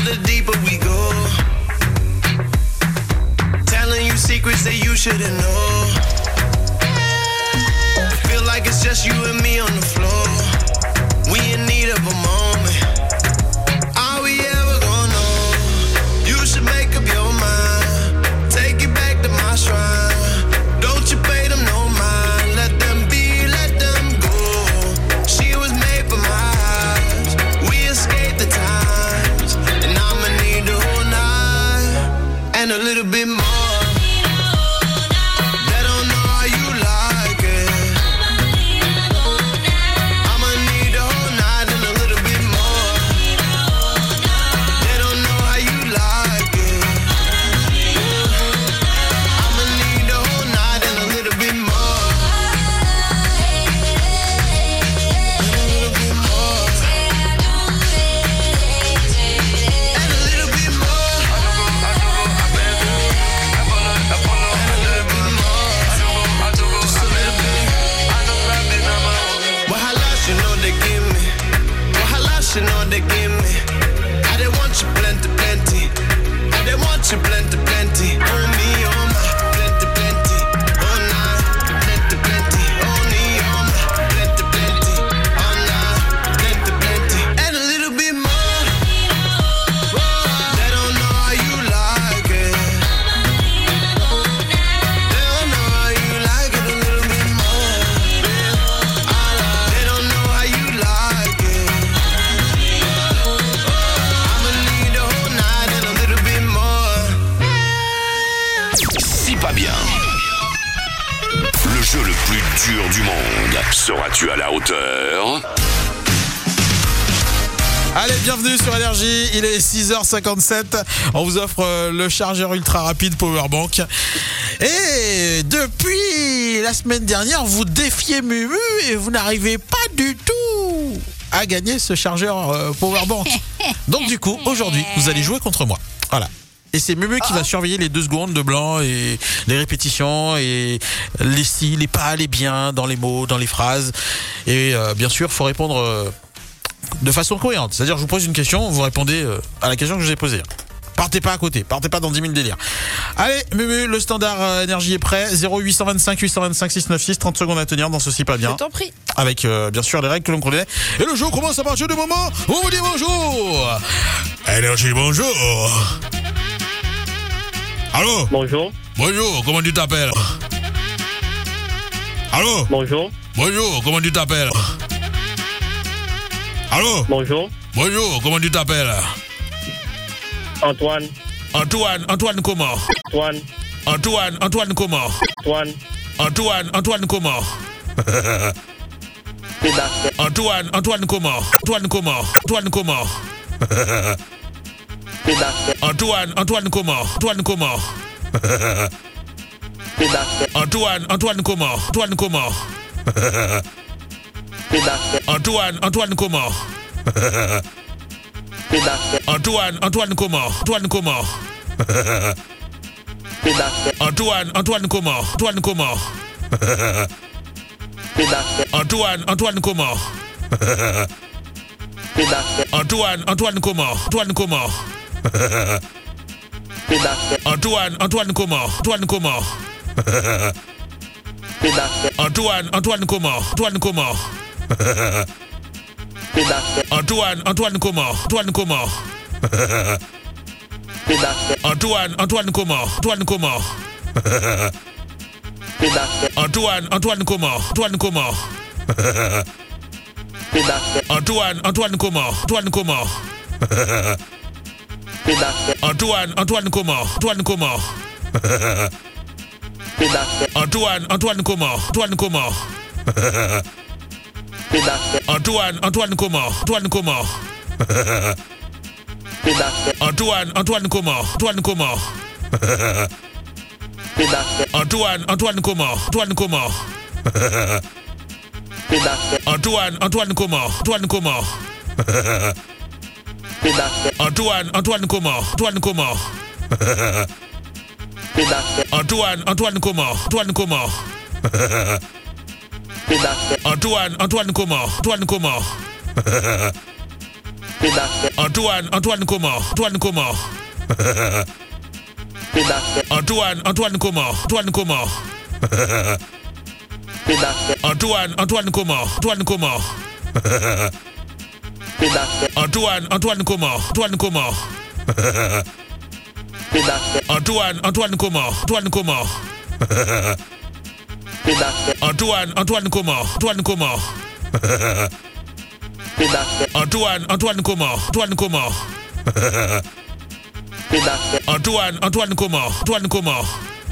the deeper we go. Telling you secrets that you shouldn't know. Feel like it's just you and me on the floor. We in need of a moment. Are we ever gonna know? You should make up your mind. Take it back to my shrine. Don't you pay them no mind. Let them be, let them go. She was made for my eyes. We escaped the times. And I'ma need the whole night. And a little bit more. You know they give me. I didn't want you plenty, plenty. I didn't want you plenty, plenty. On me, on my plenty, plenty. All night, plenty, plenty. On me, on my plenty, plenty. All night, plenty, plenty. And a little bit more. They don't know how you like it. They don't know how you like it. A little bit more. They don't know how you like it. Pas bien. Le jeu le plus dur du monde. Seras-tu à la hauteur? Allez, bienvenue sur Énergie, il est six heures cinquante-sept, on vous offre le chargeur ultra rapide Powerbank. Et depuis la semaine dernière, vous défiez Mumu et vous n'arrivez pas du tout à gagner ce chargeur Powerbank. Donc du coup, aujourd'hui, vous allez jouer contre moi. Voilà. Et c'est Mumu qui va surveiller les deux secondes de blanc et les répétitions et les si, les pas, les bien dans les mots, dans les phrases. Et euh, bien sûr, il faut répondre euh, de façon cohérente. C'est-à-dire, je vous pose une question, vous répondez euh, à la question que je vous ai posée. Partez pas à côté, partez pas dans dix mille délires. Allez, Mumu, le standard euh, énergie est prêt. zéro huit cent vingt-cinq huit cent vingt-cinq six cent quatre-vingt-seize, trente secondes à tenir dans ceci pas bien. Je t'en prie. Avec euh, bien sûr les règles que l'on connaît. Et le jeu commence à partir du moment où on vous dit bonjour. Énergie, bonjour. Allô? Bonjour. Bonjour, comment tu t'appelles? Allô? Bonjour. Bonjour, comment tu t'appelles? Allô? Bonjour. Bonjour, comment tu t'appelles? Antoine. Antoine, Antoine comment? Antoine. Antoine, Antoine comment? Antoine. Antoine, Antoine comment? Sébastien. Antoine, Antoine comment? Antoine comment? Antoine comment? Sébastien. Antoine, Antoine comment? Antoine comment? Sébastien. Antoine, Antoine comment? Antoine comment? Sébastien. Antoine, Antoine comment? Sébastien. Antoine, Antoine comment? Antoine comment? Sébastien. Antoine, Antoine comment? Antoine comment? Sébastien. Antoine, Antoine comment? Sébastien. Antoine, Antoine comment? Antoine comment? Sébastien. Antoine, Antoine comment? Antoine comment? Sébastien. Antoine, Antoine comment? Antoine comment? Sébastien. Antoine, Antoine comment? Antoine comment? Sébastien. Antoine, Antoine comment? Antoine comment? Sébastien. Antoine, Antoine comment? Antoine comment? Sébastien. Antoine, Antoine comment? Antoine comment? Sébastien. Antoine, Antoine comment? Antoine comment? Sébastien. Antoine, Antoine comment? Antoine comment? Sébastien. Antoine, Antoine comment? Antoine comment? Sébastien. Antoine, Antoine comment? Antoine comment? Sébastien. Antoine, Antoine comment? Antoine comment? Sébastien. Antoine, Antoine comment? Antoine comment? Sébastien. Antoine, Antoine comment? Antoine comment? Sébastien. Antoine, Antoine comment? Antoine comment? Sébastien. Antoine, Antoine comment? Antoine comment? Antoine, Antoine comment? Antoine comment? Antoine, Antoine comment? Antoine comment? Antoine, Antoine comment? Antoine comment? Antoine, Antoine comment? Antoine comment? Antoine, Antoine comment? Antoine comment? Antoine, Antoine comment? Antoine comment? Antoine, Antoine comment? Antoine comment? Antoine, Antoine comment? Antoine comment?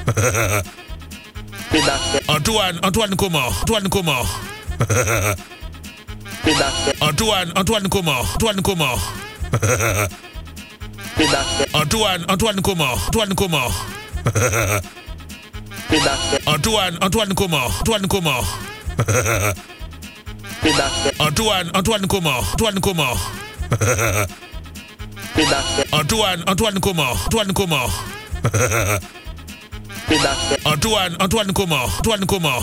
Antoine, Antoine comment? Antoine comment? Antoine, Antoine comment? Antoine comment? Antoine, Antoine comment? Antoine comment? Antoine, Antoine comment? Antoine comment? Antoine, Antoine comment? Antoine comment? Antoine, Antoine comment? Antoine comment? Antoine, Antoine comment? Antoine comment?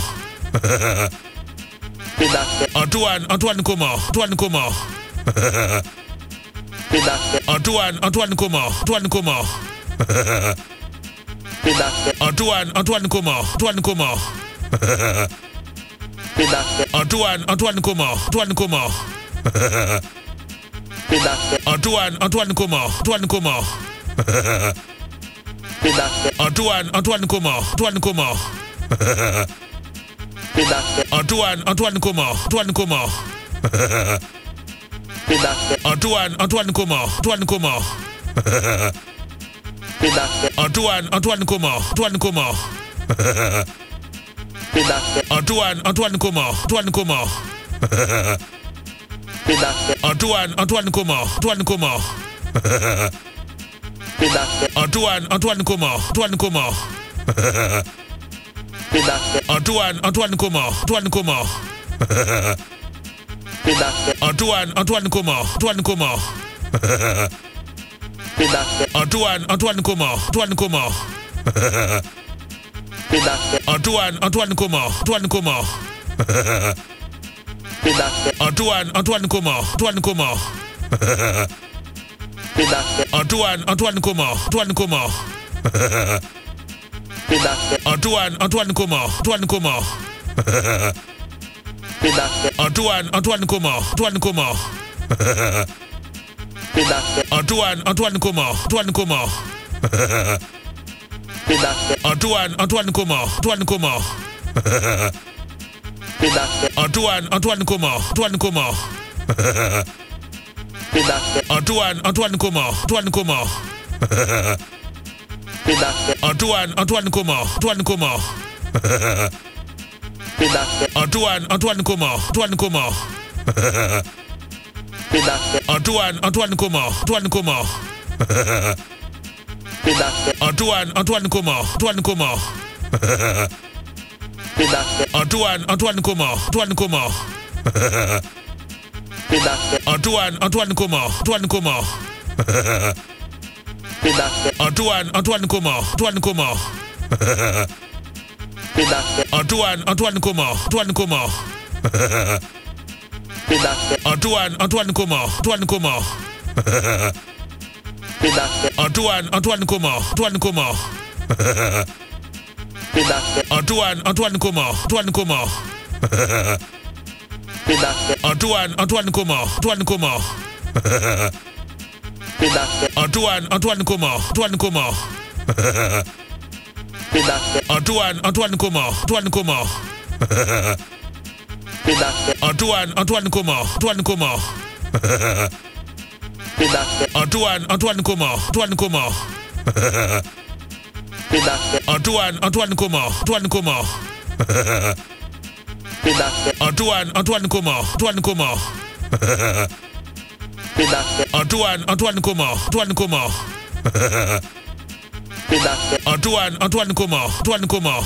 Antoine, Antoine comment? Antoine comment? Antoine, Antoine comment? Antoine comment? Antoine, Antoine comment? Antoine comment? Antoine, Antoine comment? Antoine comment? Antoine, Antoine comment? Antoine comment? Antoine, Antoine comment? Antoine comment? Antoine, Antoine comment? Antoine comment? Antoine, Antoine comment? Antoine comment? Antoine, Antoine comment? Antoine comment? Antoine, Antoine comment? Antoine comment? Antoine, Antoine comment? Antoine comment? Antoine, Antoine comment? Antoine comment? Antoine, Antoine comment? Antoine comment? Antoine, Antoine comment? Antoine comment? Antoine, Antoine comment? Antoine comment? Antoine, Antoine comment? Antoine comment? Antoine, Antoine comment? Antoine comment? Antoine, Antoine comment? Antoine comment? Antoine, Antoine comment? Antoine comment? Antoine, Antoine comment? Antoine comment? Antoine, Antoine comment? Antoine comment? Antoine, Antoine comment? Antoine comment? Antoine, Antoine comment? Antoine comment? Antoine, Antoine comment? Antoine comment? Antoine, Antoine comment? Antoine comment? Antoine, Antoine comment? Antoine comment? Antoine, Antoine comment? Antoine comment? Antoine, Antoine comment? Antoine comment? Antoine, Antoine comment? Antoine comment? Antoine, Antoine comment? Antoine comment? Antoine, Antoine comment? Antoine comment? Antoine, Antoine comment? Antoine comment? Antoine, Antoine comment? Antoine comment? Antoine, Antoine comment? Antoine comment? Antoine, Antoine comment? Antoine comment? Antoine, Antoine comment? Antoine comment? Antoine, Antoine comment? Antoine comment? Antoine, Antoine comment? Antoine comment? Antoine, Antoine comment? Antoine comment? Antoine, Antoine comment? Antoine comment? Antoine, Antoine comment? Antoine comment? Antoine, Antoine comment? Antoine comment? Antoine, Antoine comment? Antoine comment? Antoine, Antoine comment? Antoine comment?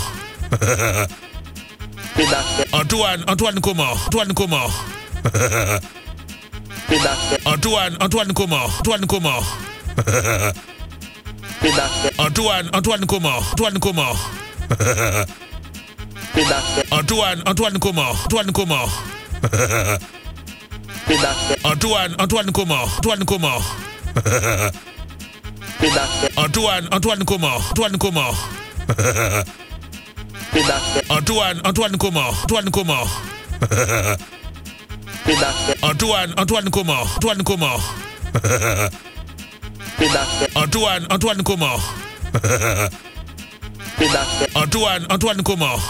Antoine, Antoine comment? Antoine comment? Antoine, Antoine comment? Antoine comment? Antoine, Antoine comment? Antoine comment? Antoine, Antoine comment? Antoine comment? Antoine, Antoine comment Antoine comment Antoine, Antoine comment Antoine comment Antoine, Antoine comment Antoine comment Antoine, Antoine comment Antoine comment Antoine, Antoine comment Antoine, Antoine comment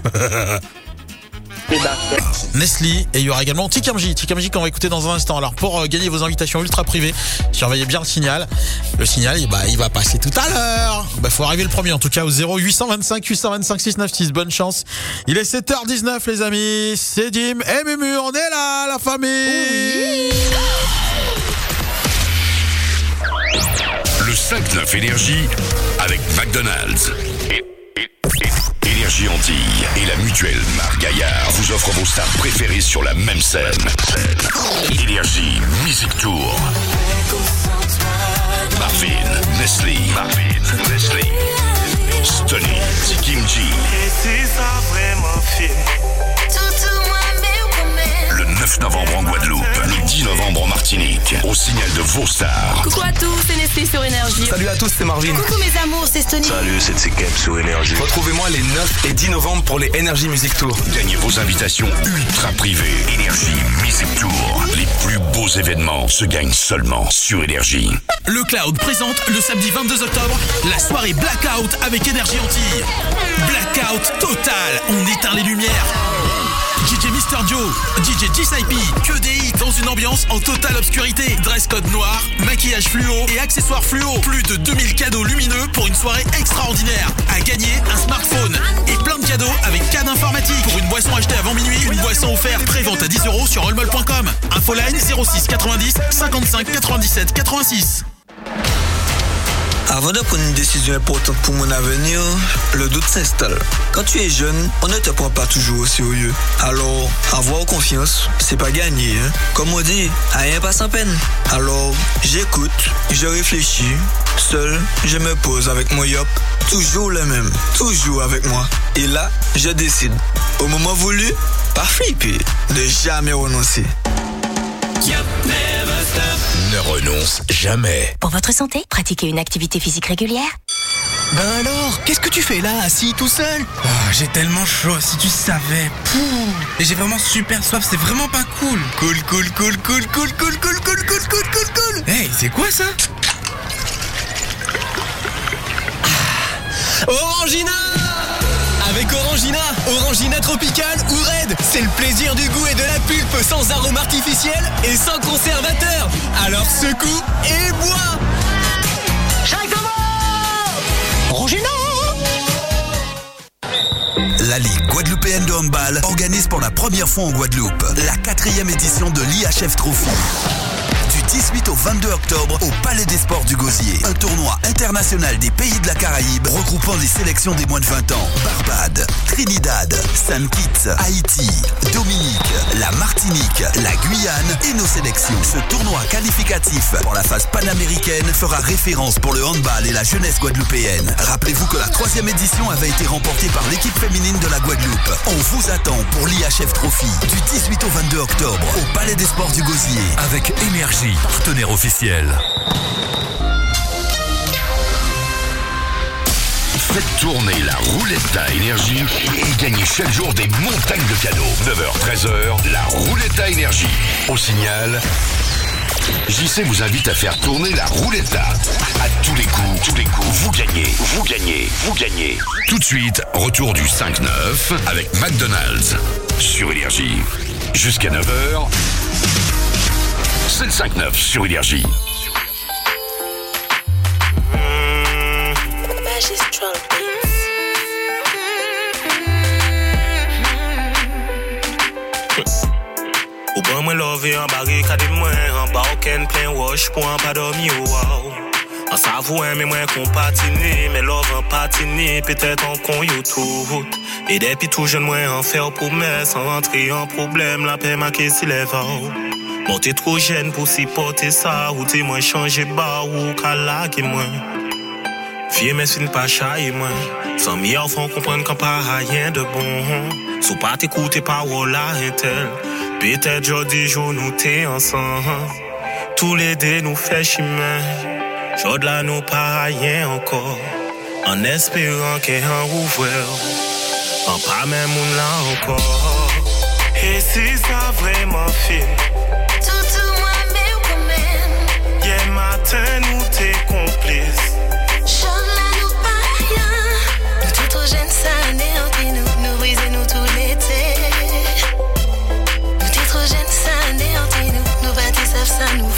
Nestlé, et il y aura également Tikamji, Tikamji qu'on va écouter dans un instant. Alors pour euh, gagner vos invitations ultra privées, surveillez bien le signal. Le signal, eh bah, il va passer tout à l'heure. Bah, faut arriver le premier en tout cas au zéro huit cent vingt-cinq huit cent vingt-cinq six cent quatre-vingt-seize. Bonne chance. Il est sept heures dix-neuf les amis. C'est Dim et Mumu, on est là la famille. Oui. Le cinq neuf Énergie avec McDonald's. Énergie Antilles et la mutuelle Marc Gaillard vous offrent vos stars préférées sur la même scène. Énergie Music Tour. Marvin, Nestlé, Marvin, Nestlé, Stoney, Tikamji. Et si ça vraiment fait Le neuf novembre en Guadeloupe, le dix novembre en Martinique, au signal de vos stars. Coucou à tous, c'est Nestlé sur Énergie. Salut à tous, c'est Marvin. Coucou mes amours, c'est Stoney. Salut, c'est Tsekep sur Énergie. Retrouvez-moi les neuf et dix novembre pour les Energy Music Tour. Gagnez vos invitations ultra privées. Énergie Music Tour. Les plus beaux événements se gagnent seulement sur Énergie. Le Cloud présente le samedi vingt-deux octobre la soirée Blackout avec Énergie Antilles. Blackout total, on éteint les lumières. D J Mister Joe, D J G S I P, que des hits dans une ambiance en totale obscurité. Dress code noir, maquillage fluo et accessoires fluo. Plus de deux mille cadeaux lumineux pour une soirée extraordinaire. À gagner un smartphone et plein de cadeaux avec canne informatique. Pour une boisson achetée avant minuit, une boisson offerte pré-vente à dix euros sur allmall point com. Infoline zéro six quatre-vingt-dix cinquante-cinq quatre-vingt-dix-sept quatre-vingt-six. Avant de prendre une décision importante pour mon avenir, le doute s'installe. Quand tu es jeune, on ne te prend pas toujours au sérieux. Alors, avoir confiance, c'est pas gagné, hein? Comme on dit, rien pas sans peine. Alors, j'écoute, je réfléchis. Seul, je me pose avec mon yop. Toujours le même, toujours avec moi. Et là, je décide. Au moment voulu, pas flipper, ne jamais renoncer. Ne renonce jamais. Pour votre santé, pratiquez une activité physique régulière. Ben alors, qu'est-ce que tu fais là, assis tout seul? Oh, j'ai tellement chaud, si tu savais. Pouh. Et j'ai vraiment super soif, c'est vraiment pas cool. Cool, cool, cool, cool, cool, cool, cool, cool, cool, cool, cool, cool. Hey, c'est quoi ça? Ah. Orangina! Avec Orangina, Orangina Tropical ou Red, c'est le plaisir du goût et de la pulpe sans arôme artificiel et sans conservateur. Alors secoue et bois. Orangina! La Ligue guadeloupéenne de handball organise pour la première fois en Guadeloupe la quatrième édition de l'I H F Trophy. Du dix-huit au vingt-deux octobre au Palais des Sports du Gosier. Un tournoi international des pays de la Caraïbe regroupant les sélections des moins de vingt ans. Barbade, Trinidad, Saint Kitts, Haïti, Dominique, la Martinique, la Guyane et nos sélections. Ce tournoi qualificatif pour la phase panaméricaine fera référence pour le handball et la jeunesse guadeloupéenne. Rappelez-vous que la troisième édition avait été remportée par l'équipe féminine de la Guadeloupe. On vous attend pour l'I H F Trophy du dix-huit au vingt-deux octobre au Palais des Sports du Gosier. Avec Énergie, partenaire officiel. Faites tourner la roulette à Énergie et gagnez chaque jour des montagnes de cadeaux. neuf heures treize heures, la roulette à Énergie. Au signal, J C vous invite à faire tourner la roulette à. À tous les coups, tous les coups, vous gagnez, vous gagnez, vous gagnez. Tout de suite, retour du cinq neuf avec McDonald's sur Énergie. Jusqu'à neuf heures, c'est le cinq neuf sur Énergie. Ou ben moi love en barricade moi en bas aucun plein wash pour en pas dormir wow. En s'avouant mais moi qu'on patiner mais love en patiner peut-être en con YouTube. Et depuis tout jeune moi en faire promesse sans rentrer en problème la paix marquée si lève. Bon t'es trop jeune pour supporter ça ou t'es moins changé bas ou calaque moi. Vieux mais c'est pas chaille moi. Sans m'y enfant comprendre qu'on pas rien de bon. Sous pas t'écouter paroles là intel. Peut-être jodi jour nous t'es ensemble. Tous les deux nous fait chemin. Jod là nous pas rien encore. En espérant qu'il y ait un ouvert. En pas même on là encore. Et si ça vraiment fait. Tout moi mais quand même. Hier matin nous t'es complices. Jod là nous pas rien. Nous t'es trop jeunes ça anéantit nous. Nous briser nous tout l'été. Nous t'es trop jeunes ça anéantit nous. Nous bâtissons ça nous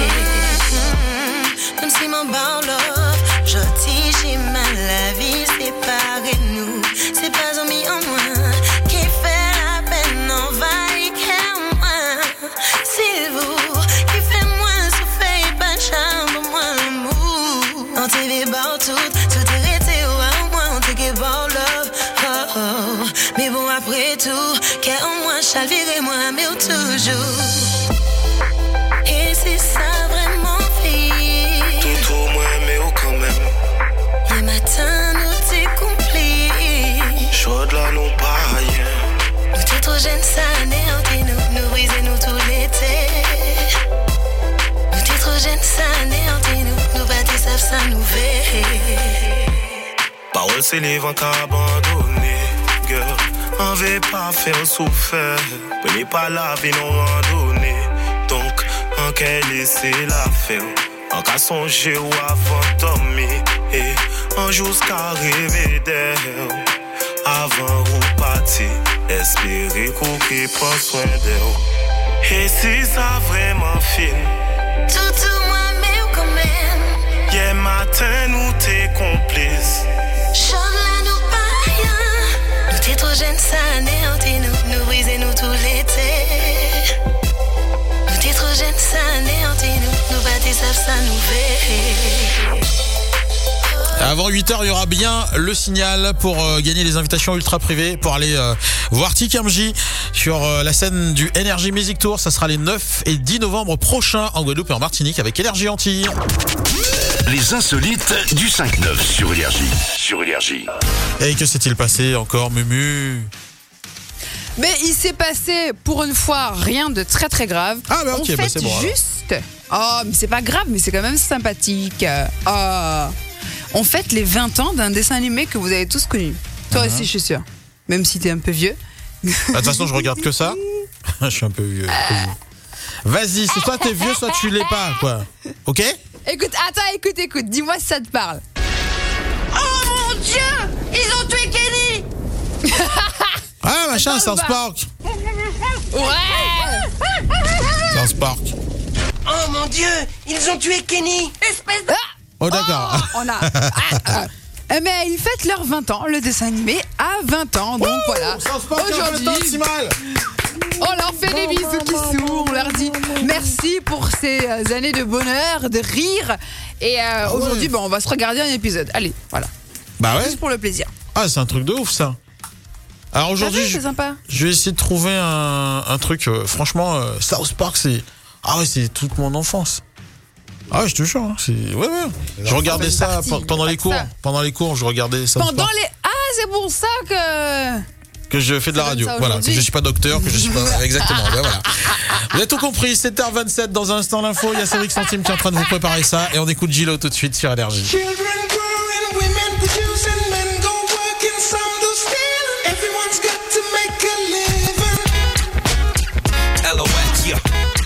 même si mon bon love, je dis j'ai mal la vie, séparez nous. C'est pas un mis en moins qui fait la peine, envahit qu'à moi. C'est vous qui fait moins souffrir, pas chambre, moins l'amour. On T V bord tout, tout est resté au moins, on te give bon love. Oh, oh. Mais bon après tout, qu'à moi, chalvirer moi, mais toujours. Et c'est ça vraiment fait. Tout au moins, mais au quand même. Le matin, nous t'es compris. Chaude là, nous pas rien. Nous t'es trop jeunes, ça anéantit nous. Nous briser nous tout l'été. Nous t'es trop jeunes, ça anéantit nous. Nous bâtissons ça nous fait. Parole c'est les vents qu'a abandonné. Girl, on veut pas faire souffrir. Prenez pas la vie non randonnée. Donc, en qu'elle laisser la faire. En qu'à songer ou avant dormir. Et un jour qu'à rêver d'elle. Avant ou partir. Espérer qu'on qui prend soin d'elle. Et si ça vraiment fini. Tout moi mais quand même. Hier matin nous t'es complices. Chante là nous pas rien. Nous t'es trop jeunes ça anéantit nous. Nous briser nous tout l'été. Nous t'es trop jeunes ça anéantit nous. Nous bâtissons ça nous fait. Avant huit heures, il y aura bien le signal pour euh, gagner les invitations ultra privées pour aller euh, voir T K M J sur euh, la scène du Energy Music Tour. Ça sera les neuf et dix novembre prochains en Guadeloupe et en Martinique avec Énergie Antilles. Les insolites du cinq neuf sur Énergie. Sur Énergie. Et que s'est-il passé encore, Mumu? Mais il s'est passé pour une fois rien de très très grave. Ah bah ok, On bah fête c'est bon. juste. Oh, mais c'est pas grave, mais c'est quand même sympathique. Oh. On fête les vingt ans d'un dessin animé que vous avez tous connu. Toi Uh-huh. aussi, je suis sûre. Même si t'es un peu vieux. De toute façon, je regarde que ça. Je suis un peu vieux. Vas-y, c'est soit t'es vieux, soit tu l'es pas, quoi. Ok? Écoute, attends, écoute, écoute. Dis-moi si ça te parle. Oh mon Dieu, ils ont tué Kenny. Ah, machin, South Park. Ouais. South Park. Oh mon Dieu, ils ont tué Kenny. Espèce de... Oh, d'accord. Oh, on a. Ah, ah. Eh, mais ils fêtent leurs vingt ans, le dessin animé à vingt ans. Donc Ouh, voilà. South Park, Aujourd'hui, un peu de temps, si mal. on leur fait des bisous qui s'ouvrent. On leur dit merci pour ces euh, années de bonheur, de rire. Et euh, Ah ouais. aujourd'hui, ben, on va se regarder un épisode. Allez, voilà. Bah ouais. Juste pour le plaisir. Ah, c'est un truc de ouf, ça. Alors aujourd'hui, T'as vu, je, c'est sympa. je vais essayer de trouver un, un truc. euh, franchement, euh, South Park, c'est. Ah ouais, c'est toute mon enfance. Ah ouais, je te jure. hein, C'est... Ouais, ouais. Je regardais ça partie, pe- pendant mais les pas cours. que ça. Pendant les cours, je regardais South Pendant Park. les. Ah, c'est pour ça que. Que je fais de la Ça donne radio. ça Voilà. Que aujourd'hui. je suis pas docteur, que je suis pas. Exactement. Ben voilà. Vous avez tout compris. sept heures vingt-sept dans un instant l'info. Il y a Cédric Centime qui est en train de vous préparer ça. Et on écoute Gilo tout de suite sur Énergie. Children growing, women producing, men go working, some do stealing. Everyone's got to make a living. L O X, yeah.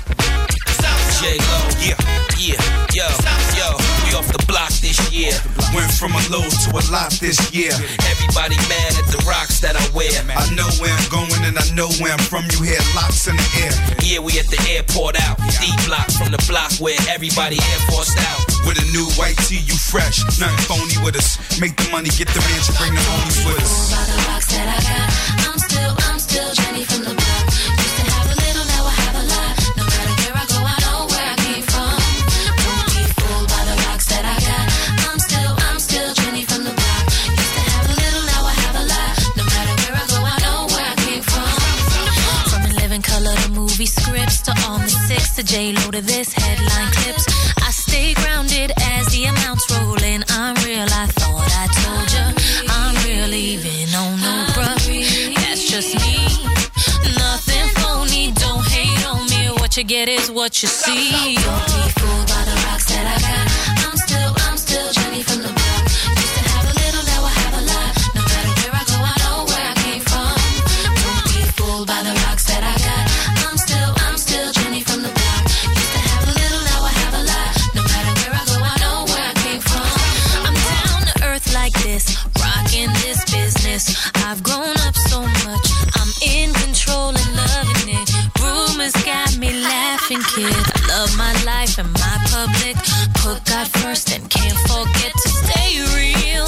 J-Lo, yeah, yeah, yo, yo. We off the block this year. Went from a low to a lot this year. Everybody mad at the rocks that I wear. I know where I'm going and I know where I'm from. You hear locks in the air. Yeah, we at the airport out. D-block from the block where everybody Air Forced out. With a new white tee, you fresh. Nothing phony with us. Make the money, get the mansion, bring the homies with us. By the rocks that I got, I'm still, I'm still Jenny from the block. Used to have a little, now I have a lot. No matter where I go, I know where I came from. Don't be fooled by the rocks that I got. I'm still, I'm still Jenny from the block. Used to have a little, now I have a lot. No matter where I go, I know where I came from. From In Living Color to movie scripts to all the six to J-Lo to this headline clips. I stay grounded as the amounts roll in. I'm real, I thought I told ya. I'm real, even on no bruh. That's just me. Nothing phony, don't it is what you see. Don't be fooled by the rocks that I got. I'm still, I'm still Jenny from the block. Used to have a little, now I have a lot. No matter where I go, I know where I came from. Don't be fooled by the rocks that I got. I'm still, I'm still Jenny from the block. Used to have a little, now I have a lot. No matter where I go, I know where I came from. I'm down to earth like this, rocking this business. I've grown up so much, I'm in control and loving it. Rumors got me laughing, kid. I love my life and my public. Put God first and can't forget to stay real.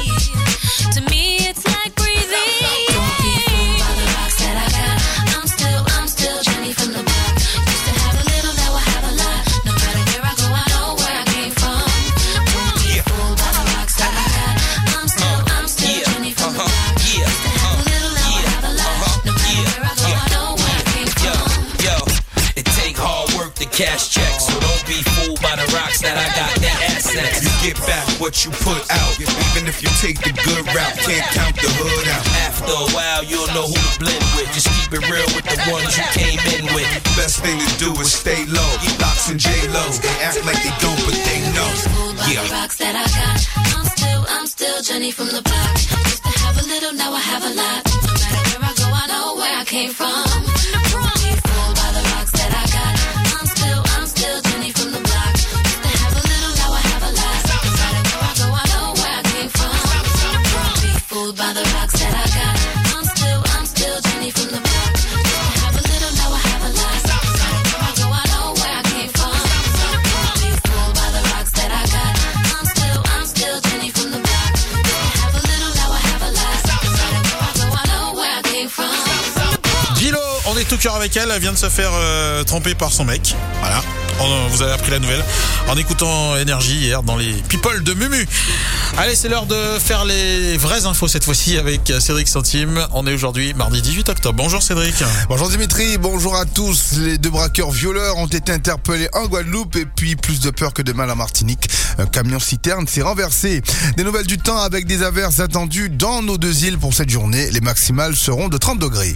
To me, it's like breathing. Don't be fooled by the rocks that I got. I'm still, I'm still Jenny from the block. Used to have a little, now I have a lot. No matter where I go, I know where I came from. Don't be fooled by the rocks that I got. I'm still, I'm still Jenny from the block. Used to have a little, now I have a lot. No matter where I go, I know where I came from. Yo, it take hard work to cash checks, so don't be fooled by the rocks that I got. That assets. You get back what you put out, even if you take the good route. Can't count the hood out. After a while, you'll know who to blend with. Just keep it real with the ones you came in with. Best thing to do is stay low. Locks and J-Lo's, they act like they don't, but they know. Yeah. The rocks that I got. I'm still, I'm still Jenny from the block. Used to have a little, now I have a lot. No matter where I go, I know where I came from. Don't be fooled by the rocks that I got. I'm still, I'm still Jenny from the block. Used to have a little, now I have a lot. No matter where I go, I know where I came from. Don't be fooled by the rocks that I got. I'm still, I'm still Jenny from the block. Used to have a little, now I have a lot. No matter where I go, I know where I came from. Don't be fooled by the rocks that I got. I'm still, I'm still Jenny from the block. Used to have a little, now I have a lot. No matter where I go, I know where I came from. Gilo, on est tout cœur avec elle, elle vient de se faire euh, tromper par son mec. Voilà, on, vous avez appris la nouvelle en écoutant Énergie hier dans les People de Mumu. Allez, c'est l'heure de faire les vraies infos cette fois-ci avec Cédric Centime. On est aujourd'hui mardi dix-huit octobre. Bonjour Cédric. Bonjour Dimitri, bonjour à tous. Les deux braqueurs violeurs ont été interpellés en Guadeloupe et puis plus de peur que de mal en Martinique. Un camion citerne s'est renversé. Des nouvelles du temps avec des averses attendues dans nos deux îles pour cette journée. Les maximales seront de trente degrés.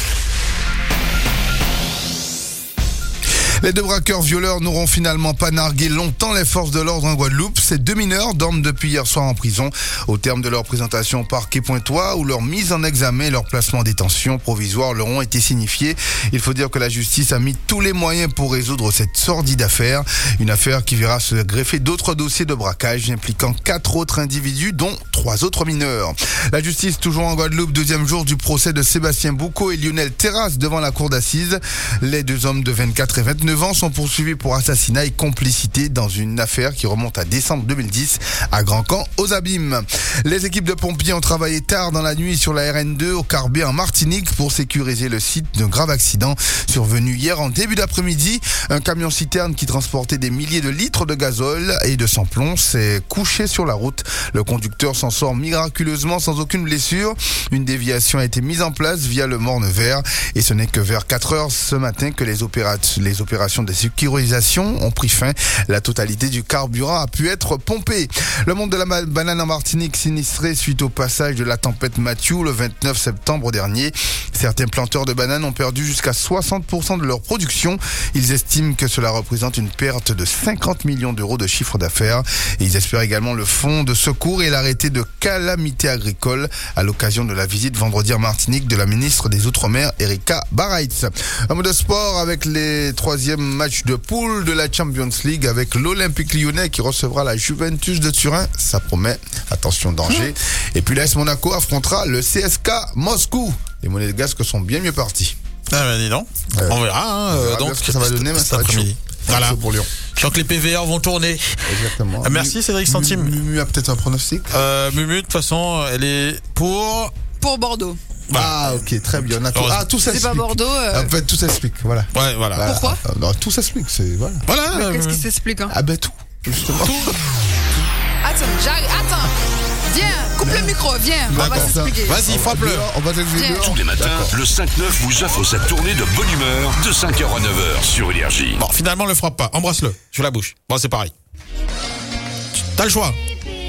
Les deux braqueurs violeurs n'auront finalement pas nargué longtemps les forces de l'ordre en Guadeloupe. Ces deux mineurs dorment depuis hier soir en prison. Au terme de leur présentation au parquet pointois, où leur mise en examen et leur placement en détention provisoire leur ont été signifiés. Il faut dire que la justice a mis tous les moyens pour résoudre cette sordide affaire. Une affaire qui verra se greffer d'autres dossiers de braquage impliquant quatre autres individus, dont trois autres mineurs. La justice toujours en Guadeloupe, deuxième jour du procès de Sébastien Boucaud et Lionel Terrasse devant la cour d'assises. Les deux hommes de vingt-quatre et vingt-neuf ans sont poursuivis pour assassinat et complicité dans une affaire qui remonte à décembre deux mille dix à Grand Camp aux Abîmes. Les équipes de pompiers ont travaillé tard dans la nuit sur la R N deux au Carbet en Martinique pour sécuriser le site d'un grave accident survenu hier en début d'après-midi. Un camion citerne qui transportait des milliers de litres de gazole et de sans-plomb s'est couché sur la route. Le conducteur s'en sort miraculeusement sans aucune blessure. Une déviation a été mise en place via le Morne Vert et ce n'est que vers quatre heures ce matin que les, opéra- les opérations de sécurisation ont pris fin. La totalité du carburant a pu être pompée. Le monde de la banane en Martinique sinistré suite au passage de la tempête Matthew le vingt-neuf septembre dernier. Certains planteurs de bananes ont perdu jusqu'à soixante pour cent de leur production. Ils estiment que cela représente une perte de cinquante millions d'euros de chiffre d'affaires. Et ils espèrent également le fonds de secours et l'arrêté de calamité agricole à l'occasion de la visite vendredi en Martinique de la ministre des Outre-mer, Erika Baraitz. Un mot de sport avec les troisièmes match de poule de la Champions League avec l'Olympique Lyonnais qui recevra la Juventus de Turin. Ça promet. Attention, danger. Et puis l'A S Monaco affrontera le C S K Moscou. Les Monégasques sont bien mieux partis. Ah ben dis donc. Euh, on verra. Hein, on verra donc ce que ça va donner, mais ça va être chaud. Voilà. Pour Lyon. Je sens que les P V R vont tourner. Exactement. Ah, merci Cédric Centime. Mumu a peut-être un pronostic. Euh, Mumu, de toute façon, elle est pour... Pour Bordeaux. Bah, ah ok, très bien. On a tout, ah, tout s'explique. C'est pas Bordeaux. Euh... En fait, tout s'explique, voilà. Ouais, voilà. voilà. Pourquoi euh, non, tout s'explique, c'est voilà. Voilà. Mais euh... qu'est-ce qui s'explique hein Ah ben tout, justement. Tout. Attends, j'arrive. Attends. Viens, coupe le micro, viens. On va s'expliquer. Vas-y, frappe-le. On va t'expliquer. Tous les matins, le cinq neuf vous offre cette tournée de bonne humeur de cinq heures à neuf heures sur Énergie. Bon, finalement, le frappe pas. Embrasse-le sur la bouche. Bon, c'est pareil. T'as le choix.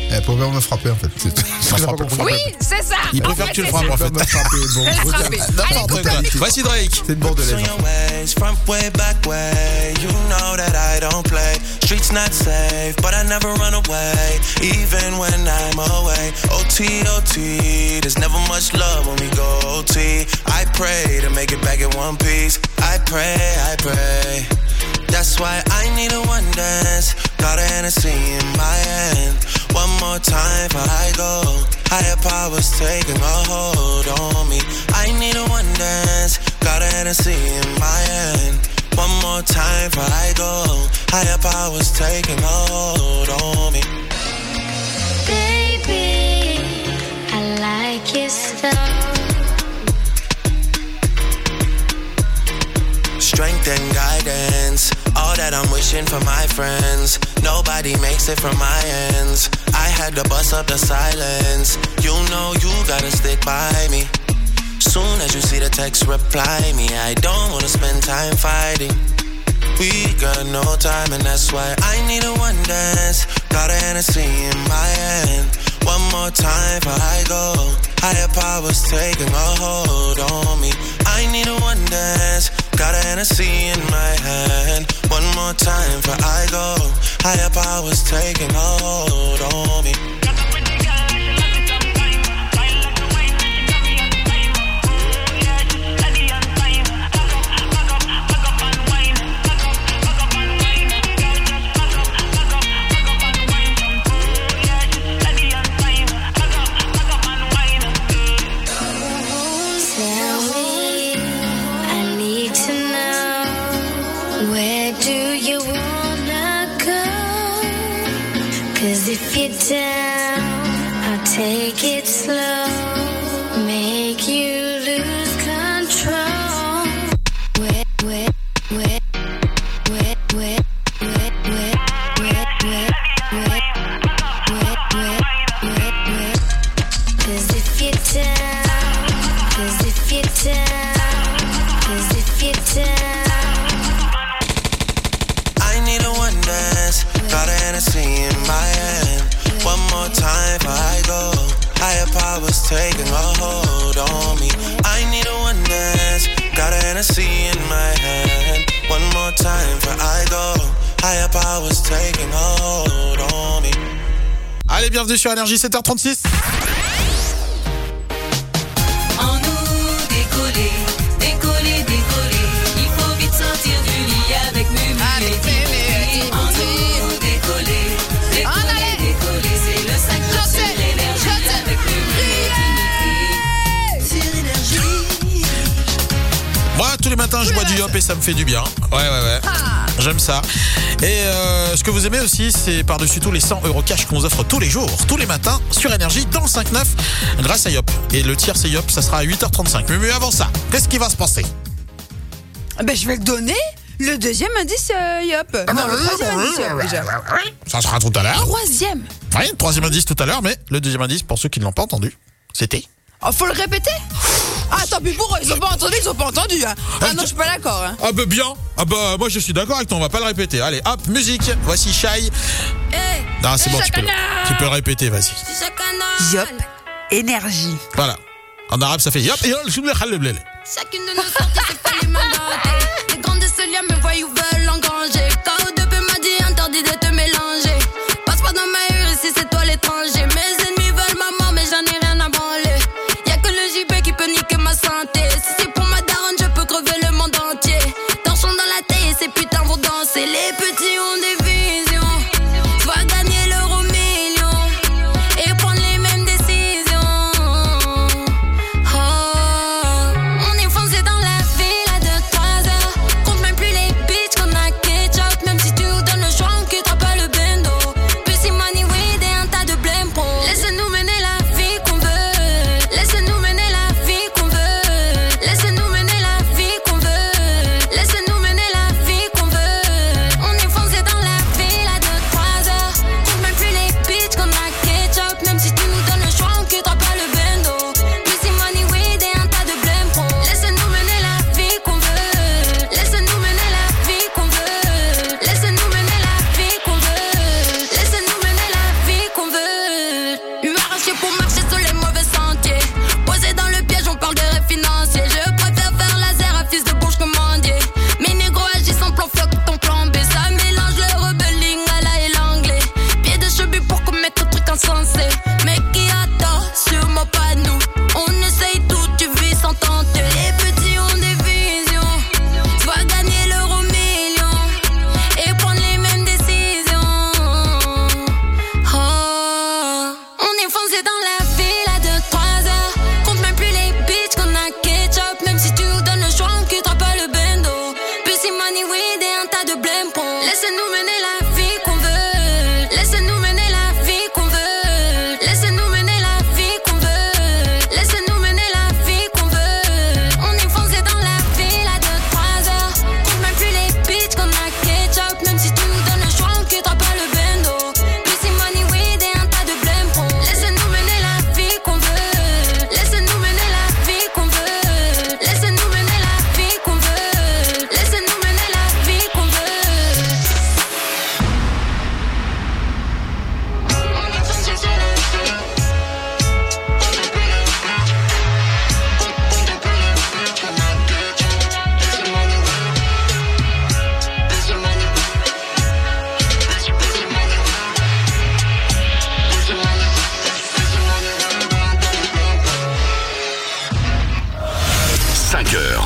Elle préfère me frapper en fait. C'est tout. Oui, c'est ça. Il En préfère fait, que tu le c'est frappes ça. en fait. Me frapper, bon. Elle a frappé. N'importe quoi. Voici Drake. C'est une bordelaise. On your ways, front way, back way. You know that I don't play. Streets not safe, but I never run away, even when I'm away. O T, O T, there's never much love when we go O T. I pray to make it back in one piece. I pray, I pray. That's why I need a one dance. Got a Hennessy in my hand. One more time before I go. Higher powers taking a hold on me. I need a one dance. Got a Hennessy in my hand. One more time before I go. Higher powers taking a hold on me. Baby, I like your style. Strength and guidance, all that I'm wishing for my friends. Nobody makes it from my ends. I had to bust up the silence. You know you gotta stick by me. Soon as you see the text, reply me. I don't wanna spend time fighting. We got no time and that's why I need a one dance. Got a Hennessy in my hand. One more time before I go. Higher powers taking a hold on me. I need a one dance. Got a Hennessy in my hand. One more time before I go. Higher powers taking a hold on me. Tell me, I need to know, where do you wanna go? 'Cause if you're down, I'll take it slow, make you lose control. Where, where, where, where, where, where, where, where, where, where, where, where, where, where. 'Cause if you're down, 'cause if you're down, 'cause if you're down. I need a one dance. Got a Hennessy in my hand. One more time before I go. Higher powers taking a hold on me. I need a one dance. Got a Hennessy in my hand. One more time before I go. Higher powers taking a hold on me. Allez, bienvenue sur Énergie, sept heures trente-six. En nous décoller, décoller, décoller. Il faut vite sortir du lit avec Mumu. Allez, fais-les, En nous décoller, décoller, décoller. C'est le sac de sur l'énergie avec Mumu. Sur énergie. Moi, tous les matins, je bois du yop et ça me fait du bien. Ouais, ouais, ouais. J'aime ça. Et euh, ce que vous aimez aussi, c'est par-dessus tout les cent euros cash qu'on vous offre tous les jours, tous les matins, sur Énergie, dans le cinq neuf, grâce à Yop. Et le tiers, c'est Yop, ça sera à huit heures trente-cinq. Mais, mais avant ça, qu'est-ce qui va se passer? Ben, je vais le donner. Le deuxième indice, euh, Yop. Non, le troisième indice, Yop, déjà. Ça sera tout à l'heure. Troisième. Oui, le troisième indice tout à l'heure, mais le deuxième indice, pour ceux qui ne l'ont pas entendu, c'était... Oh, faut le répéter? Ah, tant pis pour eux, ils ont pas entendu, ils ont pas entendu. Hein. Ah non, je suis pas d'accord. Hein. Ah bah bien. Ah bah moi je suis d'accord avec toi, on va pas le répéter. Allez, hop, musique. Voici Shai. Hey, Non, c'est bon, tu peux, le, tu peux le répéter, vas-y. Yop, énergie. Voilà. En arabe, ça fait yop et Chacune de nos sorties, c'est pas les mains dentées. Les grandes liens, mes voyous veulent engranger. K O deux P m'a dit interdit de te mélanger. Passe pas dans ma rue, ici c'est toi l'étranger. Mes ennemis veulent ma mort, mais j'en ai rien à branler. Y'a que le J B qui peut niquer ma santé. Si c'est pour ma daronne, je peux crever le monde entier. Torchons dans la tête et ces putains vont danser. Les petits ont des visions. Soit gagner l'euro million et prendre les mêmes décisions. Oh, on est foncé dans la ville à deux trois heures. Compte même plus les bitches qu'on a ketchup. Même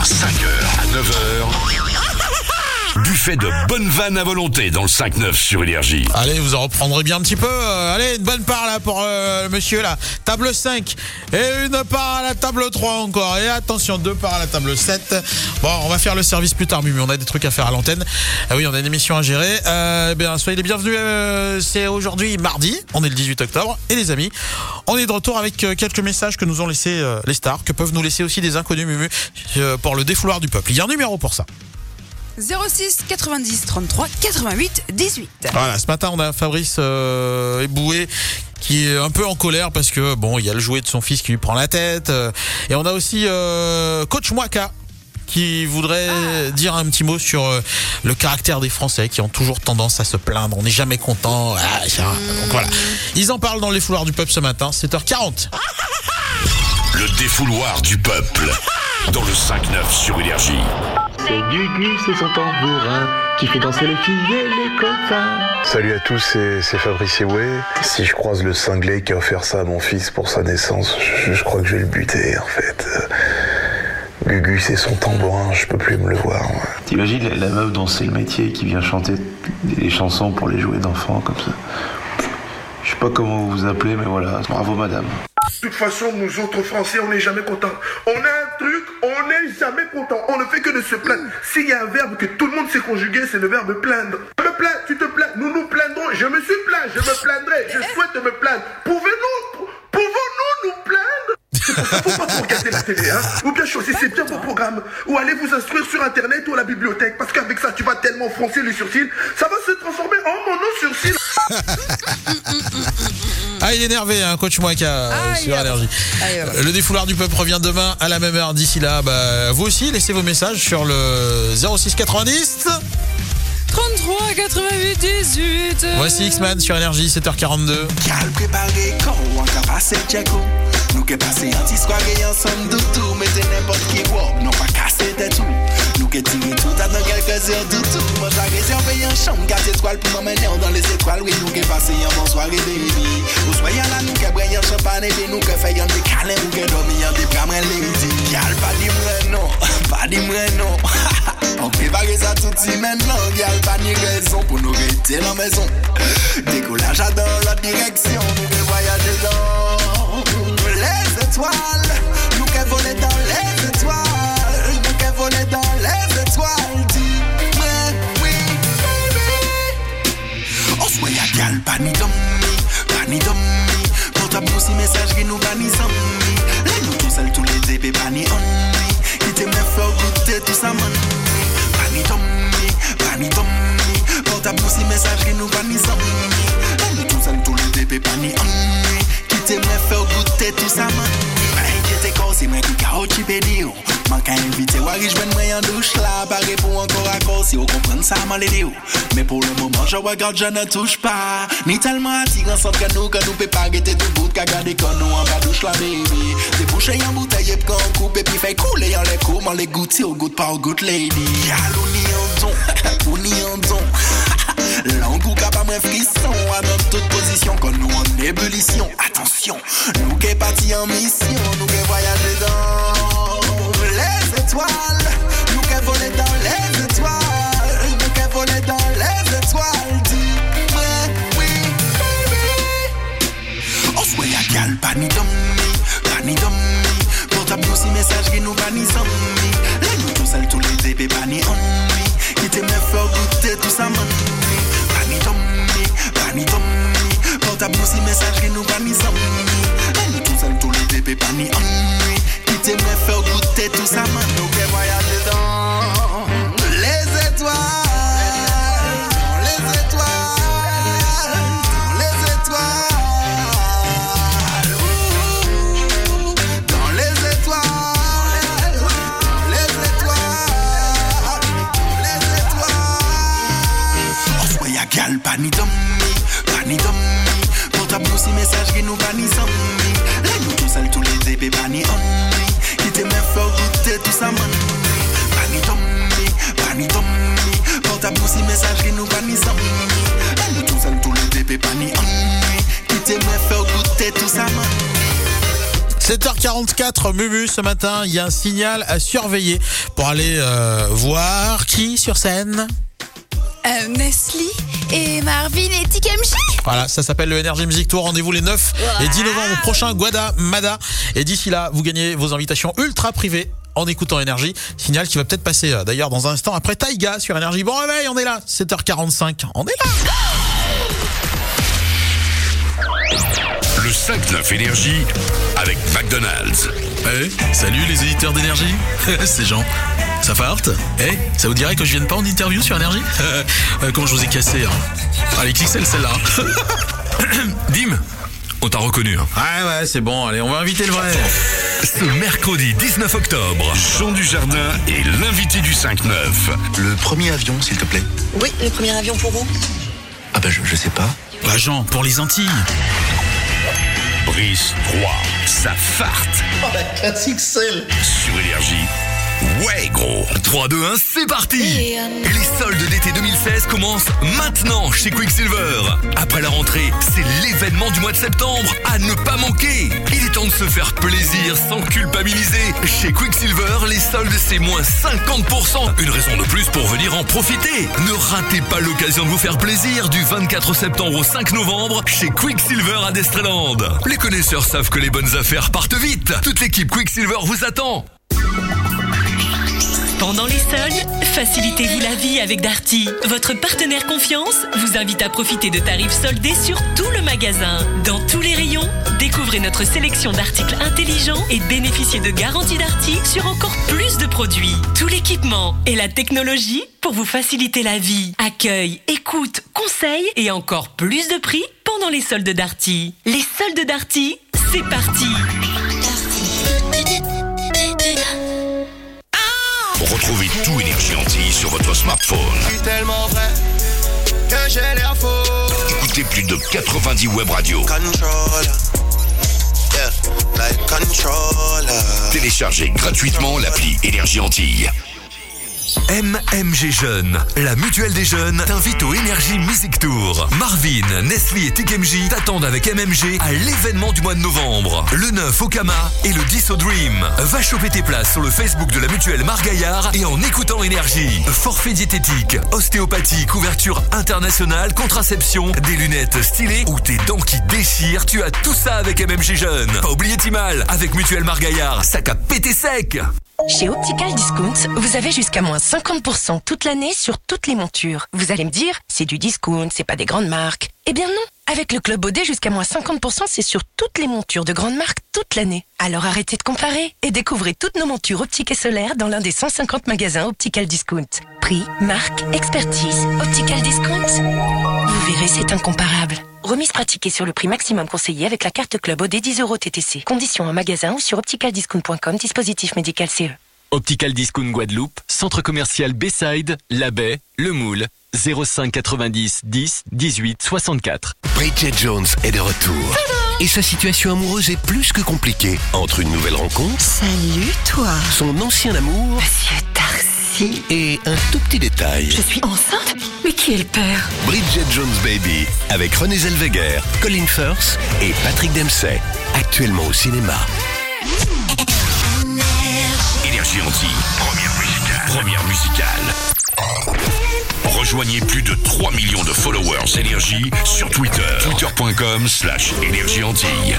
cinq heures à neuf heures. Buffet de bonnes vannes à volonté dans le cinq neuf sur Énergie. Allez, vous en reprendrez bien un petit peu. Euh, allez, une bonne part là pour euh, le monsieur là. Table cinq. Et une part à la table trois encore. Et attention, deux parts à la table sept. Bon, on va faire le service plus tard, Mumu. On a des trucs à faire à l'antenne. Ah oui, on a une émission à gérer. Euh, eh bien, soyez les bienvenus. Euh, c'est aujourd'hui mardi. On est le dix-huit octobre. Et les amis, on est de retour avec euh, quelques messages que nous ont laissés euh, les stars, que peuvent nous laisser aussi des inconnus, Mumu, euh, pour le défouloir du peuple. Il y a un numéro pour ça. zéro six quatre-vingt-dix trente-trois quatre-vingt-huit dix-huit. Voilà, ce matin on a Fabrice euh, Eboué qui est un peu en colère parce que bon, il y a le jouet de son fils qui lui prend la tête, euh, et on a aussi euh, Coach Mwaka qui voudrait ah. dire un petit mot sur euh, le caractère des Français qui ont toujours tendance à se plaindre, on n'est jamais content. Ah, donc voilà, ils en parlent dans les fouloirs du peuple ce matin, sept heures quarante. Le défouloir du peuple dans le cinq neuf sur Énergie. C'est Gugu, c'est son tambourin qui fait danser les filles et les copains. Salut à tous, c'est, c'est Fabrice Eboué. Si je croise le cinglé qui a offert ça à mon fils pour sa naissance, je, je crois que je vais le buter en fait. Gugu, c'est son tambourin, je peux plus me le voir. Moi. T'imagines la, la meuf dont c'est le métier qui vient chanter des chansons pour les jouets d'enfants comme ça. Je sais pas comment vous vous appelez, mais voilà, bravo madame. De toute façon, nous autres Français, on n'est jamais contents. On a un truc, on n'est jamais content. On ne fait que de se plaindre. S'il y a un verbe que tout le monde sait conjuguer, c'est le verbe plaindre. Je me plains, tu te plains, nous nous plaindrons. Je me suis plaint, je me plaindrai, je souhaite me plaindre. Pouvez-nous, pouvons-nous nous plaindre? C'est pour ça qu'il ne faut pas regarder la télé, hein. Ou bien choisissez bien vos programmes. Ou allez vous instruire sur Internet ou à la bibliothèque. Parce qu'avec ça, tu vas tellement froncer les sourcils, ça va se transformer en mono-sourcil. Ah, il est énervé, hein, Coach Mwaka euh, sur Énergie. Le défouloir du peuple revient demain à la même heure. D'ici là, bah, vous aussi, laissez vos messages sur le zéro six quatre-vingt-dix trente-trois quatre-vingt-huit dix-huit. Voici X-Man sur Énergie, sept heures quarante-deux. Cal préparé, quand on va passer Tchèco. Nous qui passé anti-soirée ensemble de tout. Mettez n'importe qui robe, non pas casser des tout. Nous qui tirons tout à dans quelques heures de tout. Moi j'ai réservé un chambre, quatre étoiles pour m'emmener dans les étoiles. Oui, nous qui passé un bon soirée, baby. Vous soyez là, nous qui brillons champagne, et nous qui faisons des câlins, nous qui dormons des bras, lady. Cal, pas dis-moi non, pas dis-moi non. On prépare ça tout de suite maintenant, gal, pas ni raison pour nous rester dans la maison. Décollage dans la direction, nous qui voyager dans les étoiles. Nous qui voler dans les étoiles. Nous qui voler dans les étoiles. Dis-moi oui, baby. On soit y'a gal, pas ni d'ommi, pas ni d'ommi. Pour ta pousse message qui nous pas ni sommi. Là nous tous seuls tous les épées, pas ni ommi. Qui t'aime faire goûter tout ça, man. Pani tommi, pani tommi. Pour ta pousse message qui nous va ni sommi. Là nous tous seuls tous les bébés pani ommi. Qui t'aimerait faire goûter tout ça man. Pas inquiété quand c'est moi qui cao tu peux dire. Manque à inviter Wari je vais moi en douche là. Pareil pour encore à cause si vous comprenez ça mal les dire. Mais pour le moment je regarde je ne touche pas. Ni tellement attirant sans que nous que nous peut pas arrêter tout bout. Qu'à garder quand nous en bas douche la baby. Déboucher en bouteille et puis on coupe et puis fait couler en les coups. On les goûte si on goûte pas au goûte lady. Yal on y en don, on y en don. L'angou capable de frisson à notre toute position. Quand nous en ébullition, attention. Nous qui partis en mission, nous qui voyager dans les étoiles. Nous qui voler dans les étoiles. Nous qui voler dans les étoiles. Dis-moi oui, baby. On soit y'a gal, pas ni d'ommi, pas ni d'ommi. Pour ta pousse message qui nous va ni sommi. Là nous tous seuls tous les bébés, pas ni ommi. Qui t'aime faire goûter tout ça, man. Pani tommi, pani tommi. Pour ta pousse message qui nous va ni sommi. Là nous tous seuls tous les bébés, pas ni ommi. Qui t'aime faire goûter tout ça, man. Nous qui voyager dans les étoiles. Les étoiles. Les étoiles. Dans les étoiles. Les étoiles. Les étoiles. On soit y'a gal, pas ni d'ommi, pas ni d'ommi. Pour ta pousse message qui nous va ni sommi. Là nous tous seuls tous les bébés, pas ni ommi. Qui t'aime faire goûter tout ça, man. Pas ni d'ommi, pas ni d'ommi. Pour ta pousse message qui nous va ni sommi. Là nous tous seuls tous les bébés, pas ni ommi. Qui t'aime faire goûter tout ça, man. sept heures quarante-quatre, Mumu, ce matin, il y a un signal à surveiller pour aller euh, voir qui sur scène. Euh, Nestlé et Marvin et T K M J. Voilà, ça s'appelle le Energy Music Tour. Rendez-vous les neuf et dix novembre prochain, Guada, Mada. Et d'ici là, vous gagnez vos invitations ultra privées en écoutant Énergie. Signal qui va peut-être passer euh, d'ailleurs dans un instant après Taïga sur Énergie. Bon réveil, on est là, sept heures quarante-cinq, on est là. Le cinq neuf Énergie avec McDonald's. Eh, salut les éditeurs d'énergie. C'est Jean. Ça farte? Eh, ça vous dirait que je vienne pas en interview sur Énergie? euh, Comment je vous ai cassé, hein. Allez, X X L celle-là. Dim, on t'a reconnu. Hein. Ouais, ouais, c'est bon. Allez, on va inviter le vrai. Ce mercredi dix-neuf octobre, Jean Dujardin est l'invité du cinq neuf. Le premier avion, s'il te plaît. Oui, le premier avion pour où? Ah bah je, je sais pas. Bah Jean, pour les Antilles. Brice trois, ça farte. Oh la quatre X L. Sur Énergie. Ouais gros. Trois, deux, un, c'est parti. Et les soldes d'été deux mille seize commencent maintenant chez Quicksilver. Après la rentrée, c'est l'événement du mois de septembre à ne pas manquer. Il est temps de se faire plaisir sans culpabiliser. Chez Quicksilver, les soldes c'est moins cinquante pour cent. Une raison de plus pour venir en profiter. Ne ratez pas l'occasion de vous faire plaisir du vingt-quatre septembre au cinq novembre chez Quicksilver à Destreland. Les connaisseurs savent que les bonnes affaires partent vite. Toute l'équipe Quicksilver vous attend. Pendant les soldes, facilitez-vous la vie avec Darty. Votre partenaire confiance vous invite à profiter de tarifs soldés sur tout le magasin. Dans tous les rayons, découvrez notre sélection d'articles intelligents et bénéficiez de garanties Darty sur encore plus de produits. Tout l'équipement et la technologie pour vous faciliter la vie. Accueil, écoute, conseil et encore plus de prix pendant les soldes Darty. Les soldes Darty, c'est parti. Retrouvez tout Énergie Antilles sur votre smartphone. Je suis tellement vrai que j'ai l'air faux. Écoutez plus de quatre-vingt-dix web radios. Controller. Yeah, like controller. Téléchargez gratuitement l'appli Énergie Antilles. M M G Jeunes, la mutuelle des jeunes, t'invite au Energy Music Tour. Marvin, Nestlé et T K M J t'attendent avec M M G à l'événement du mois de novembre. Le neuf au Kama et le dix au Dream. Va choper tes places sur le Facebook de la mutuelle Margaillard et en écoutant Énergie. Forfait diététique, ostéopathie, couverture internationale, contraception, des lunettes stylées ou tes dents qui déchirent, tu as tout ça avec M M G Jeunes. Pas oublier Timal, avec mutuelle Margaillard, ça qu'a pété sec. Chez Optical Discount, vous avez jusqu'à moins cinquante pour cent toute l'année sur toutes les montures. Vous allez me dire, c'est du discount, c'est pas des grandes marques. Eh bien non, avec le Club O D, jusqu'à moins cinquante pour cent, c'est sur toutes les montures de grandes marques toute l'année. Alors arrêtez de comparer et découvrez toutes nos montures optiques et solaires dans l'un des cent cinquante magasins Optical Discount. Prix, marque, expertise, Optical Discount. Vous verrez, c'est incomparable. Remise pratiquée sur le prix maximum conseillé avec la carte Club O D dix euros T T C. Conditions en magasin ou sur opticaldiscount point com, dispositif médical C E. Optical Discount Guadeloupe, centre commercial Bayside, La Baie, Le Moule, zéro cinq quatre-vingt-dix dix dix-huit soixante-quatre. Bridget Jones est de retour. Et sa situation amoureuse est plus que compliquée. Entre une nouvelle rencontre... Salut toi. Son ancien amour... Monsieur Darcy. Et un tout petit détail. Je suis enceinte? Mais qui est le père? Bridget Jones Baby, avec Renée Zellweger, Colin Firth et Patrick Dempsey. Actuellement au cinéma. Énergie Antilles, première musicale. Première musicale. Rejoignez plus de trois millions de followers Énergie sur Twitter. Twitter.com slash Énergie Antilles.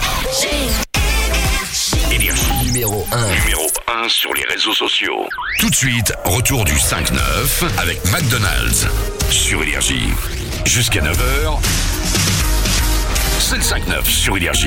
Énergie. Numéro un. Numéro un sur les réseaux sociaux. Tout de suite, retour du cinq neuf avec McDonald's sur Énergie. Jusqu'à neuf heures, c'est le cinq neuf sur Énergie.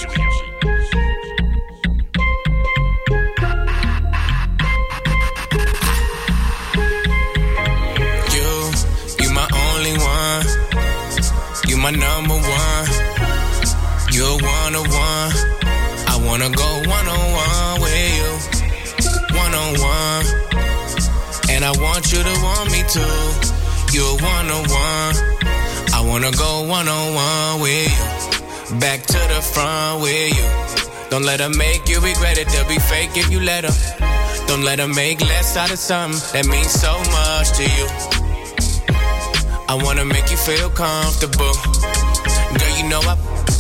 You my number one, you're one on one. I wanna go one on one with you, one on one. And I want you to want me too. You're one on one. I wanna go one on one with you, back to the front with you. Don't let her make you regret it. They'll be fake if you let her. Don't let her make less out of something that means so much to you. I wanna make you feel comfortable. Girl, you know I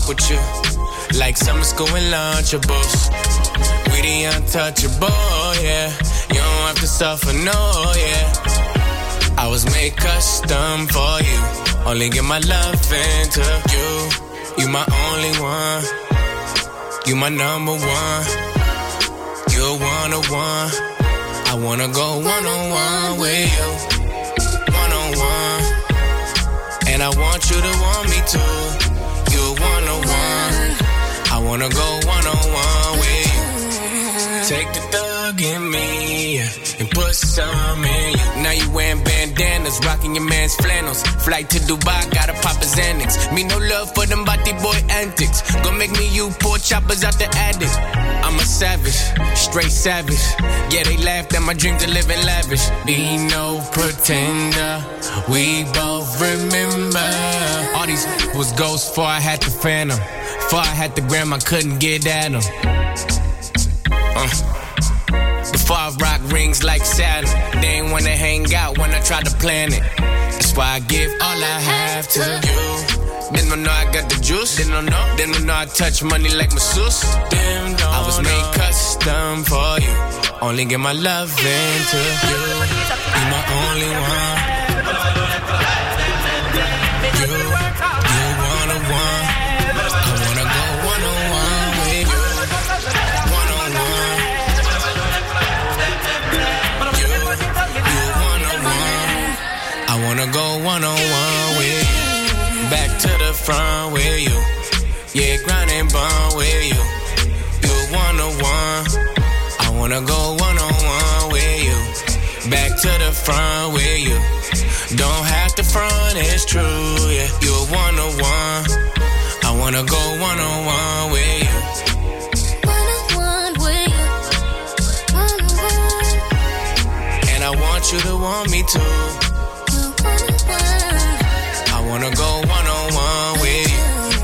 with you. Like summer school and Lunchables. We the untouchable, yeah. You don't have to suffer, no, yeah. I was made custom for you. Only give my love into you. You my only one. You my number one. You're one on one. I wanna go one on one with you. One on one. And I want you to want me too. You're one on one. I wanna go one on one with you. Take the thug in me and put some in you. Now you wearing bandanas, rocking your man's flannels. Flight to Dubai, gotta pop his Xanax. Me no love for them body boy antics. Gonna make me you poor choppers out the attic. I'm a savage, straight savage. Yeah, they laughed at my dream to live in lavish. Be no pretender, we both remember. All these was ghosts before I had the phantom. Before I had the gram, I couldn't get at them. Uh. Before I rock rings like Saturn, they ain't wanna hang out when I try to plan it. That's why I give all I have to you. Then I know I got the juice. Then I know. Then I know I touch money like masseuse. Damn, I was made custom for you. Only give my love into you. You my only one. You, you one on one. I wanna go one on one with you. One on one. You, you one on one. I wanna go one on one with you. Back to the front with you. Yeah, grind and bond with you. You one on one. I wanna go one on one with you. Back to the front with you. Don't have to front, it's true. Yeah, you one on one. I wanna go one on one with you. One on one with you. One on one. And I want you to want me too. I wanna go one on one with you.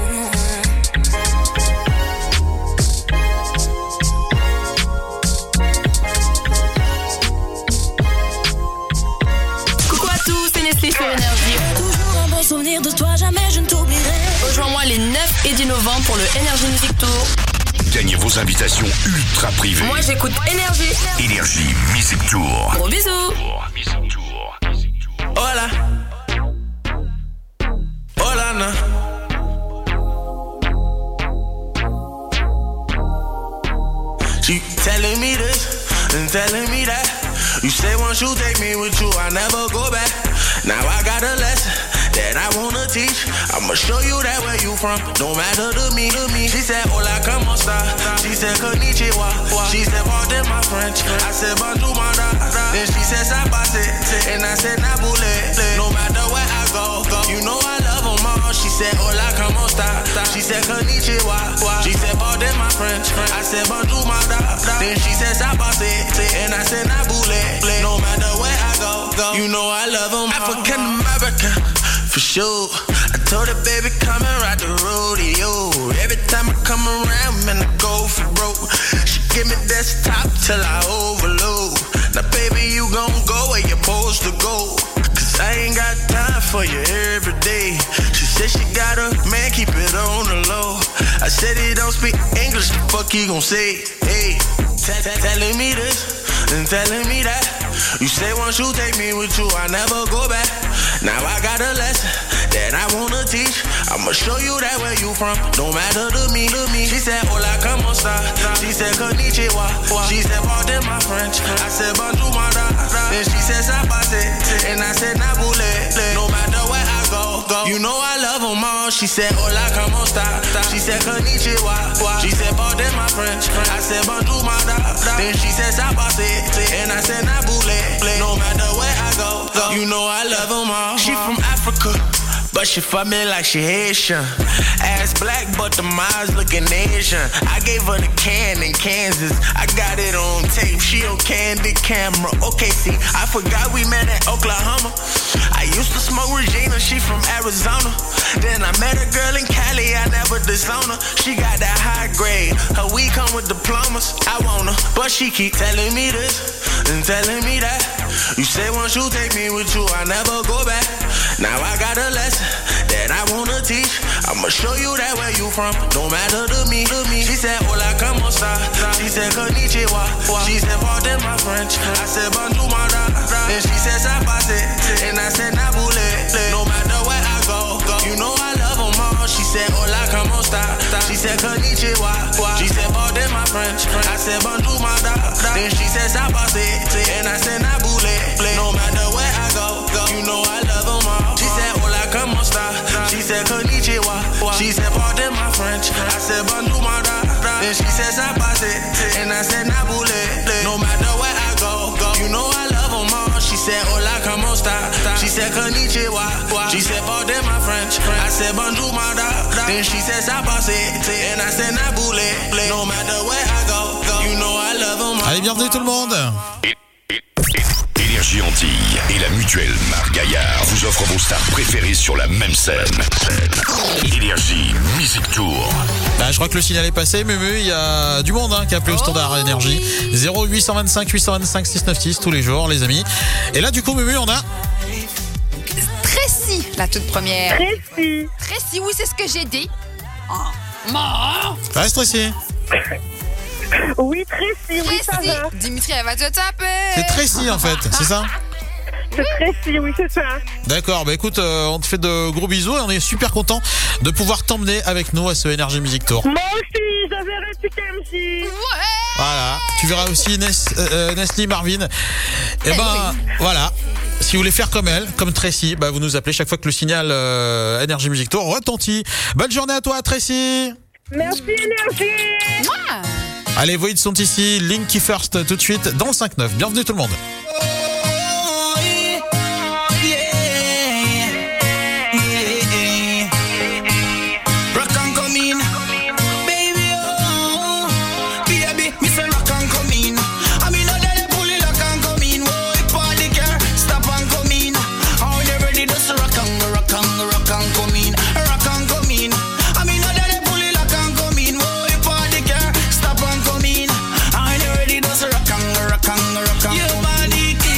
Coucou à tous, c'est Nestlé sur Énergie. Toujours un bon souvenir de toi, jamais je ne t'oublierai. Rejoins-moi les neuf et dix novembre pour le Energy Music Tour. Gagnez vos invitations ultra privées. Moi j'écoute Énergie. Énergie Music Tour. Gros bisous. Hola. Hola, na. She telling me this and telling me that. You say once you take me with you, I never go back. Now I got a lesson that I wanna teach. I'ma show you that where you from, no matter to me, to me. She said, hola, como esta? She said, konnichiwa. She said, pardon my French. I said, bonjour, my da. Then she said, sabase. And I said, nabule. No matter where I go, go. You know I love them all. She said, hola, como esta? She said, konnichiwa. She said, pardon my French. I said, bonjour, my da. Then she said, sabase. And I said, nabule. No matter where I go, go. You know I love them all. African American, for sure. I told her, baby, come and ride the rodeo. Every time I come around, man, I go for broke. She give me desktop till I overload. Now, baby, you gon' go where you're supposed to go. Cause I ain't got time for you every day. She said she got a man, keep it on the low. I said he don't speak English, the fuck he gon' say? Hey, telling me this and telling me that. You say once you take me with you, I never go back. Now I got a lesson that I wanna teach. I'ma show you that where you from, no matter to me, to me. She said, hola, como esta? She said, konnichiwa. She said, pardon my French. I said, bonjour, my da. Then she said, sabase. And I said, nabule. No matter where I go, go. You know I love them all. She said, hola, como esta? She said, konnichiwa. She said, pardon my French. I said, bonjour, my da. Then she said, sabase. And I said, nabule. No matter where I go, go. You know I love them all. She from Africa, but she fuck me like she Haitian. Ass black, but the eyes looking Asian. I gave her the can in Kansas. I got it on tape, she on candid camera. Okay, see, I forgot we met in Oklahoma. I used to smoke Regina, she from Arizona. Then I met a girl in Cali, I never disown her. She got that high grade, her weed come with diplomas. I want her, but she keep telling me this and telling me that. You say once you take me with you, I never go back. Now I got a lesson that that I wanna teach. I'ma show you that where you from, no matter to me, to me. She said, hola, como esta? She said, konnichiwa. She said, pardon my French. I said, bonjour, my da. Then she said, sabase. And I said, nabule. No matter where I go, go. You know I love them all. She said, hola, como esta? She said, konnichiwa. She said, pardon my French. I said, bonjour, my da. Then she said, sabase. And I said, nabule. No matter where I go, go. You know I love them all. She said, hola, como esta? She said, konnichiwa. She said, pardon my French. I said, bonjour, my da. Then she said, sabase. And I said, nabule. No matter where I go, go. You know I love them all. She said, hola, como esta? She said, konnichiwa. She said, pardon my French. I said, bonjour, my da. Then she said, sabase. And I said, nabule. No matter where I go, go. You know I love them all. Allez, bienvenue tout le monde. Énergie Antilles et la mutuelle Marc Gaillard vous offrent vos stars préférées sur la même scène. Énergie Music Tour. Bah, je crois que le signal est passé, Mumu. Il y a du monde hein, qui a appelé au standard Oh, Énergie. zéro huit deux cinq huit deux cinq six neuf six tous les jours, les amis. Et là, du coup, Mumu, on a. Tracy, la toute première. Tracy. Tracy, oui, c'est ce que j'ai dit. Oh. Maman. Reste Tracy. Oui, Tracy, oui, ça Tracy. va. Dimitri, elle va te taper. C'est Tracy en fait, c'est ça? C'est Tracy, oui, c'est ça. D'accord, bah écoute, euh, on te fait de gros bisous et on est super content de pouvoir t'emmener avec nous à ce Énergie Music Tour. Moi aussi, je verrai plus M J. Ouais. Voilà, tu verras aussi Nes, euh, Nestlé Marvin. Et ben voilà, si vous voulez faire comme elle, comme Tracy, bah vous nous appelez chaque fois que le signal euh, Énergie Music Tour retentit. Bonne journée à toi Tracy. Merci, Énergie. Moi. Allez, Void sont ici, Linky First tout de suite dans le cinq neuf. Bienvenue tout le monde. Your body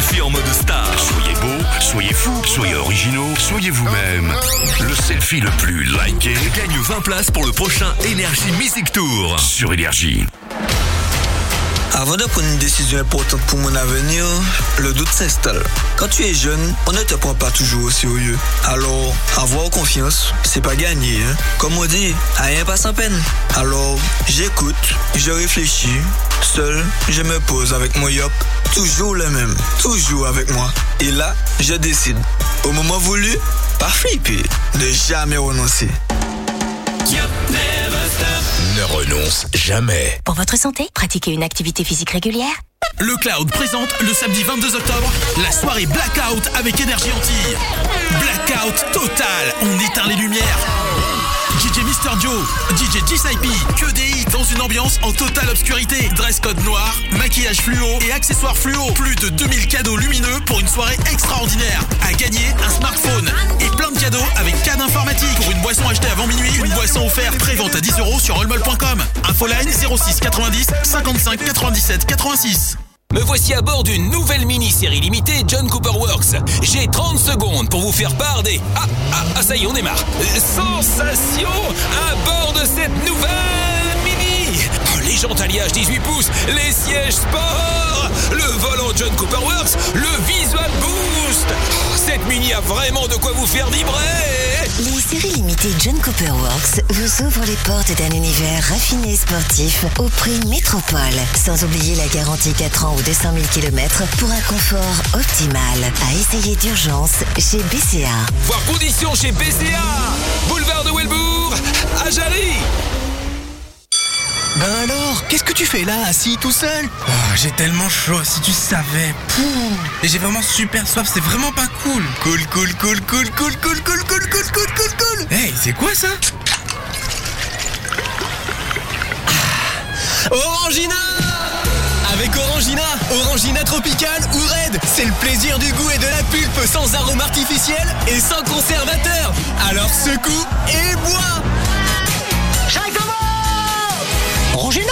selfie en mode star. Soyez beau, soyez fou, soyez originaux, soyez vous-même. Le selfie le plus liké gagne vingt places pour le prochain Énergie Music Tour sur Énergie. Avant de prendre une décision importante pour mon avenir, le doute s'installe. Quand tu es jeune, on ne te prend pas toujours au sérieux. Alors, avoir confiance, c'est pas gagné. Hein? Comme on dit, rien passe sans peine. Alors, j'écoute, je réfléchis. Seul, je me pose avec mon yop. Toujours le même, toujours avec moi. Et là, je décide. Au moment voulu, pas flipper, ne jamais renoncer. Ne renonce jamais. Pour votre santé, pratiquez une activité physique régulière. Le Cloud présente le samedi vingt-deux octobre la soirée Blackout avec Énergie Antilles. Blackout total, on éteint les lumières. D J Mister Joe, D J G S I P, que des hits dans une ambiance en totale obscurité. Dress code noir, maquillage fluo et accessoires fluo. Plus de deux mille cadeaux lumineux pour une soirée extraordinaire. À gagner un smartphone et plein de cadeaux avec canne informatique. Pour une boisson achetée avant minuit, une boisson offerte. Prévente à dix euros sur allmall point com. Infoline zéro six quatre-vingt-dix cinquante-cinq quatre-vingt-dix-sept quatre-vingt-six. Me voici à bord d'une nouvelle mini-série limitée John Cooper Works. J'ai trente secondes pour vous faire part des... Ah, ah, ah ça y est, on démarre. Sensation à bord de cette nouvelle mini. Oh, les jantes alliage dix-huit pouces, les sièges sport, le volant John Cooper Works, le visual boost. Oh, cette mini a vraiment de quoi vous faire vibrer. Les séries limitées John Cooper Works vous ouvrent les portes d'un univers raffiné et sportif au prix métropole. Sans oublier la garantie quatre ans ou deux cent mille kilomètres pour un confort optimal. À essayer d'urgence chez B C A. Voir conditions chez B C A. Boulevard de Welbourg, à Jarry. Ben alors, qu'est-ce que tu fais là, assis tout seul? Oh, j'ai tellement chaud, si tu savais. Pouh. Et j'ai vraiment super soif, c'est vraiment pas cool. Cool, cool, cool, cool, cool, cool, cool, cool, cool, cool, cool, cool. Hey, c'est quoi ça? Ah. Orangina! Avec Orangina, Orangina Tropical ou Red, c'est le plaisir du goût et de la pulpe sans arôme artificiel et sans conservateur. Alors secoue et bois. Orangina!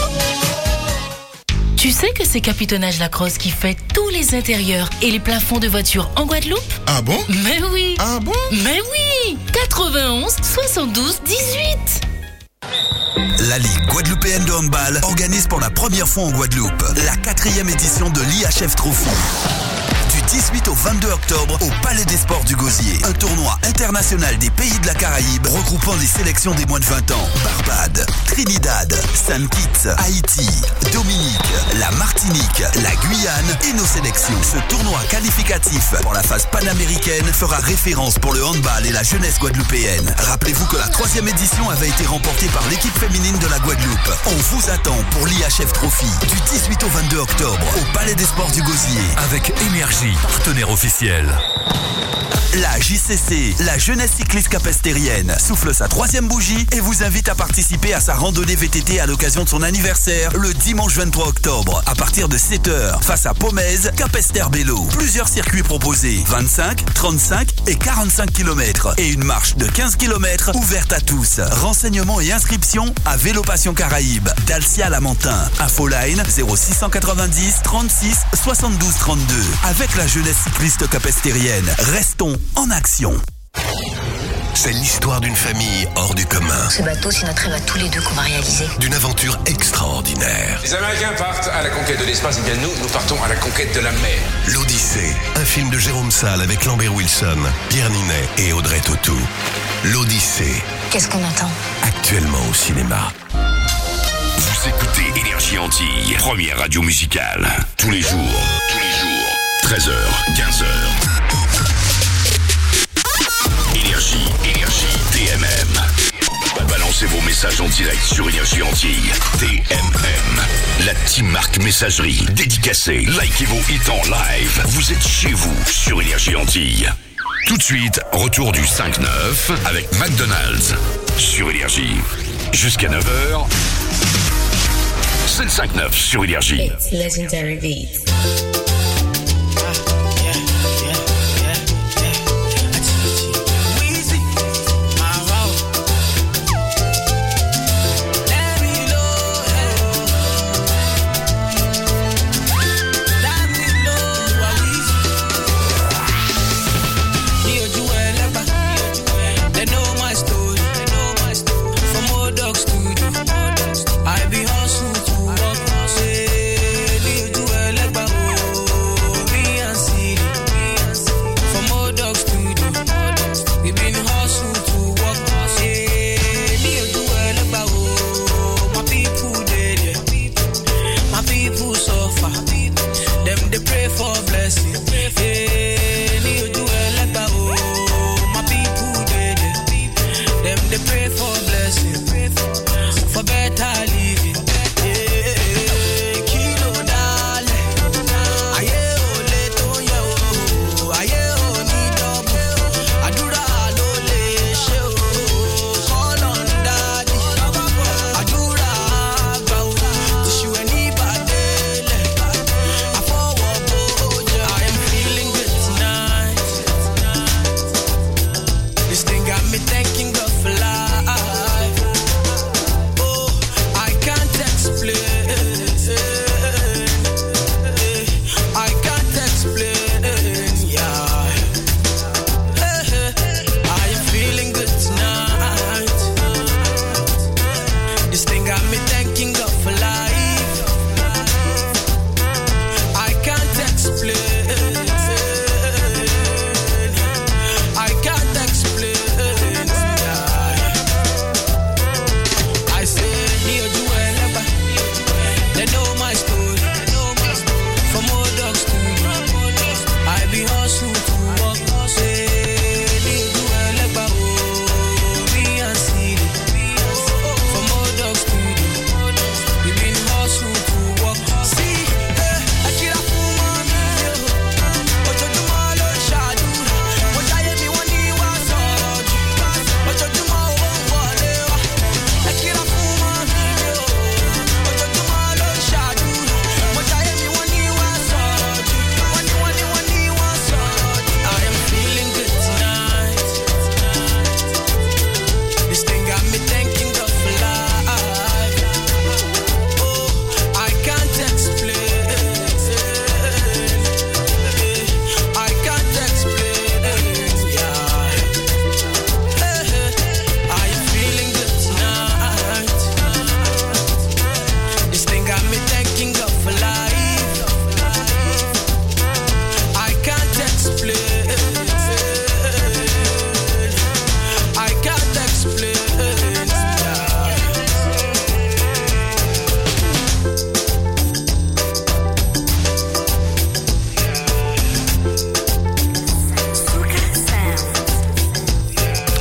Tu sais que c'est Capitonnage Lacrosse qui fait tous les intérieurs et les plafonds de voitures en Guadeloupe? Ah bon? Mais oui! Ah bon? Mais oui! quatre-vingt-onze soixante-douze dix-huit. La Ligue guadeloupéenne de handball organise pour la première fois en Guadeloupe la quatrième édition de l'I H F Trophy. Du dix-huit au vingt-deux octobre au Palais des Sports du Gosier. Un tournoi international des pays de la Caraïbe regroupant les sélections des moins de vingt ans. Barbade, Trinidad, Saint Kitts, Haïti, Dominique, la Martinique, la Guyane et nos sélections. Ce tournoi qualificatif pour la phase panaméricaine fera référence pour le handball et la jeunesse guadeloupéenne. Rappelez-vous que la troisième édition avait été remportée par l'équipe féminine de la Guadeloupe. On vous attend pour l'I H F Trophy du dix-huit au vingt-deux octobre au Palais des Sports du Gosier. Avec Énergie, partenaire officiel. La J C C, la jeunesse cycliste capestérienne, souffle sa troisième bougie et vous invite à participer à sa randonnée V T T à l'occasion de son anniversaire le dimanche vingt-trois octobre à partir de sept heures face à Pomèze, Capesterre-Bello. Plusieurs circuits proposés, vingt-cinq, trente-cinq et quarante-cinq kilomètres et une marche de quinze kilomètres ouverte à tous. Renseignements et inscriptions à Vélo Passion Caraïbes, Dalcia Lamentin. Infoline zéro six cent quatre-vingt-dix trente-six soixante-douze trente-deux. Avec la jeunesse cycliste capestérienne, restons en action. C'est l'histoire d'une famille hors du commun. Ce bateau, c'est notre rêve à tous les deux qu'on va réaliser. D'une aventure extraordinaire. Les Américains partent à la conquête de l'espace, et bien nous, nous partons à la conquête de la mer. L'Odyssée, un film de Jérôme Salle avec Lambert Wilson, Pierre Ninet et Audrey Tautou. L'Odyssée. Qu'est-ce qu'on entend? Actuellement au cinéma. Vous écoutez Énergie Antilles, première radio musicale. Tous les jours, tous les jours, treize heures, quinze heures. Énergie, Énergie, T M M. Balancez vos messages en direct sur Énergie Antilles. T M M. La team marque messagerie. Dédicacée. Likez vos hits en live. Vous êtes chez vous sur Énergie Antilles. Tout de suite, retour du cinq neuf avec McDonald's sur Énergie. Jusqu'à neuf heures. C'est le cinq neuf sur Énergie. It's Legendary Beats.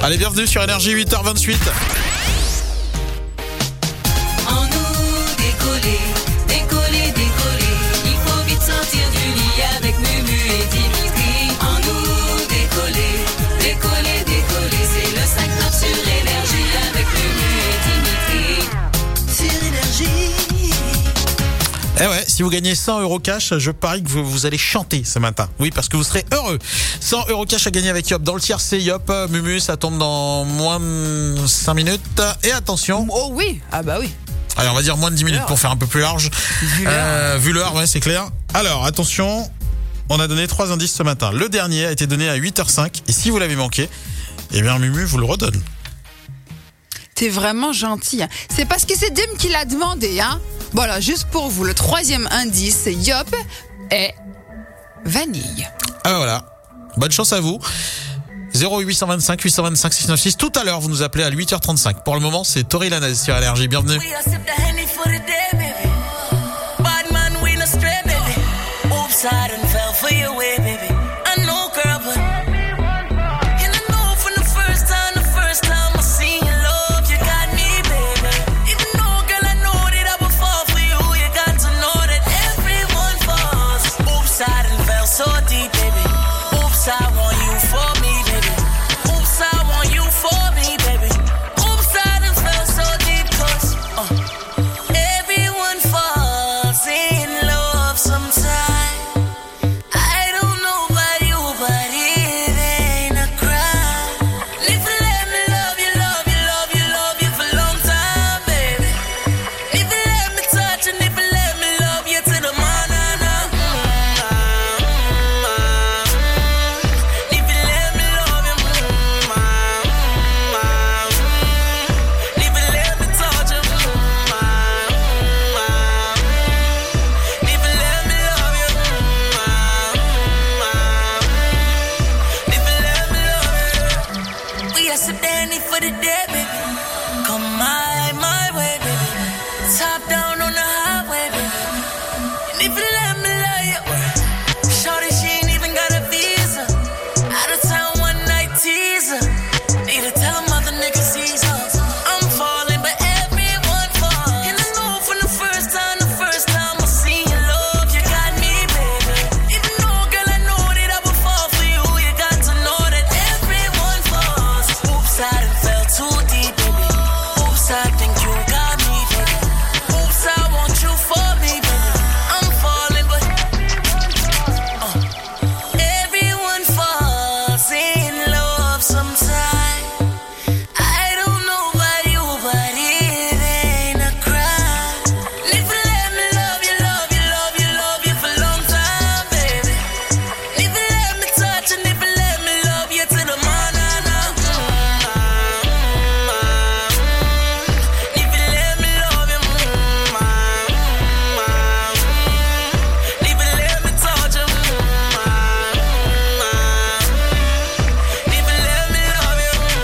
Allez, bienvenue sur Énergie, huit heures vingt-huit. En nous décoller, décoller, décoller. Il faut vite sortir du lit avec Mumu et Dimitri. En nous décoller, décoller, décoller. C'est le cinq neuf sur Énergie avec Mumu et Dimitri. Sur Énergie. Eh ouais, si vous gagnez cent euros cash, je parie que vous, vous allez chanter ce matin. Oui, parce que vous serez heureux. cent euros cash à gagner avec Yop. Dans le tiers, c'est Yop. Mumu, ça tombe dans moins de cinq minutes. Et attention. Oh oui, ah bah oui. Allez, on va dire moins de dix minutes pour faire un peu plus large. Vu l'heure. Euh, vu l'heure, ouais, c'est clair. Alors, attention. On a donné trois indices ce matin. Le dernier a été donné à huit heures cinq. Et si vous l'avez manqué, eh bien, Mumu vous le redonne. T'es vraiment gentil. Hein. C'est parce que c'est Dim qui l'a demandé, hein. Voilà, juste pour vous, le troisième indice, c'est Yop et vanille. Ah voilà. Bonne chance à vous. zéro huit cent vingt-cinq huit cent vingt-cinq six cent quatre-vingt-seize. Tout à l'heure, vous nous appelez à huit heures trente-cinq. Pour le moment, c'est Tori Lanez sur Énergie. Bienvenue. We are sip the Henny for the day, baby. Bad man, we no stray, baby. Oops, I done fell for your way, baby. I know, girl, but and I know from the first time, the first time I seen your love, you got me, baby. Even though, girl, I know that I would fall for you, you got to know that everyone falls. Oops, I done fell so deep, baby. Oops, I want you for me, baby. Oops, I want you for me, baby. Oops, I done fell so deep, cause uh, everyone falls in love sometime. I don't know about you, but it ain't a crime. If you let me love you, love you, love you, love you for a long time, baby. If you let me touch and if you let me love you to the manana. If you let me love you, if you let me touch you, if you let me love you, if you let me love you. We are sip Danny for the day, baby. Come my, my way, baby. Top down on the highway, baby. And if you let me love you, shorty, she ain't even got a visa. Out of town one night teaser. Need to tell them other niggas he's us. I'm falling, but everyone falls. And I know from the first time, the first time I seen your love, you got me, baby. Even though, girl, I know that I would fall for you, you got to know that everyone falls. Oops, I done fell too deep, baby. Oops, I think you got me, baby. Oops, I want you for me, baby. I'm falling, but uh, everyone falls in love sometime. I don't know about you, but it ain't a crime. If you let me love you, love you, love you, love you for a long time, baby. If you let me touch and if you let me love you to the manana. If you let me love you, if you let me touch you, if you let me love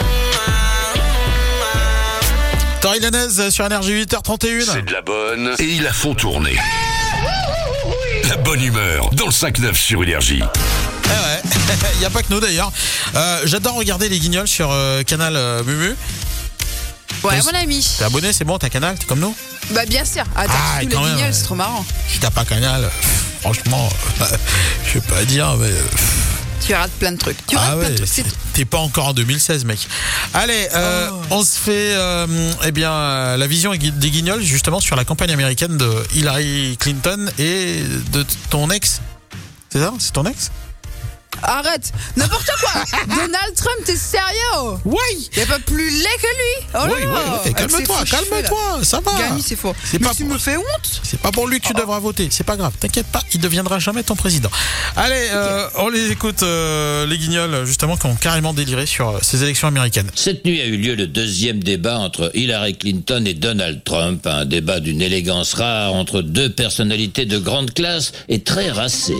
you. Tori Lanez sur Énergie, huit heures trente et une. C'est de la bonne et ils la font tourner. La bonne humeur dans le cinq neuf sur Énergie. Eh ouais, il n'y a pas que nous d'ailleurs. Euh, j'adore regarder les Guignols sur euh, Canal euh, Mumu. Ouais, Toi, mon ami. T'es abonné, c'est bon, t'as Canal, t'es comme nous. Bah bien sûr. Attends, Ah, tous et les quand même, guignols, ouais. c'est trop marrant. Si t'as pas Canal, euh, franchement, euh, je sais pas dire, mais... euh, Tu rates plein de trucs. Tu ah rates plein ouais, de trucs, c'est t'es- tout. t'es pas encore en deux mille seize, mec. Allez, euh, Oh. on se fait euh, eh bien euh, la vision des Guignols justement sur la campagne américaine de Hillary Clinton et de ton ex. C'est ça? C'est ton ex? Arrête, n'importe quoi. Donald Trump, t'es sérieux? Oui. Y a pas plus laid que lui. Oh là Oui, oui, là. oui, Avec calme-toi, ses faux cheveux, calme-toi, là. ça va. Gagny, c'est faux. C'est Mais pas tu pour- me fais honte. C'est pas pour lui que tu devras voter, c'est pas grave, t'inquiète pas, il deviendra jamais ton président. Allez, euh, on les écoute, euh, les Guignols, justement, qui ont carrément déliré sur euh, ces élections américaines. Cette nuit a eu lieu le deuxième débat entre Hillary Clinton et Donald Trump, un débat d'une élégance rare entre deux personnalités de grande classe et très racées.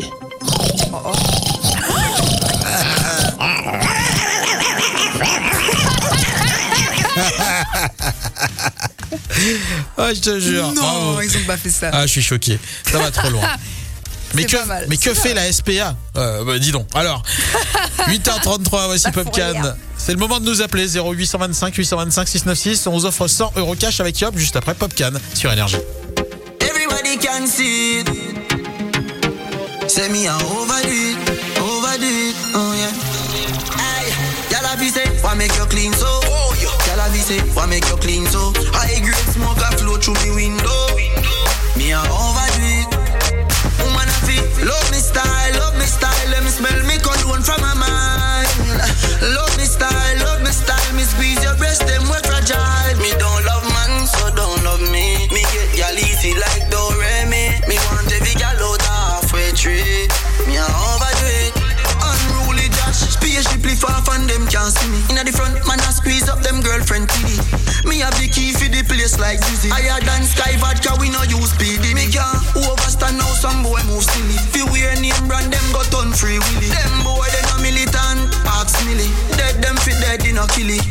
Ah, je te jure. Non, bravo. ils ont pas fait ça. Ah, je suis choqué. Ça va trop loin. Mais C'est que, pas mal, mais c'est que pas fait la S P A euh, bah, dis donc. Alors, huit heures trente-trois, voici Bah, faut Popcan rien. C'est le moment de nous appeler zéro huit cent vingt-cinq huit cent vingt-cinq six cent quatre-vingt-seize. On vous offre cent euros cash avec Yop juste après Popcan sur Énergie. Everybody can see it. Say me a overdo it, overdo it, oh yeah. Aye, y'all have say, why make you clean so? Oh yeah. Y'all have say, why make you clean so? High grade smoke a flow through me window. Me a overdo it. Woman a feel, love me style, love me style. Let me smell me cologne from my mind. Love me style, love me style. Me squeeze your breast, them wet fragile. Me don't love man, so don't love me. Me get y'all easy like Doremi. Me want every gal out halfway tree. Me a overdo it. Unruly Josh, spaceshiply far from them can't see me. Inna the front, man a squeeze up them girlfriend kitty. Me have the key for the place like Dizzy. Higher than Sky Vodka, we no use speedy. Me can't overstand now, some boy move silly. Fi wear name brand, them got on free willy. Them boy, they no militant, ask milly. Dead them fit dead, they no kill it.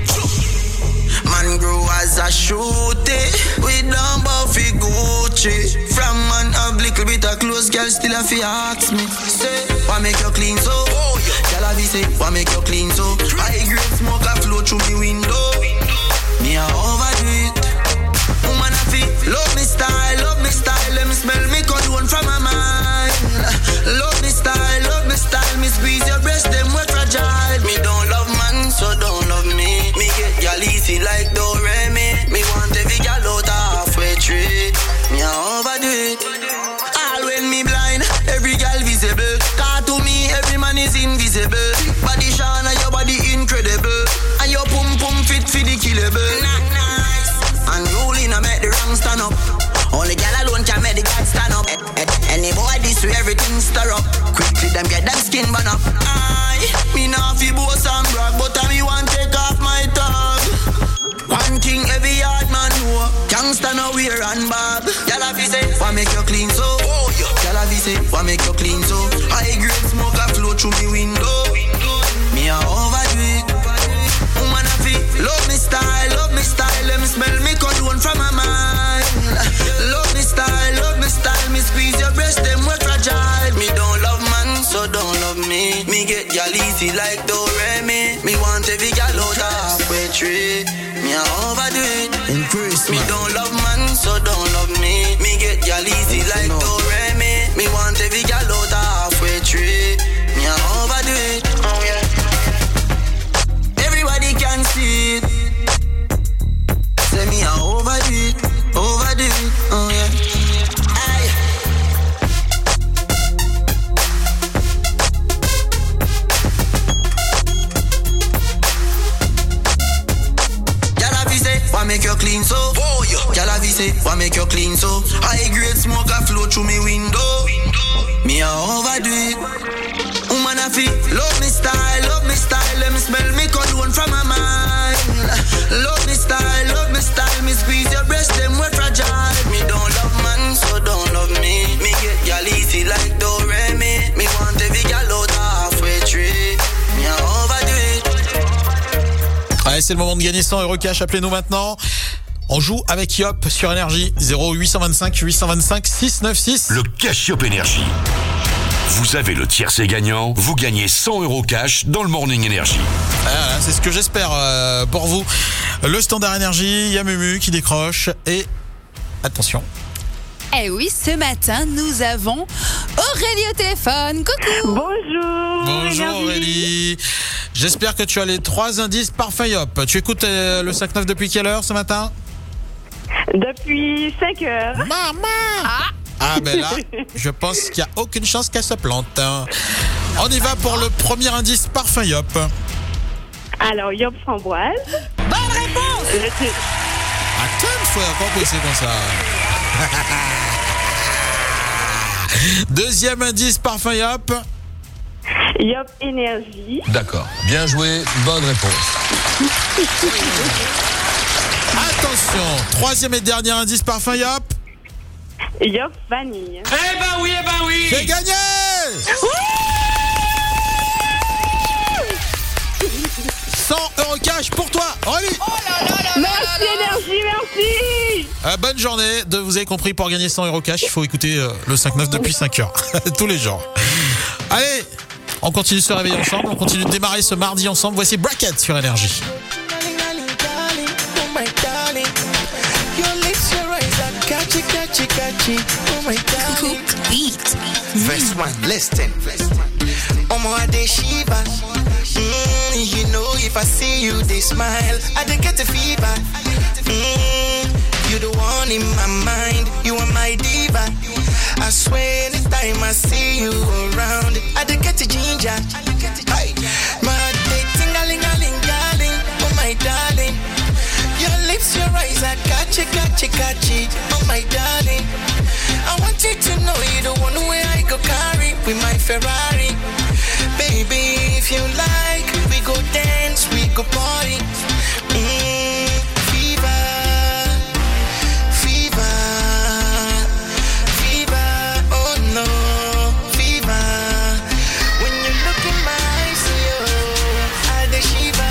Man grow as a shooty. We don't bow fi Gucci. From man have little bit of clothes, girl still a fi ask me. Say, why make you clean so? Oh, yeah. Girl a fi say, why make you clean so? High grade smoke a flow through me window. Me a overdo it. Woman a fi love me style, love me style. Let me smell me cologne from my mind. Love me style, love me style. Me squeeze your breast, them wet fragile. Me don't love man, so don't love me. Me get y'all easy like Doremi. Me want every gal out halfway tree. Me a overdo it. All when me blind, every gal visible. Car to me, every man is invisible. Body shine and your body incredible. And your pum pum fit for the killable. Nice. And rolling I make the wrong stand up. Only gal alone can make the God stand up. Any boy this way everything stir up. Quickly them get them skin burn up. Aye, me nah fi boast and brag, but I me want take off my tag. One thing every hard man know, gangsta no wear and bag. Gal a fi say, why make you clean so? Oh yeah. Gal a fi say, why make you clean so? High grade smoke a flow through me window. Me a overdo it. Woman a fi love me style, love me style. Let me smell me cologne from my mind. Love me style, love me style. Me squeeze your breast, them wet fragile. Me don't love man, so don't love me. Me get y'all easy like Doremi. Me want every gal out halfway tree. Me a overdo it. Increase, me don't love man, so don't love me. Me get y'all easy like Doremi. Me want every gal out halfway tree. Me a overdo it. Oh yeah. Everybody can see it. Say me a overdo it, overdo it. Oh yeah. Aye. Y'all have say, why make you clean so? Oh yeah. Y'all have say, why make you clean so? High grade smoke a flow through me window. Me a overdo it. Woman a fi love me style, love me style. Let me smell me cologne from my mind. Love me style, love me style. Me squeeze your breast, them wet fragile. Me don't love man, so don't love me. Me get y'all easy like Doremi. Me want every gal out halfway tree. Me a overdo it. Allez, c'est le moment de gagner cent euros cash. Appelez-nous maintenant. On joue avec Yop sur Énergie. zéro huit cent vingt-cinq huit cent vingt-cinq six cent quatre-vingt-seize. Le cash Yop Énergie. Vous avez le tiercé gagnant, vous gagnez cent euros cash dans le Morning Énergie. Voilà, c'est ce que j'espère euh, pour vous. Le standard Énergie, il y a Mumu qui décroche et attention. Eh oui, ce matin, nous avons Aurélie au téléphone. Coucou. Bonjour. Bonjour Aurélie. J'espère que tu as les trois indices parfum Yop. Tu écoutes euh, le cinq neuf depuis quelle heure ce matin? Depuis cinq heures. Maman. Ah. Ah ben là, je pense qu'il n'y a aucune chance qu'elle se plante. On y va pour le premier indice parfum Yop. Alors, Yop framboise. Bonne réponse. Le... Attends, il faut encore baisser comme ça. Deuxième indice parfum Yop. Yop énergie. D'accord, bien joué, bonne réponse. Attention, troisième et dernier indice parfum Yop. Yop vanille. Eh ben oui, eh ben oui. C'est gagné. cent euros cash pour toi, Aurélie. Oh là là là. Merci énergie, merci. Euh, bonne journée. De, vous avez compris, pour gagner cent euros cash, il faut écouter euh, le cinq neuf depuis cinq heures. Tous les jours. Allez, On continue de se réveiller ensemble, on continue de démarrer ce mardi ensemble. Voici Bracket sur Énergie. Oh my darling, your lips, your eyes are catchy, catchy, catchy. Oh my darling, beat. Verse one, listen. Oh my day Shiva. Mm, you know if I see you, they smile. I dey get a fever. Mm, you the one in my mind. You are my diva. I swear anytime I see you around, I dey get a ginger. Hey, my day ting-a-ling-a-ling, darling. Oh my darling. Your lips, your eyes are catchy, catchy, catchy. Oh my darling, I want you to know you're the one where I go carry with my Ferrari. Baby, if you like, we go dance, we go party. Mm, fever, fever, fever. Oh no, fever. When you look in my eyes, yo, I dey shiver.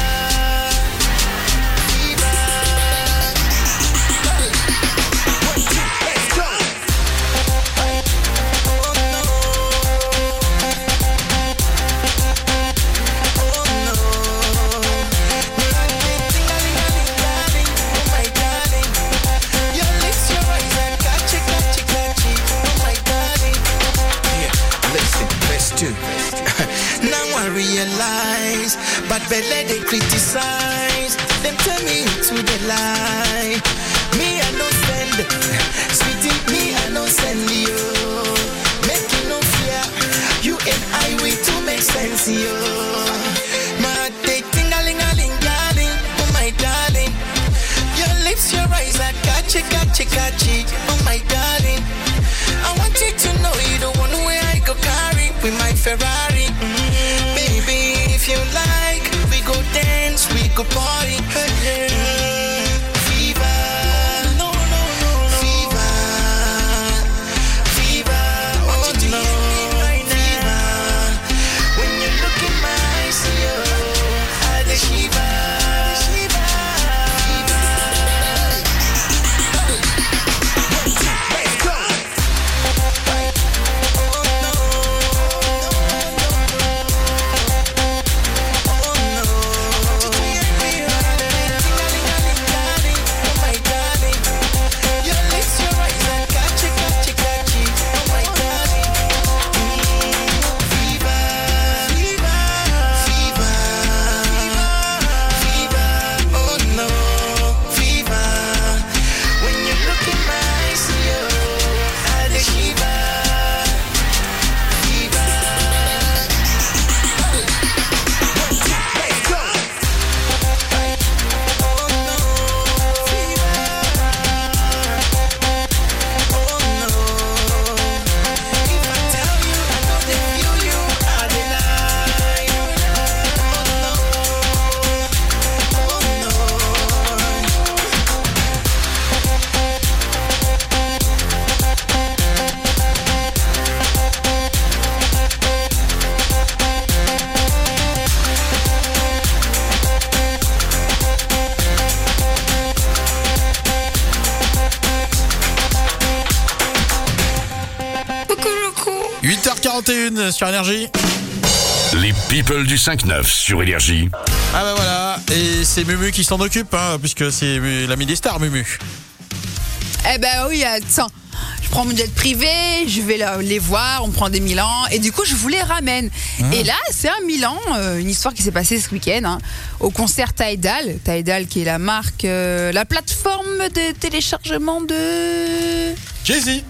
Now I realize, but belly they criticize. Them tell me to the lie. Me I no send, sweetie. Me I no send you. Make you no fear. You and I we to make sense, yo. My day ting-a-ling-a-ling, darling. Oh my darling. Your lips, your eyes are catchy, catchy, catchy. Oh my darling. I want you to know you're the one where I go carry with my Ferrari. Mm, baby, if you like, we go dance, we go party. Mm, fever, no, no, no, no. Fever, fever, oh no, fever. When you look in my eyes, yo, I dey shiver. huit heures quarante et une sur Énergie. Les people du cinq neuf sur Énergie. Ah bah voilà, et c'est Mumu qui s'en occupe, hein, puisque c'est l'ami des stars, Mumu. Eh ben oui, attends. Je prends mon jet privé, je vais la- les voir, on prend des Milan, et du coup je vous les ramène. Mmh. Et là, c'est un Milan, euh, une histoire qui s'est passée ce week-end, hein, au concert Tidal. Tidal qui est la marque, euh, la plateforme de téléchargement de... Jay-Z.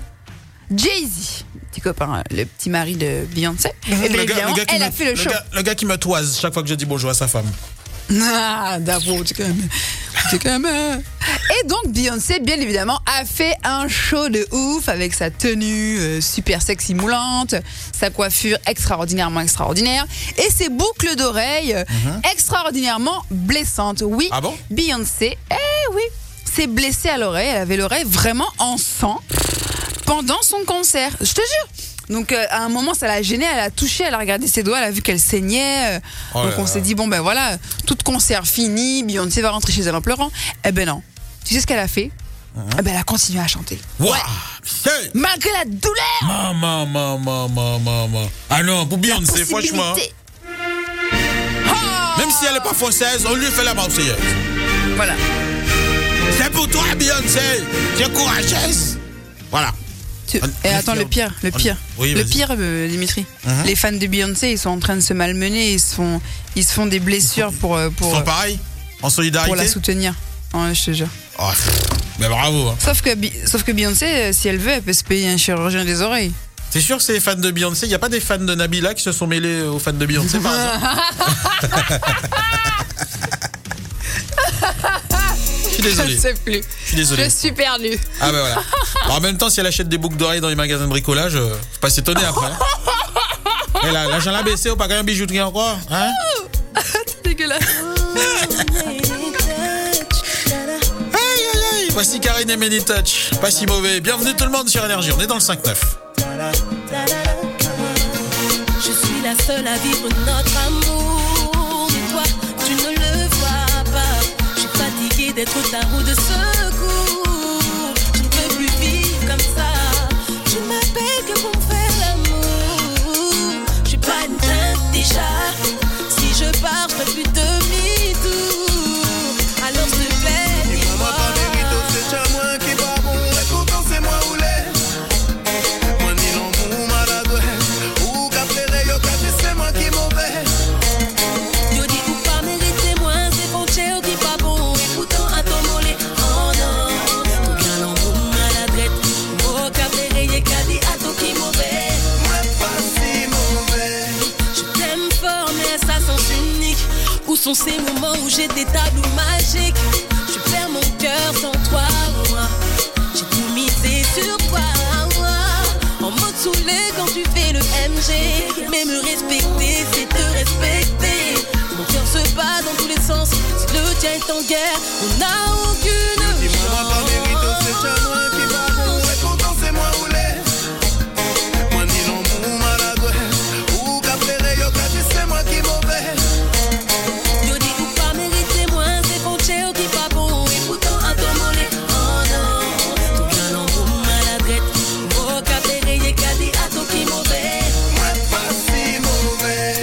Jay-Z, petit copain, le petit mari de Beyoncé. Et bien Le gars- évidemment, le gars qui elle me- a fait le show. gars- le gars qui me toise chaque fois que je dis bonjour à sa femme. Ah, d'abord, tu quand même. Tu quand même. Et donc, Beyoncé, bien évidemment, a fait un show de ouf avec sa tenue euh, super sexy moulante, sa coiffure extraordinairement extraordinaire et ses boucles d'oreilles euh, extraordinairement blessantes. Oui, Ah bon Beyoncé, eh oui, s'est blessée à l'oreille. Elle avait l'oreille vraiment en sang pendant son concert. Je te jure. Donc euh, à un moment ça l'a gênée, elle a touché, elle a regardé ses doigts, elle a vu qu'elle saignait. euh, Oh donc là on là. s'est dit bon ben voilà, tout concert fini, Beyoncé va rentrer chez elle en pleurant. Eh ben non. Tu sais ce qu'elle a fait? eh ben, elle a continué à chanter. Wow. Malgré la douleur. Maman, maman, maman, maman. Ah non, pour Beyoncé, franchement. Même si elle n'est pas française, on lui fait la marseillaise. Voilà. C'est pour toi, Beyoncé. Tu es courageuse. Voilà. Tu... Et attends, le pire, le pire. Oui, le vas-y. pire, euh, Dimitri. Mhm. Les fans de Beyoncé, ils sont en train de se malmener, ils se font, ils se font des blessures pour, euh, pour, Ils sont euh, pareils en solidarité. pour la soutenir. Ouais, je te jure. Oh, mais bravo. Hein. Sauf que, Bi- sauf que Beyoncé, euh, si elle veut, elle peut se payer un chirurgien des oreilles. C'est sûr que c'est les fans de Beyoncé. Il n'y a pas des fans de Nabila qui se sont mêlés aux fans de Beyoncé, par exemple. Je suis désolé. Je ne sais plus. Je suis désolé. Je suis perdu. Ah ben voilà. Alors, en même temps, si elle achète des boucles d'oreilles dans les magasins de bricolage, euh, faut pas s'étonner après. Hein. Et là, l'argent l'a baissé, ou pas quand même bijouterie encore, hein? C'est dégueulasse. Aïe aïe aïe. Voici Karine et Many Touch. Pas si mauvais. Bienvenue tout le monde sur Énergie. On est dans le cinq neuf. Je suis la seule à vivre notre amour. Et toi, tu ne le vois pas. Je suis fatiguée d'être ta roue de secours. Je ne peux plus vivre comme ça. Tu m'appelles que pour me faire l'amour. Je suis pas une teinte déjà. Si je pars, je fais plus demi-tour. Alors s'il te plaît, dis-moi. C'est moi qui va bon, et pourtant c'est moi où l'est. Moi ni l'amour maladroit, ou qu'après yo qu'à c'est moi qui mauvais. Yo dis ou pas mériter moins, c'est ton chéo qui pas bon. Et pourtant à ton mollet, oh non. Tout bien l'amour maladrette, moi qu'après y'a qu'à dire à ton qui mauvais. Moi pas si mauvais. Je t'aime fort mais ça sens unique. Où sont ces moments où j'ai des tableaux magiques? Je perds mon cœur sans toi, moi. J'ai tout misé sur toi, moi. En mode saoulé quand tu fais le M G. Mais me respecter, c'est te respecter. Mon cœur se bat dans tous les sens. Si le tien est en guerre, on n'a aucune chance. Dis-moi pas mérite, c'est moi qui va bon, et pourtant c'est moi où l'est. Moi ni l'amour maladroit, ou qu'après yo qu'à c'est moi qui mauvais. Yo dis ou pas mériter moins, c'est ton chéo qui pas bon. Et pourtant à ton mollet, oh non. Tout bien l'amour maladrette, moi qu'après y'a qu'à dire à ton qui mauvais. Moi pas si mauvais.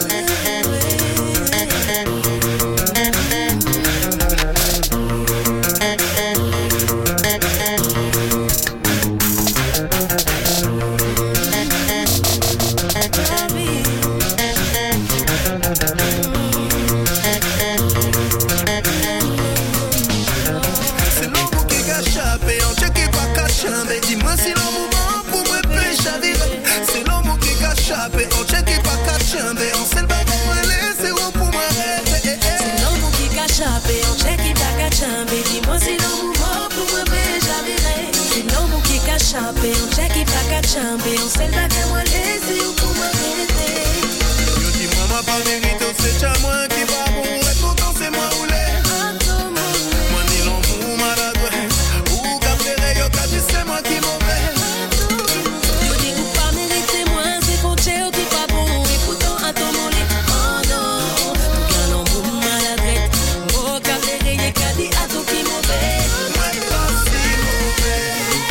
C'est l'amour qui gâche, et on check pas cache. Mais dis-moi si l'amour bon pour me pêcher à vivre. C'est l'amour qui gâche, et on check pas cache. Mais on sait pas comment laisser ou pour m'arrêter. C'est l'amour qui cache et on check il va cachamber. Dis-moi si l'amour mort pour me j'avirai. C'est l'amour qui cache et on check il va cachamber. On sait pas comment laisser ou pour m'arrêter. Yo dis-moi moi pas mérite, c'est moi qui va bon, et pourtant c'est moi où l'est. Moi ni l'amour maladroit, ou qu'après yo qu'à c'est moi qui mauvais. Yo dis ou pas mériter moins, c'est ton chéo qui pas bon. Et pourtant à ton mollet, oh non. Tout bien l'amour maladrette, moi qu'après y'a qu'à dire à ton qui mauvais. Moi pas si mauvais.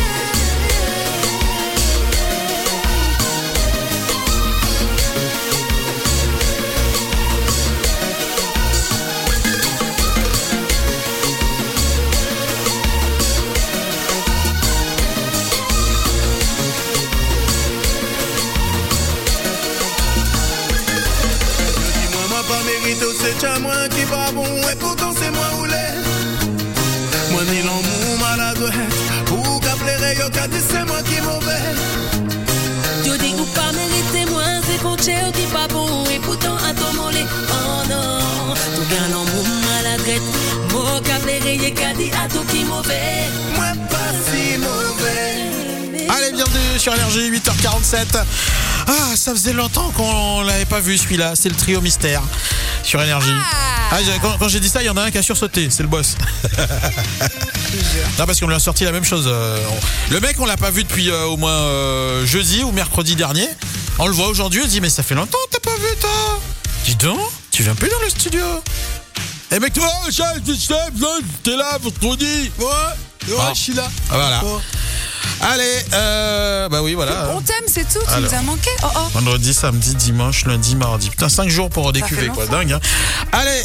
Dis-moi moi pas mérite, c'est moi qui pas bon, et pourtant c'est moi où l'est. Moi ni l'amour maladroit, ou qu'après yo qu'à c'est moi qui mauvais. Yo dis ou pas mériter moins, c'est ton chéo qui pas bon. Et pourtant à ton mollet, oh non. Tout bien l'amour maladrette, moi qu'après y'a qu'à dire à ton qui mauvais. Moi pas si mauvais. Allez, bienvenue sur Énergie, huit heures quarante-sept. Ah, ça faisait longtemps qu'on l'avait pas vu celui-là. C'est le trio mystère sur Énergie. Ah, j'ai- quand, quand j'ai dit ça, il y en a un qui a sursauté. C'est le boss. Non, parce qu'on lui a sorti la même chose. euh, on- Le mec, on l'a pas vu depuis euh, au moins euh, jeudi ou mercredi dernier. On le voit aujourd'hui. On se dit, mais ça fait longtemps que t'as pas vu, toi. Dis donc, tu viens plus dans le studio. Eh mec, toi, chef, chef, t'es là, vendredi. Ouais. Ouais, Ah. je suis là. Voilà. Oh. Allez, euh, bah oui, voilà. On t'aime, c'est tout. Tu Alors. nous as manqué. Oh oh. Vendredi, samedi, dimanche, lundi, mardi. Putain, cinq jours pour Ça redécuver, fait quoi. longtemps. Dingue, hein. Allez.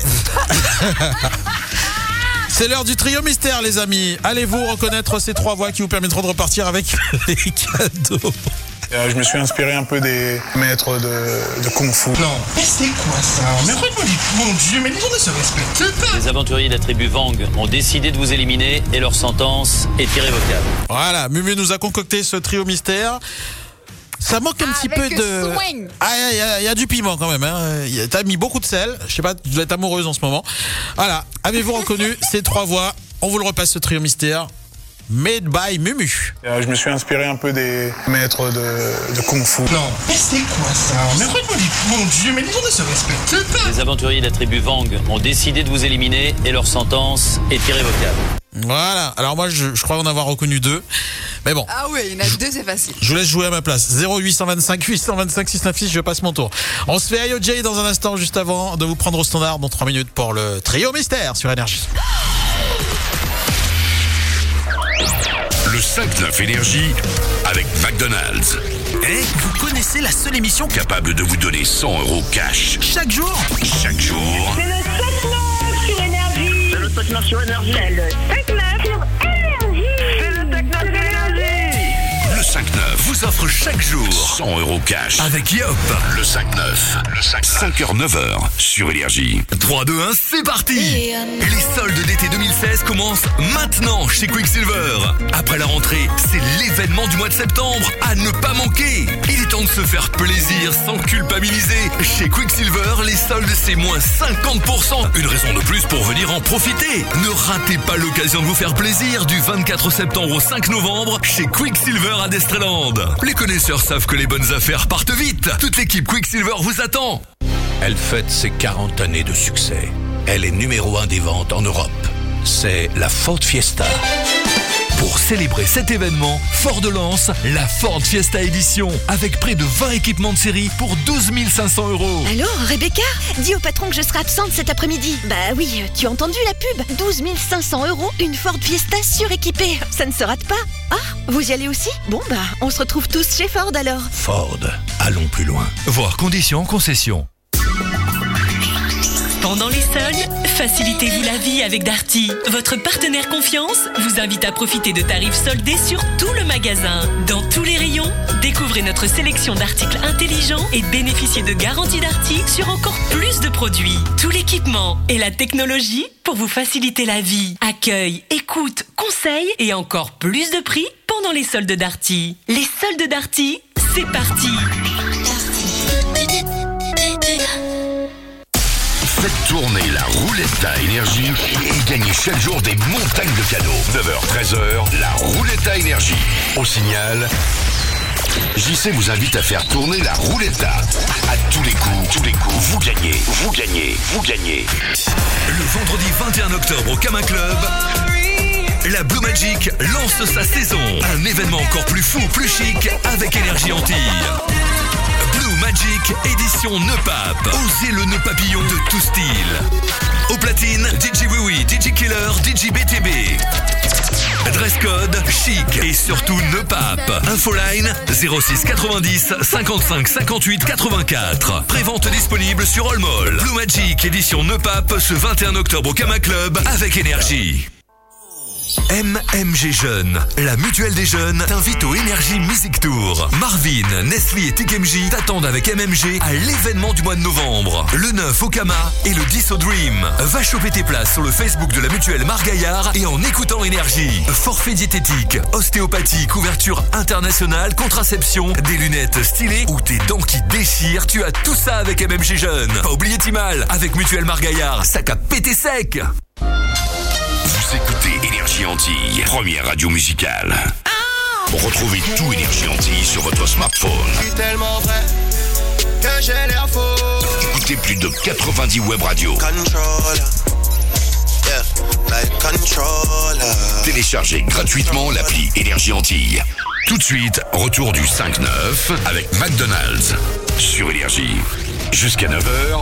C'est l'heure du trio mystère, les amis. Allez-vous reconnaître ces trois voix qui vous permettront de repartir avec les cadeaux? Euh, je me suis inspiré un peu des maîtres de, de Kung Fu. Non. Mais c'est quoi ça? Mais regarde-moi les... Mon Dieu, mais les gens ne se respectent pas. Les aventuriers de la tribu Vang ont décidé de vous éliminer et leur sentence est irrévocable. Voilà, Mumu nous a concocté ce trio mystère. Ça manque un petit peu Avec de... swing. Ah, il y, a- il y a du piment quand même. Hein. Il y a- T'as mis beaucoup de sel. Je sais pas, tu dois être amoureuse en ce moment. Voilà, avez-vous reconnu ces trois voix? On vous le repasse, ce trio mystère. Made by Mumu. Euh, je me suis inspiré un peu des maîtres de, de Kung Fu. Non. Mais c'est quoi ça? Mais regarde-moi les... Mon Dieu, mais les gens ne se respectent pas. Les aventuriers de la tribu Vang ont décidé de vous éliminer et leur sentence est irrévocable. Voilà, alors moi je, je crois en avoir reconnu deux. Mais bon, Ah oui, il y en a deux, c'est facile. je vous laisse jouer à ma place. zéro huit deux cinq huit deux cinq six neuf six, je passe mon tour. On se fait I O J dans un instant, juste avant de vous prendre au standard dans trois minutes pour le trio mystère sur Énergie. Le cinq neuf Énergie avec McDonald's. Eh, vous connaissez la seule émission Capable de vous donner cent euros cash chaque jour? chaque jour. C'est le cinq neuf sur Énergie. C'est le cinq neuf sur Énergie. C'est le cinq neuf sur Énergie. C'est le cinq neuf sur Énergie. Le cinq neuf vous offre chaque jour cent euros cash avec Yop. Le cinq neuf. Le cinq heures neuf heures sur Énergie. trois, deux, un, c'est parti. Et les soldes d'été deux mille seize commencent maintenant chez Quicksilver. Après la rentrée, c'est l'événement du mois de septembre à ne pas manquer. Il est temps de se faire plaisir sans culpabiliser. Chez Quicksilver, les soldes c'est moins cinquante pour cent. Une raison de plus pour venir en profiter. Ne ratez pas l'occasion de vous faire plaisir du vingt-quatre septembre au cinq novembre chez Quicksilver à Destreland. Les connaisseurs savent que les bonnes affaires partent vite. Toute l'équipe Quicksilver vous attend. Elle fête ses quarante années de succès. Elle est numéro un des ventes en Europe. C'est la Ford Fiesta. Pour célébrer cet événement, Ford lance la Ford Fiesta Edition avec près de vingt équipements de série pour douze mille cinq cents euros. Allô, Rebecca? Dis au patron que je serai absente cet après-midi. Bah oui, tu as entendu la pub? douze mille cinq cents euros, une Ford Fiesta suréquipée. Ça ne se rate pas. Ah, vous y allez aussi? Bon bah, on se retrouve tous chez Ford alors. Ford, allons plus loin. Voir conditions en concession. Pendant les soldes, facilitez-vous la vie avec Darty. Votre partenaire confiance vous invite à profiter de tarifs soldés sur tout le magasin. Dans tous les rayons, découvrez notre sélection d'articles intelligents et bénéficiez de garanties Darty sur encore plus de produits. Tout l'équipement et la technologie pour vous faciliter la vie. Accueil, écoute, conseil et encore plus de prix pendant les soldes Darty. Les soldes Darty, c'est parti. Faites tourner la roulette à Énergie et gagnez chaque jour des montagnes de cadeaux. neuf heures treize heures, la roulette à Énergie. Au signal, J C vous invite à faire tourner la roulette à. À tous les coups, tous les coups, vous gagnez, vous gagnez, vous gagnez. Le vendredi vingt et un octobre au Kama Club, la Blue Magic lance sa saison. Un événement encore plus fou, plus chic avec Énergie Antilles. Blue Magic édition Nœud Pape. Osez le nœud papillon de tout style. Au platine, D J Oui Oui, D J Killer, D J B T B. Dress code, chic et surtout Nœud Pape. Infoline zéro six quatre-vingt-dix cinquante-cinq cinquante-huit quatre-vingt-quatre. Prévente disponible sur All Mall. Blue Magic édition Nœud Pape ce vingt et un octobre au Kama Club avec Énergie. M M G Jeunes, la mutuelle des jeunes, t'invite au Énergie Music Tour. Marvin, Nestlé et T K M J t'attendent avec M M G à l'événement du mois de novembre. Le neuf au Kama et le dix au Dream. Va choper tes places sur le Facebook de la mutuelle Margaillard et en écoutant Énergie. Forfait diététique, ostéopathie, couverture internationale, contraception, des lunettes stylées ou tes dents qui déchirent, tu as tout ça avec M M G Jeunes. Pas oublier Timal, avec mutuelle Margaillard, ça qu'a pété sec. Vous écoutez Énergie Antilles, première radio musicale. Retrouvez tout Énergie Antilles sur votre smartphone. Je suis tellement vrai que j'ai l'air faux. Écoutez plus de quatre-vingt-dix web radios. Controller, yeah, like controller. Téléchargez gratuitement l'appli Énergie Antilles. Tout de suite, retour du cinq neuf avec McDonald's sur Énergie. Jusqu'à neuf heures,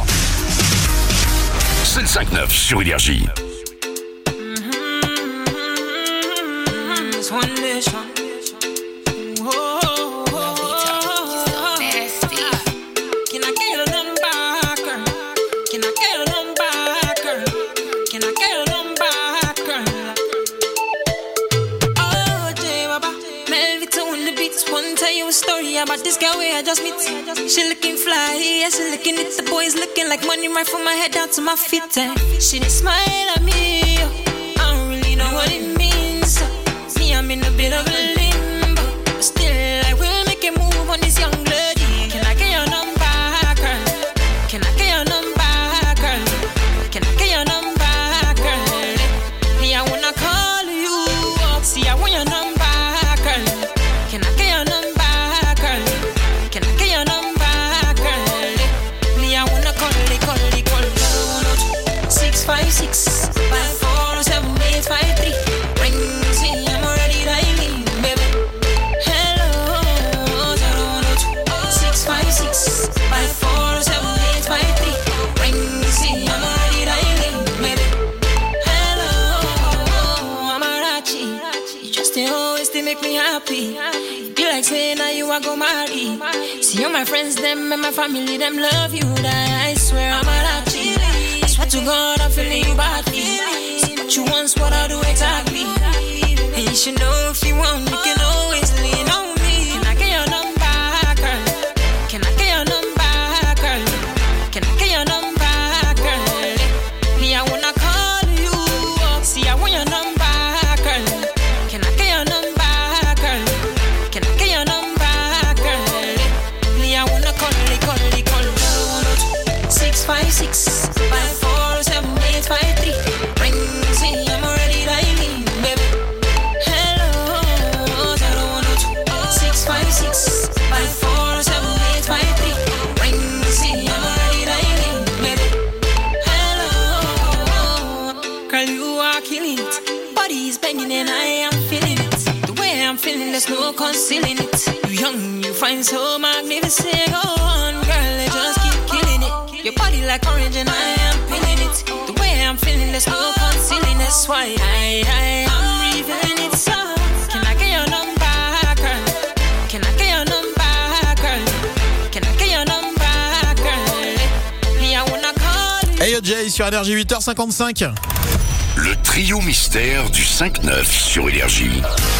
c'est le cinq neuf sur Énergie. foundation. Whoa, can I get your number, girl? Can I get your number, girl? Can I get your number, girl? Oh, J Baba, Melvita on the beats. One tell you a story about this girl where I just meet. She looking fly, yeah, she looking at the boys looking like money right from my head down to my feet. And she did smile at me. I don't really know what it means. See, I'm in a bit of a limbo, but still I will make a move on this young lady. Can I get your number, girl? Can I get your number, girl? Can I get your number, girl? Yeah, I wanna call you up. See, I want your number, girl. Can I get your number, girl? Can I get your number, girl? Yeah, I wanna call it, call it, call it. Six five six five four seven eight five three. Ring, see, I'm already dialing, baby. Hello, six five six five four seven eight five three. Ring, see, I'm already dialing, baby. Hello, Amarachi, you just stay always to make me happy. Be like saying now you are go marry. See all my friends, them and my family, them love you. That I swear Amarachi. I swear to God I'm feeling you badly. See what you want, what I do exactly. And you should know if you want, you can always lean on me. Can I get your number, girl? Can I get your number, girl? Can I get your number, girl? Yeah, I wanna call you up. See, I want your number, girl. Can I get your number, girl? Can I get your number, girl? Yeah, I wanna call it, call it, call it. Six five six five four seven eight five three. Ring, see, I'm already dialing, baby. Hello, six five six five four seven eight five three. Ring, see, I'm already dialing, baby. Hello, girl, you are killing it. Body's banging and I am feeling it. The way I'm feeling, there's no concealing it. You young, you find so magnificent. Go on, girl, let's just keep killing it. Your body like orange and I am feeling it. The way I'm feeling, there's no concealing. That's why I, I am revealing it. So, can I get your number, girl? Can I get your number, girl? Can I get your number, girl? Yeah, I wanna call you. Hey yo Jay sur Énergie, huit heures cinquante-cinq. Le trio mystère du cinq neuf sur Énergie.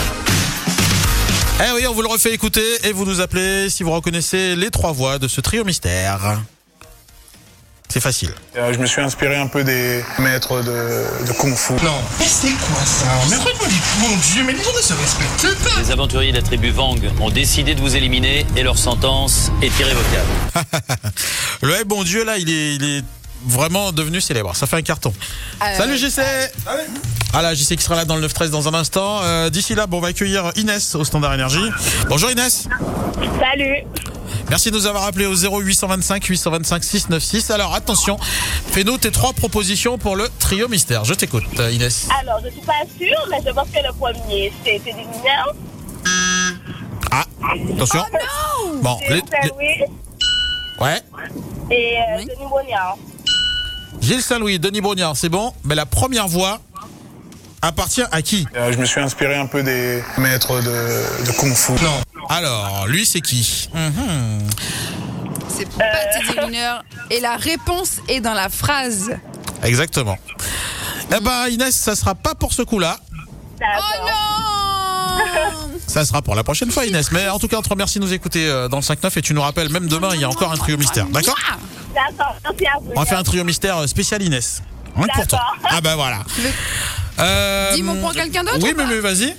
Eh oui, on vous le refait écouter et vous nous appelez si vous reconnaissez les trois voix de ce trio mystère. C'est facile. Euh, je me suis inspiré un peu des maîtres de, de Kung Fu. Non. Mais c'est quoi ça? Mais regarde-moi les... Mon Dieu, mais les gens ne se respectent pas. Les aventuriers de la tribu Vang ont décidé de vous éliminer et leur sentence est irrévocable. Le hey, bon Dieu, là, il est, il est vraiment devenu célèbre. Ça fait un carton. Euh... Salut J C. Salut. Ah là, J C qui sera là dans le neuf treize dans un instant. Euh, d'ici là, bon, on va accueillir Inès au Standard Énergie. Bonjour Inès. Salut. Merci de nous avoir appelé au zéro huit cent vingt-cinq huit cent vingt-cinq six cent quatre-vingt-seize. Alors attention, fais-nous tes trois propositions pour le trio mystère. Je t'écoute, Inès. Alors, je suis pas sûre, mais je pense que le premier, c'est Teddy Mineur. Ah, attention. Oh non. Bon, les, les... Ouais. Et euh, oui. Denis Brognard. Gilles Saint-Louis, Denis Brognard, c'est bon. Mais la première voix appartient à qui? euh, Je me suis inspiré un peu des maîtres de, de Kung Fu. Non. Alors, lui, c'est qui? mm-hmm. C'est pas Teddy Mineur. Et la réponse est dans la phrase. Exactement. Eh ben, Inès, ça sera pas pour ce coup-là. Oh non. Ça sera pour la prochaine fois, Inès. Mais en tout cas, on te remercie de nous écouter dans le cinq neuf et tu nous rappelles, même demain, il y a encore un trio mystère. D'accord? D'accord, merci à vous. On va faire un trio mystère spécial Inès. Rien que pour toi. Ah ben voilà. Euh, Dis-moi, on prend quelqu'un d'autre? Oui, mais, mais vas-y.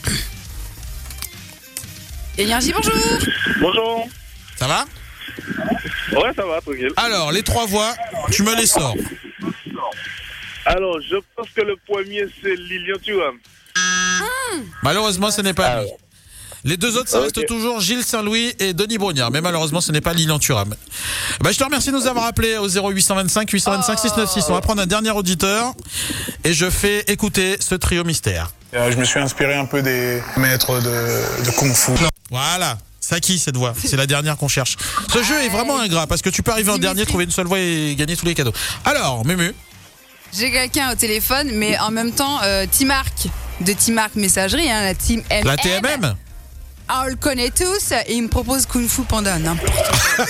Énergie, bonjour. Bonjour. Ça va? Ouais, ça va, tranquille. Alors, les trois voix, tu me les sors. Alors, je pense que le premier, c'est Lilian Thuram. Mmh. Malheureusement, ce n'est pas lui. Les deux autres, ça okay. reste toujours Gilles Saint-Louis et Denis Brognard. Mais malheureusement, ce n'est pas Lilian Thuram. Bah, je te remercie de nous avoir appelé au zéro huit cent vingt-cinq huit cent vingt-cinq six cent quatre-vingt-seize. On va prendre un dernier auditeur et je fais écouter ce trio mystère. Euh, je me suis inspiré un peu des maîtres de, de Kung Fu. Non. Voilà. C'est à qui cette voix? C'est la dernière qu'on cherche. Ce jeu est vraiment ingrat parce que tu peux arriver en dernier, trouver une seule voix et gagner tous les cadeaux. Alors, Mumu. J'ai quelqu'un au téléphone, mais en même temps, euh, Timark. de Team Mark Messagerie, hein, la Team M M. La T M M. Ah, on le connaît tous et il me propose Kung Fu Panda, n'importe quoi.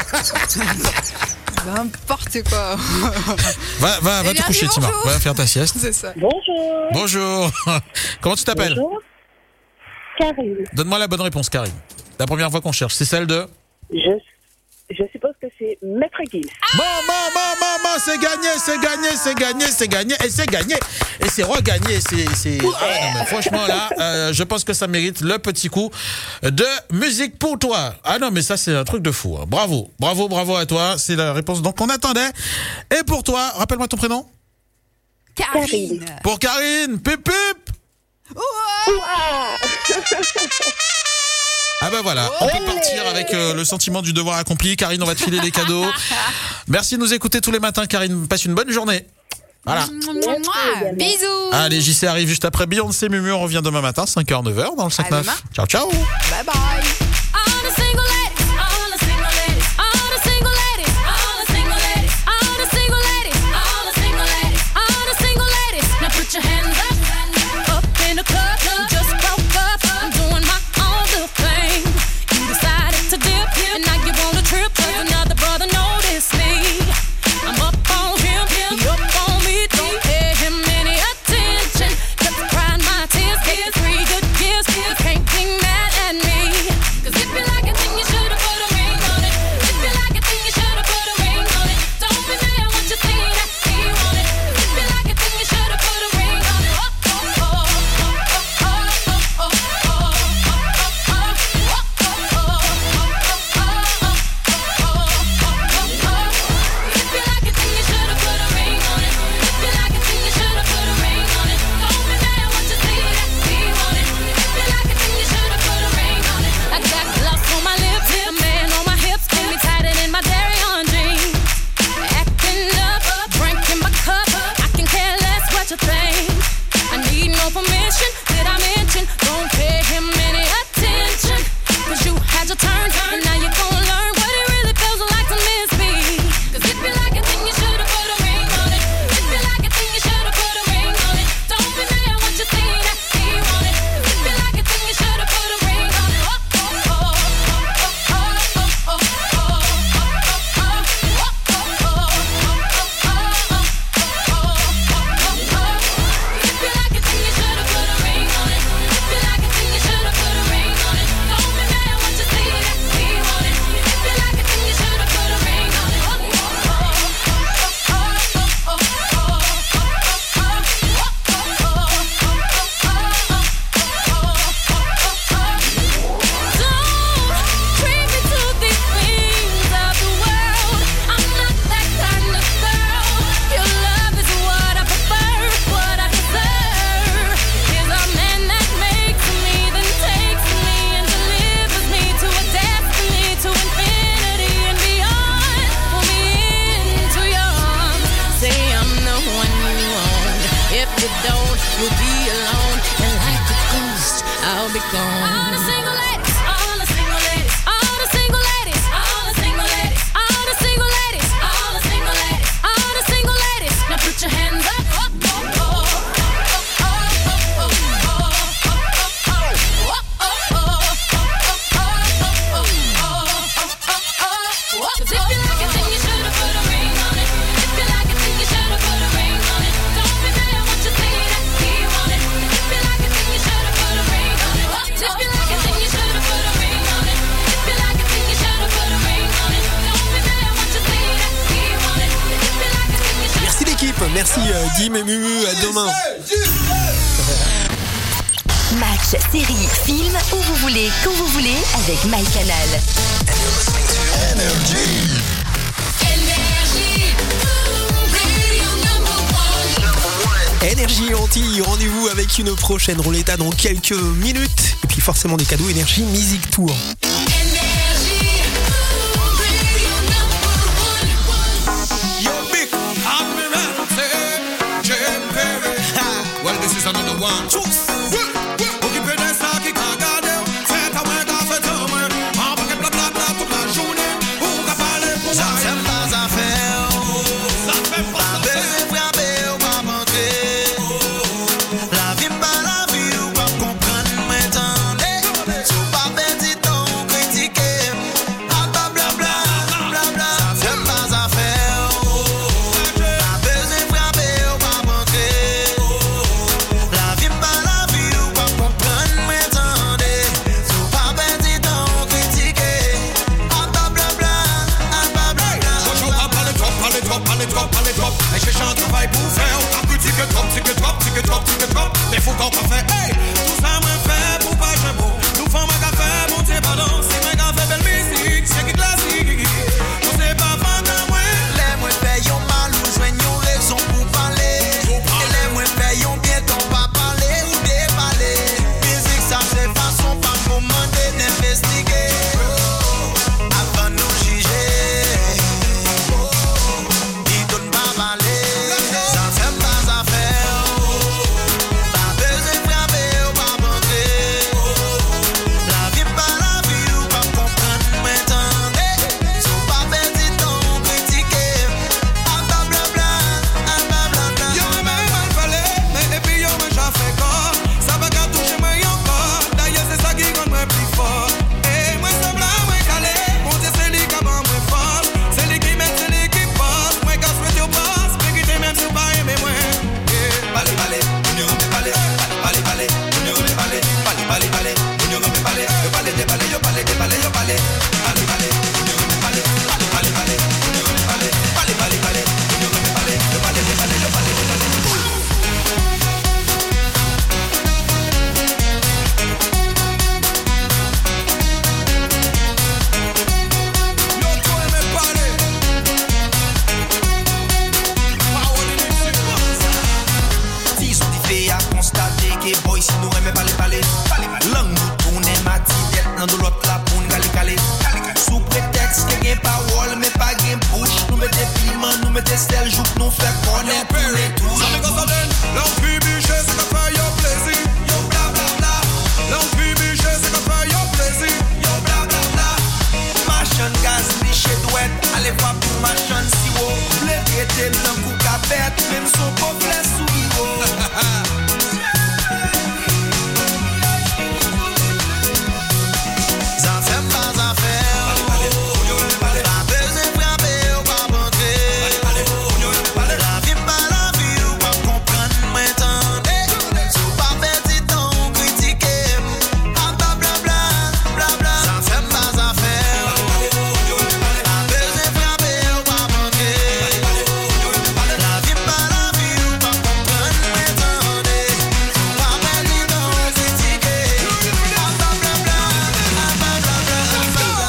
N'importe quoi. Va, va, va te coucher, Tim Mark. Va faire ta sieste. C'est ça. Bonjour. Bonjour. Comment tu t'appelles? Bonjour. Karine. Donne-moi la bonne réponse, Karine. La première fois qu'on cherche, c'est celle de... Je, je suppose que c'est Maître Gims. Bon, bon, bon, bon, bon, c'est gagné, c'est gagné, c'est gagné, c'est gagné, et c'est gagné, et c'est regagné, c'est... c'est... Ah, non, mais franchement, là, euh, je pense que ça mérite le petit coup de musique pour toi. Ah non, mais ça, c'est un truc de fou. Hein. Bravo, bravo, bravo à toi. C'est la réponse donc qu'on attendait. Et pour toi, rappelle-moi ton prénom. Karine. Pour Karine, pip, pip. Ah bah voilà, on peut partir avec euh, le sentiment du devoir accompli. Karine, on va te filer les cadeaux. Merci de nous écouter tous les matins, Karine. Passe une bonne journée. Voilà. Bisous. Allez, J C arrive juste après Beyoncé, Mumu. On revient demain matin, cinq heures neuf heures dans le cinq neuf. Ciao, ciao. Bye bye. Merci euh, Dim et Mumu, à demain. Match, série, film, où vous voulez, quand vous voulez, avec MyCanal. Énergie Antilles, rendez-vous avec une prochaine rouletta dans quelques minutes. Et puis forcément des cadeaux Énergie Music Tour. Well, this is another one. Choose. La vie bagaille pour faire. A plus ticket drop, ticket drop, ticket drop, ticket drop. Mais faut qu'on pas faire. Hey, tout ça moi fait pour pas jambon. Nous faisons un café, mon Dieu pardon. C'est un café belle musique, c'est qui classique. Nous c'est pas fan à moi. Les moins payons mal ou joignons raison pour parler. Et les moins payons bien ton pas parler ou déballer. Musique ça c'est façon pas commander d'investiguer. Avant nous juger. Ils donnent pas parler. Ça fait pas affaire. Pas besoin de frapper ou pas banquer. La vie pas la vie ou pas comprendre maintenant. Sous pas perdu ton critiquer. Ah bla bla bla, ah bla bla bla. Yo m'a mal parlé, mais et puis yo m'a déjà fait corps. Ça va qu'à toucher moi encore. D'ailleurs c'est ça qui rend moi plus fort. Et moi semble à moi calé. Mon Dieu c'est lui qui a moi force. C'est lui qui met, c'est lui qui passe. Moi qu'à souhaiter au passe, mais quitter même si pas aimer moi. Balé balé, on y remet balé. Balé balé, on y remet balé. Balé balé balé, on y remet balé. Yo balé de balé, yo balé de balé, yo balé. Balé balé, on y remet balé. Balé balé balé, on y remet balé. Balé balé balé, on y remet balé. Yo balé de balé, yo balé de balé. Dis on dit fait à constater que boy si nous remet balé balé. Langue nous tourne mati tête dans de l'autre la pour nous calé calé. Sous prétexte que gain parole mais pas gain bouche. Nous mettez piment, nous mettez sel, joue nous fait connaître tous les touches. Ça me gosse l'envie biché, c'est qu'à faire yo plaisir. Yo bla bla bla. L'envie biché, c'est qu'à faire yo plaisir. Yo bla bla bla. Machin gaz, biché douette. Allez voir pour machin si haut. Le traité dans coup capette, même son pauvre sous niveau. Ça fait pas affaire. Pas besoin de frapper ou pas banquer. La vie pas la vie ou pas comprendre maintenant. Sous pas perdu ton critiquer. Ah bla bla bla, bla bla. Ça fait pas affaire. Pas besoin de frapper ou pas banquer. La vie pas la vie ou pas comprendre maintenant. Sous pas perdu ton critiquer. Ah bla bla bla, ah bla bla bla, ah bla bla.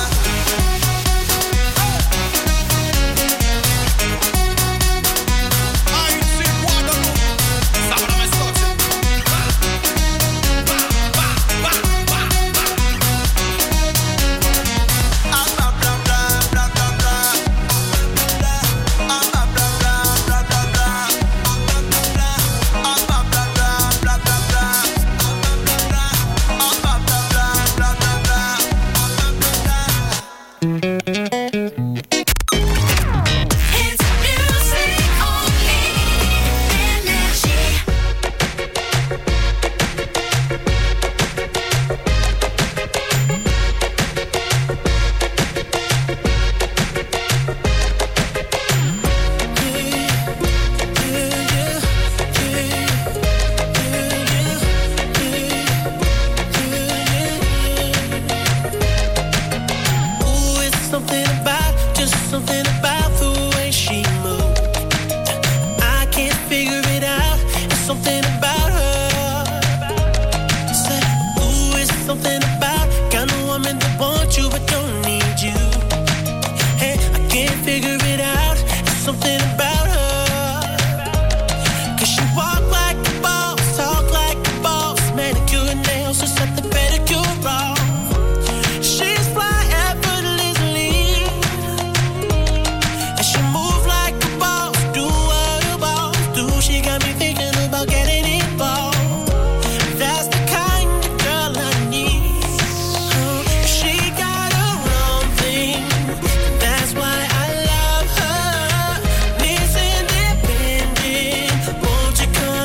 Ooh, it's something about, just something about the way she moves. I can't figure it out. It's something about her. Say, ooh, it's something about kind of woman that wants you but don't need you. Hey, I can't figure it out. It's something about her. 'Cause she walk like a boss, talk like a boss, manicure and nails, or set the pedicure wrong. She's fly effortlessly, and she move like a boss. Do what a boss do. She got me thinking about getting involved. That's the kind of girl I need. She got her own thing. That's why I love her. Miss Independent, won't you come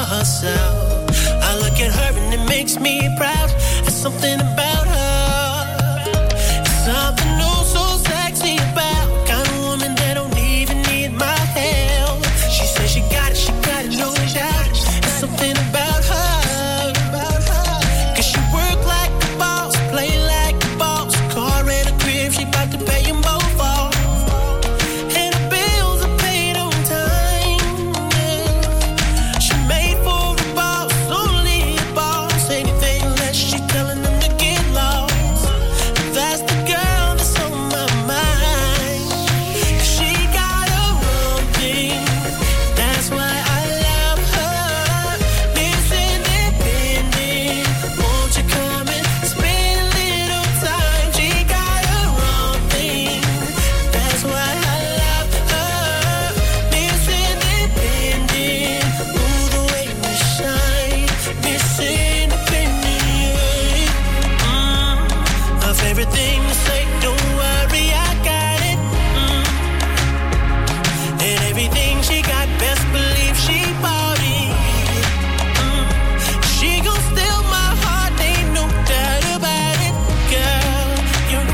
herself. I look at her and it makes me proud. There's something about